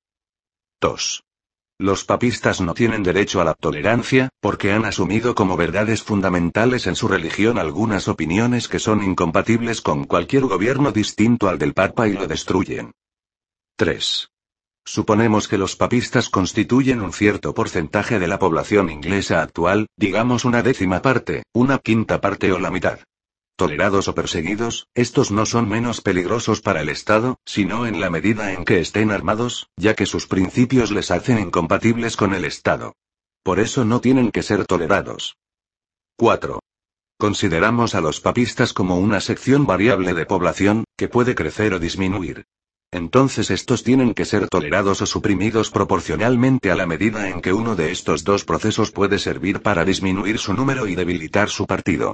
2. Los papistas no tienen derecho a la tolerancia, porque han asumido como verdades fundamentales en su religión algunas opiniones que son incompatibles con cualquier gobierno distinto al del Papa y lo destruyen. 3. Suponemos que los papistas constituyen un cierto porcentaje de la población inglesa actual, digamos una décima parte, una quinta parte o la mitad. Tolerados o perseguidos, estos no son menos peligrosos para el Estado, sino en la medida en que estén armados, ya que sus principios les hacen incompatibles con el Estado. Por eso no tienen que ser tolerados. 4. Consideramos a los papistas como una sección variable de población, que puede crecer o disminuir. Entonces estos tienen que ser tolerados o suprimidos proporcionalmente a la medida en que uno de estos dos procesos puede servir para disminuir su número y debilitar su partido.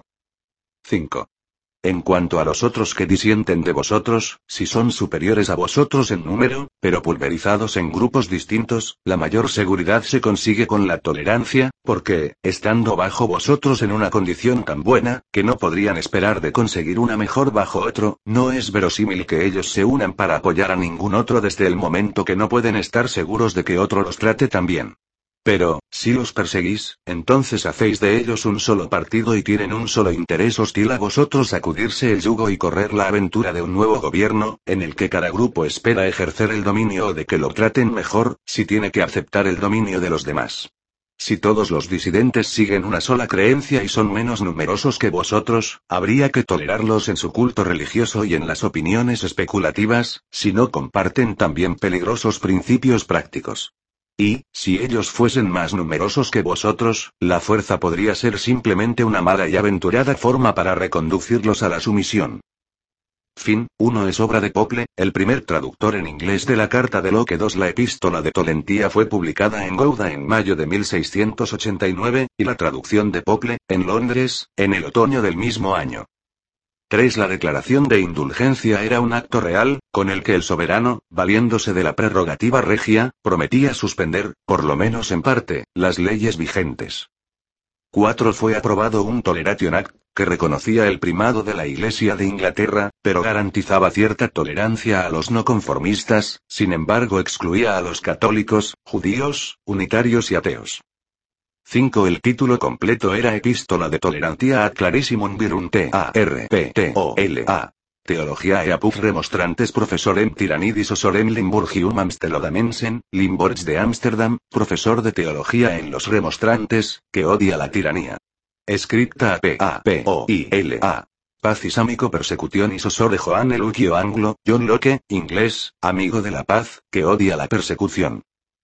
5. En cuanto a los otros que disienten de vosotros, si son superiores a vosotros en número, pero pulverizados en grupos distintos, la mayor seguridad se consigue con la tolerancia, porque, estando bajo vosotros en una condición tan buena, que no podrían esperar de conseguir una mejor bajo otro, no es verosímil que ellos se unan para apoyar a ningún otro desde el momento que no pueden estar seguros de que otro los trate tan bien. Pero, si los perseguís, entonces hacéis de ellos un solo partido y tienen un solo interés hostil a vosotros sacudirse el yugo y correr la aventura de un nuevo gobierno, en el que cada grupo espera ejercer el dominio o de que lo traten mejor, si tiene que aceptar el dominio de los demás. Si todos los disidentes siguen una sola creencia y son menos numerosos que vosotros, habría que tolerarlos en su culto religioso y en las opiniones especulativas, si no comparten también peligrosos principios prácticos. Y, si ellos fuesen más numerosos que vosotros, la fuerza podría ser simplemente una mala y aventurada forma para reconducirlos a la sumisión. Fin 1 es obra de Pople, el primer traductor en inglés de la Carta de Locke. 2 La Epístola de Tolentía fue publicada en Gouda en mayo de 1689, y la traducción de Pople, en Londres, en el otoño del mismo año. 3 La declaración de indulgencia era un acto real, con el que el soberano, valiéndose de la prerrogativa regia, prometía suspender, por lo menos en parte, las leyes vigentes. 4 Fue aprobado un Toleration Act, que reconocía el primado de la Iglesia de Inglaterra, pero garantizaba cierta tolerancia a los no conformistas, sin embargo excluía a los católicos, judíos, unitarios y ateos. 5 El título completo era Epístola de Tolerantia ad Clarissimum Virunte ARPTOLA. Teologiae apud remonstrantes professorem Tyrannidis osorem Limburgium Amstelodamensen, Limborgs de Ámsterdam, profesor de teología en los remonstrantes, que odia la tiranía. Escripta a PAPOILA. Pacis amico persecutionis osore Joan Elucio Anglo, John Locke, inglés, amigo de la paz, que odia la persecución.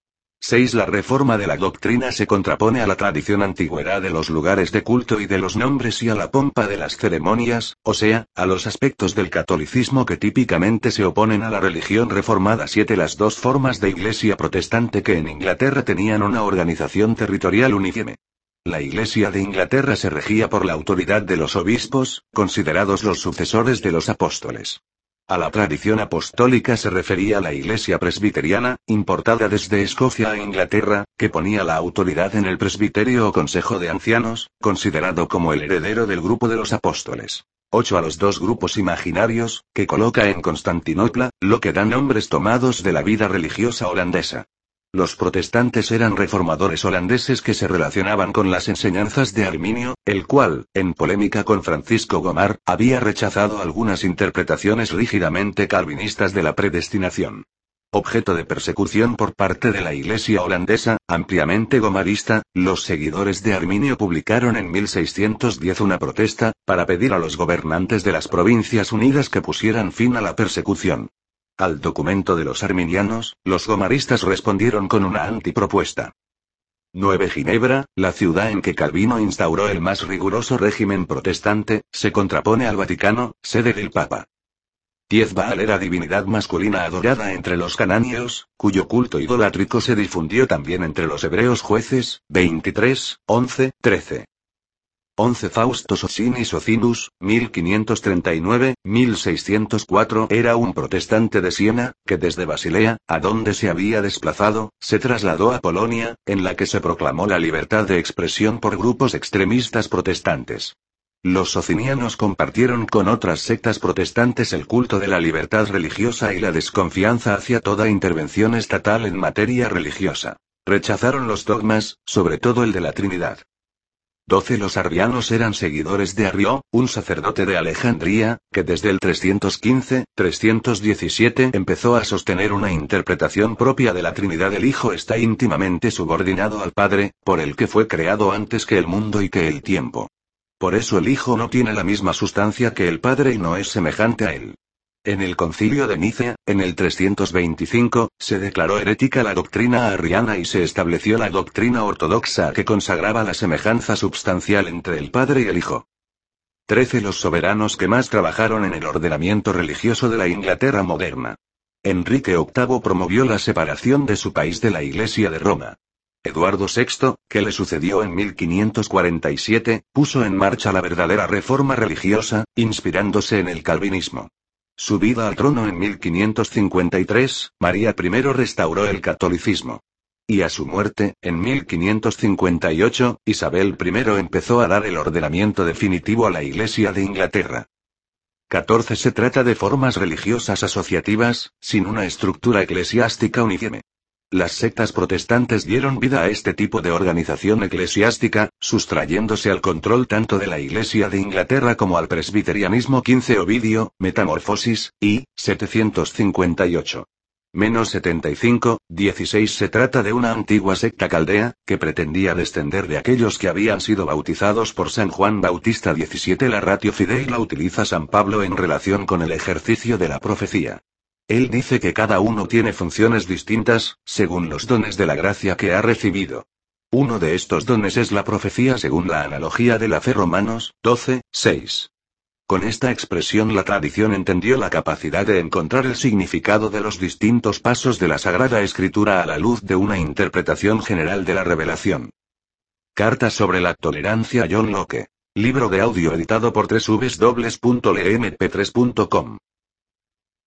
6 La reforma de la doctrina se contrapone a la tradición antigüedad de los lugares de culto y de los nombres y a la pompa de las ceremonias, o sea, a los aspectos del catolicismo que típicamente se oponen a la religión reformada. 7 Las dos formas de iglesia protestante que en Inglaterra tenían una organización territorial uniforme. La Iglesia de Inglaterra se regía por la autoridad de los obispos, considerados los sucesores de los apóstoles. A la tradición apostólica se refería la Iglesia presbiteriana, importada desde Escocia a Inglaterra, que ponía la autoridad en el presbiterio o consejo de ancianos, considerado como el heredero del grupo de los apóstoles. 8 A los dos grupos imaginarios, que coloca en Constantinopla, lo que dan nombres tomados de la vida religiosa holandesa. Los protestantes eran reformadores holandeses que se relacionaban con las enseñanzas de Arminio, el cual, en polémica con Francisco Gomar, había rechazado algunas interpretaciones rígidamente calvinistas de la predestinación. Objeto de persecución por parte de la Iglesia holandesa, ampliamente gomarista, los seguidores de Arminio publicaron en 1610 una protesta, para pedir a los gobernantes de las Provincias Unidas que pusieran fin a la persecución. Al documento de los arminianos, los gomaristas respondieron con una antipropuesta. 9 Ginebra, la ciudad en que Calvino instauró el más riguroso régimen protestante, se contrapone al Vaticano, sede del Papa. 10 Baal era divinidad masculina adorada entre los cananeos, cuyo culto idolátrico se difundió también entre los hebreos jueces, 23, 11, 13. 11 Fausto Socini Socinus, 1539-1604 era un protestante de Siena, que desde Basilea, a donde se había desplazado, se trasladó a Polonia, en la que se proclamó la libertad de expresión por grupos extremistas protestantes. Los socinianos compartieron con otras sectas protestantes el culto de la libertad religiosa y la desconfianza hacia toda intervención estatal en materia religiosa. Rechazaron los dogmas, sobre todo el de la Trinidad. 12 Los arrianos eran seguidores de Arrio, un sacerdote de Alejandría, que desde el 315-317 empezó a sostener una interpretación propia de la Trinidad. El Hijo está íntimamente subordinado al Padre, por el que fue creado antes que el mundo y que el tiempo. Por eso el Hijo no tiene la misma sustancia que el Padre y no es semejante a él. En el Concilio de Nicea, en el 325, se declaró herética la doctrina arriana y se estableció la doctrina ortodoxa que consagraba la semejanza substancial entre el Padre y el Hijo. 13 Los soberanos que más trabajaron en el ordenamiento religioso de la Inglaterra moderna. Enrique VIII promovió la separación de su país de la Iglesia de Roma. Eduardo VI, que le sucedió en 1547, puso en marcha la verdadera reforma religiosa, inspirándose en el calvinismo. Subida al trono en 1553, María I restauró el catolicismo. Y a su muerte, en 1558, Isabel I empezó a dar el ordenamiento definitivo a la Iglesia de Inglaterra. 14 Se trata de formas religiosas asociativas, sin una estructura eclesiástica uniforme. Las sectas protestantes dieron vida a este tipo de organización eclesiástica, sustrayéndose al control tanto de la Iglesia de Inglaterra como al presbiterianismo. 15 Ovidio, Metamorfosis, I, 758. -75, 16 Se trata de una antigua secta caldea, que pretendía descender de aquellos que habían sido bautizados por San Juan Bautista. 17 La ratio fidei la utiliza San Pablo en relación con el ejercicio de la profecía. Él dice que cada uno tiene funciones distintas, según los dones de la gracia que ha recibido. Uno de estos dones es la profecía según la analogía de la fe. Romanos 12, 6. Con esta expresión la tradición entendió la capacidad de encontrar el significado de los distintos pasos de la Sagrada Escritura a la luz de una interpretación general de la revelación. Carta sobre la tolerancia. John Locke. Libro de audio editado por www.lemp3.com.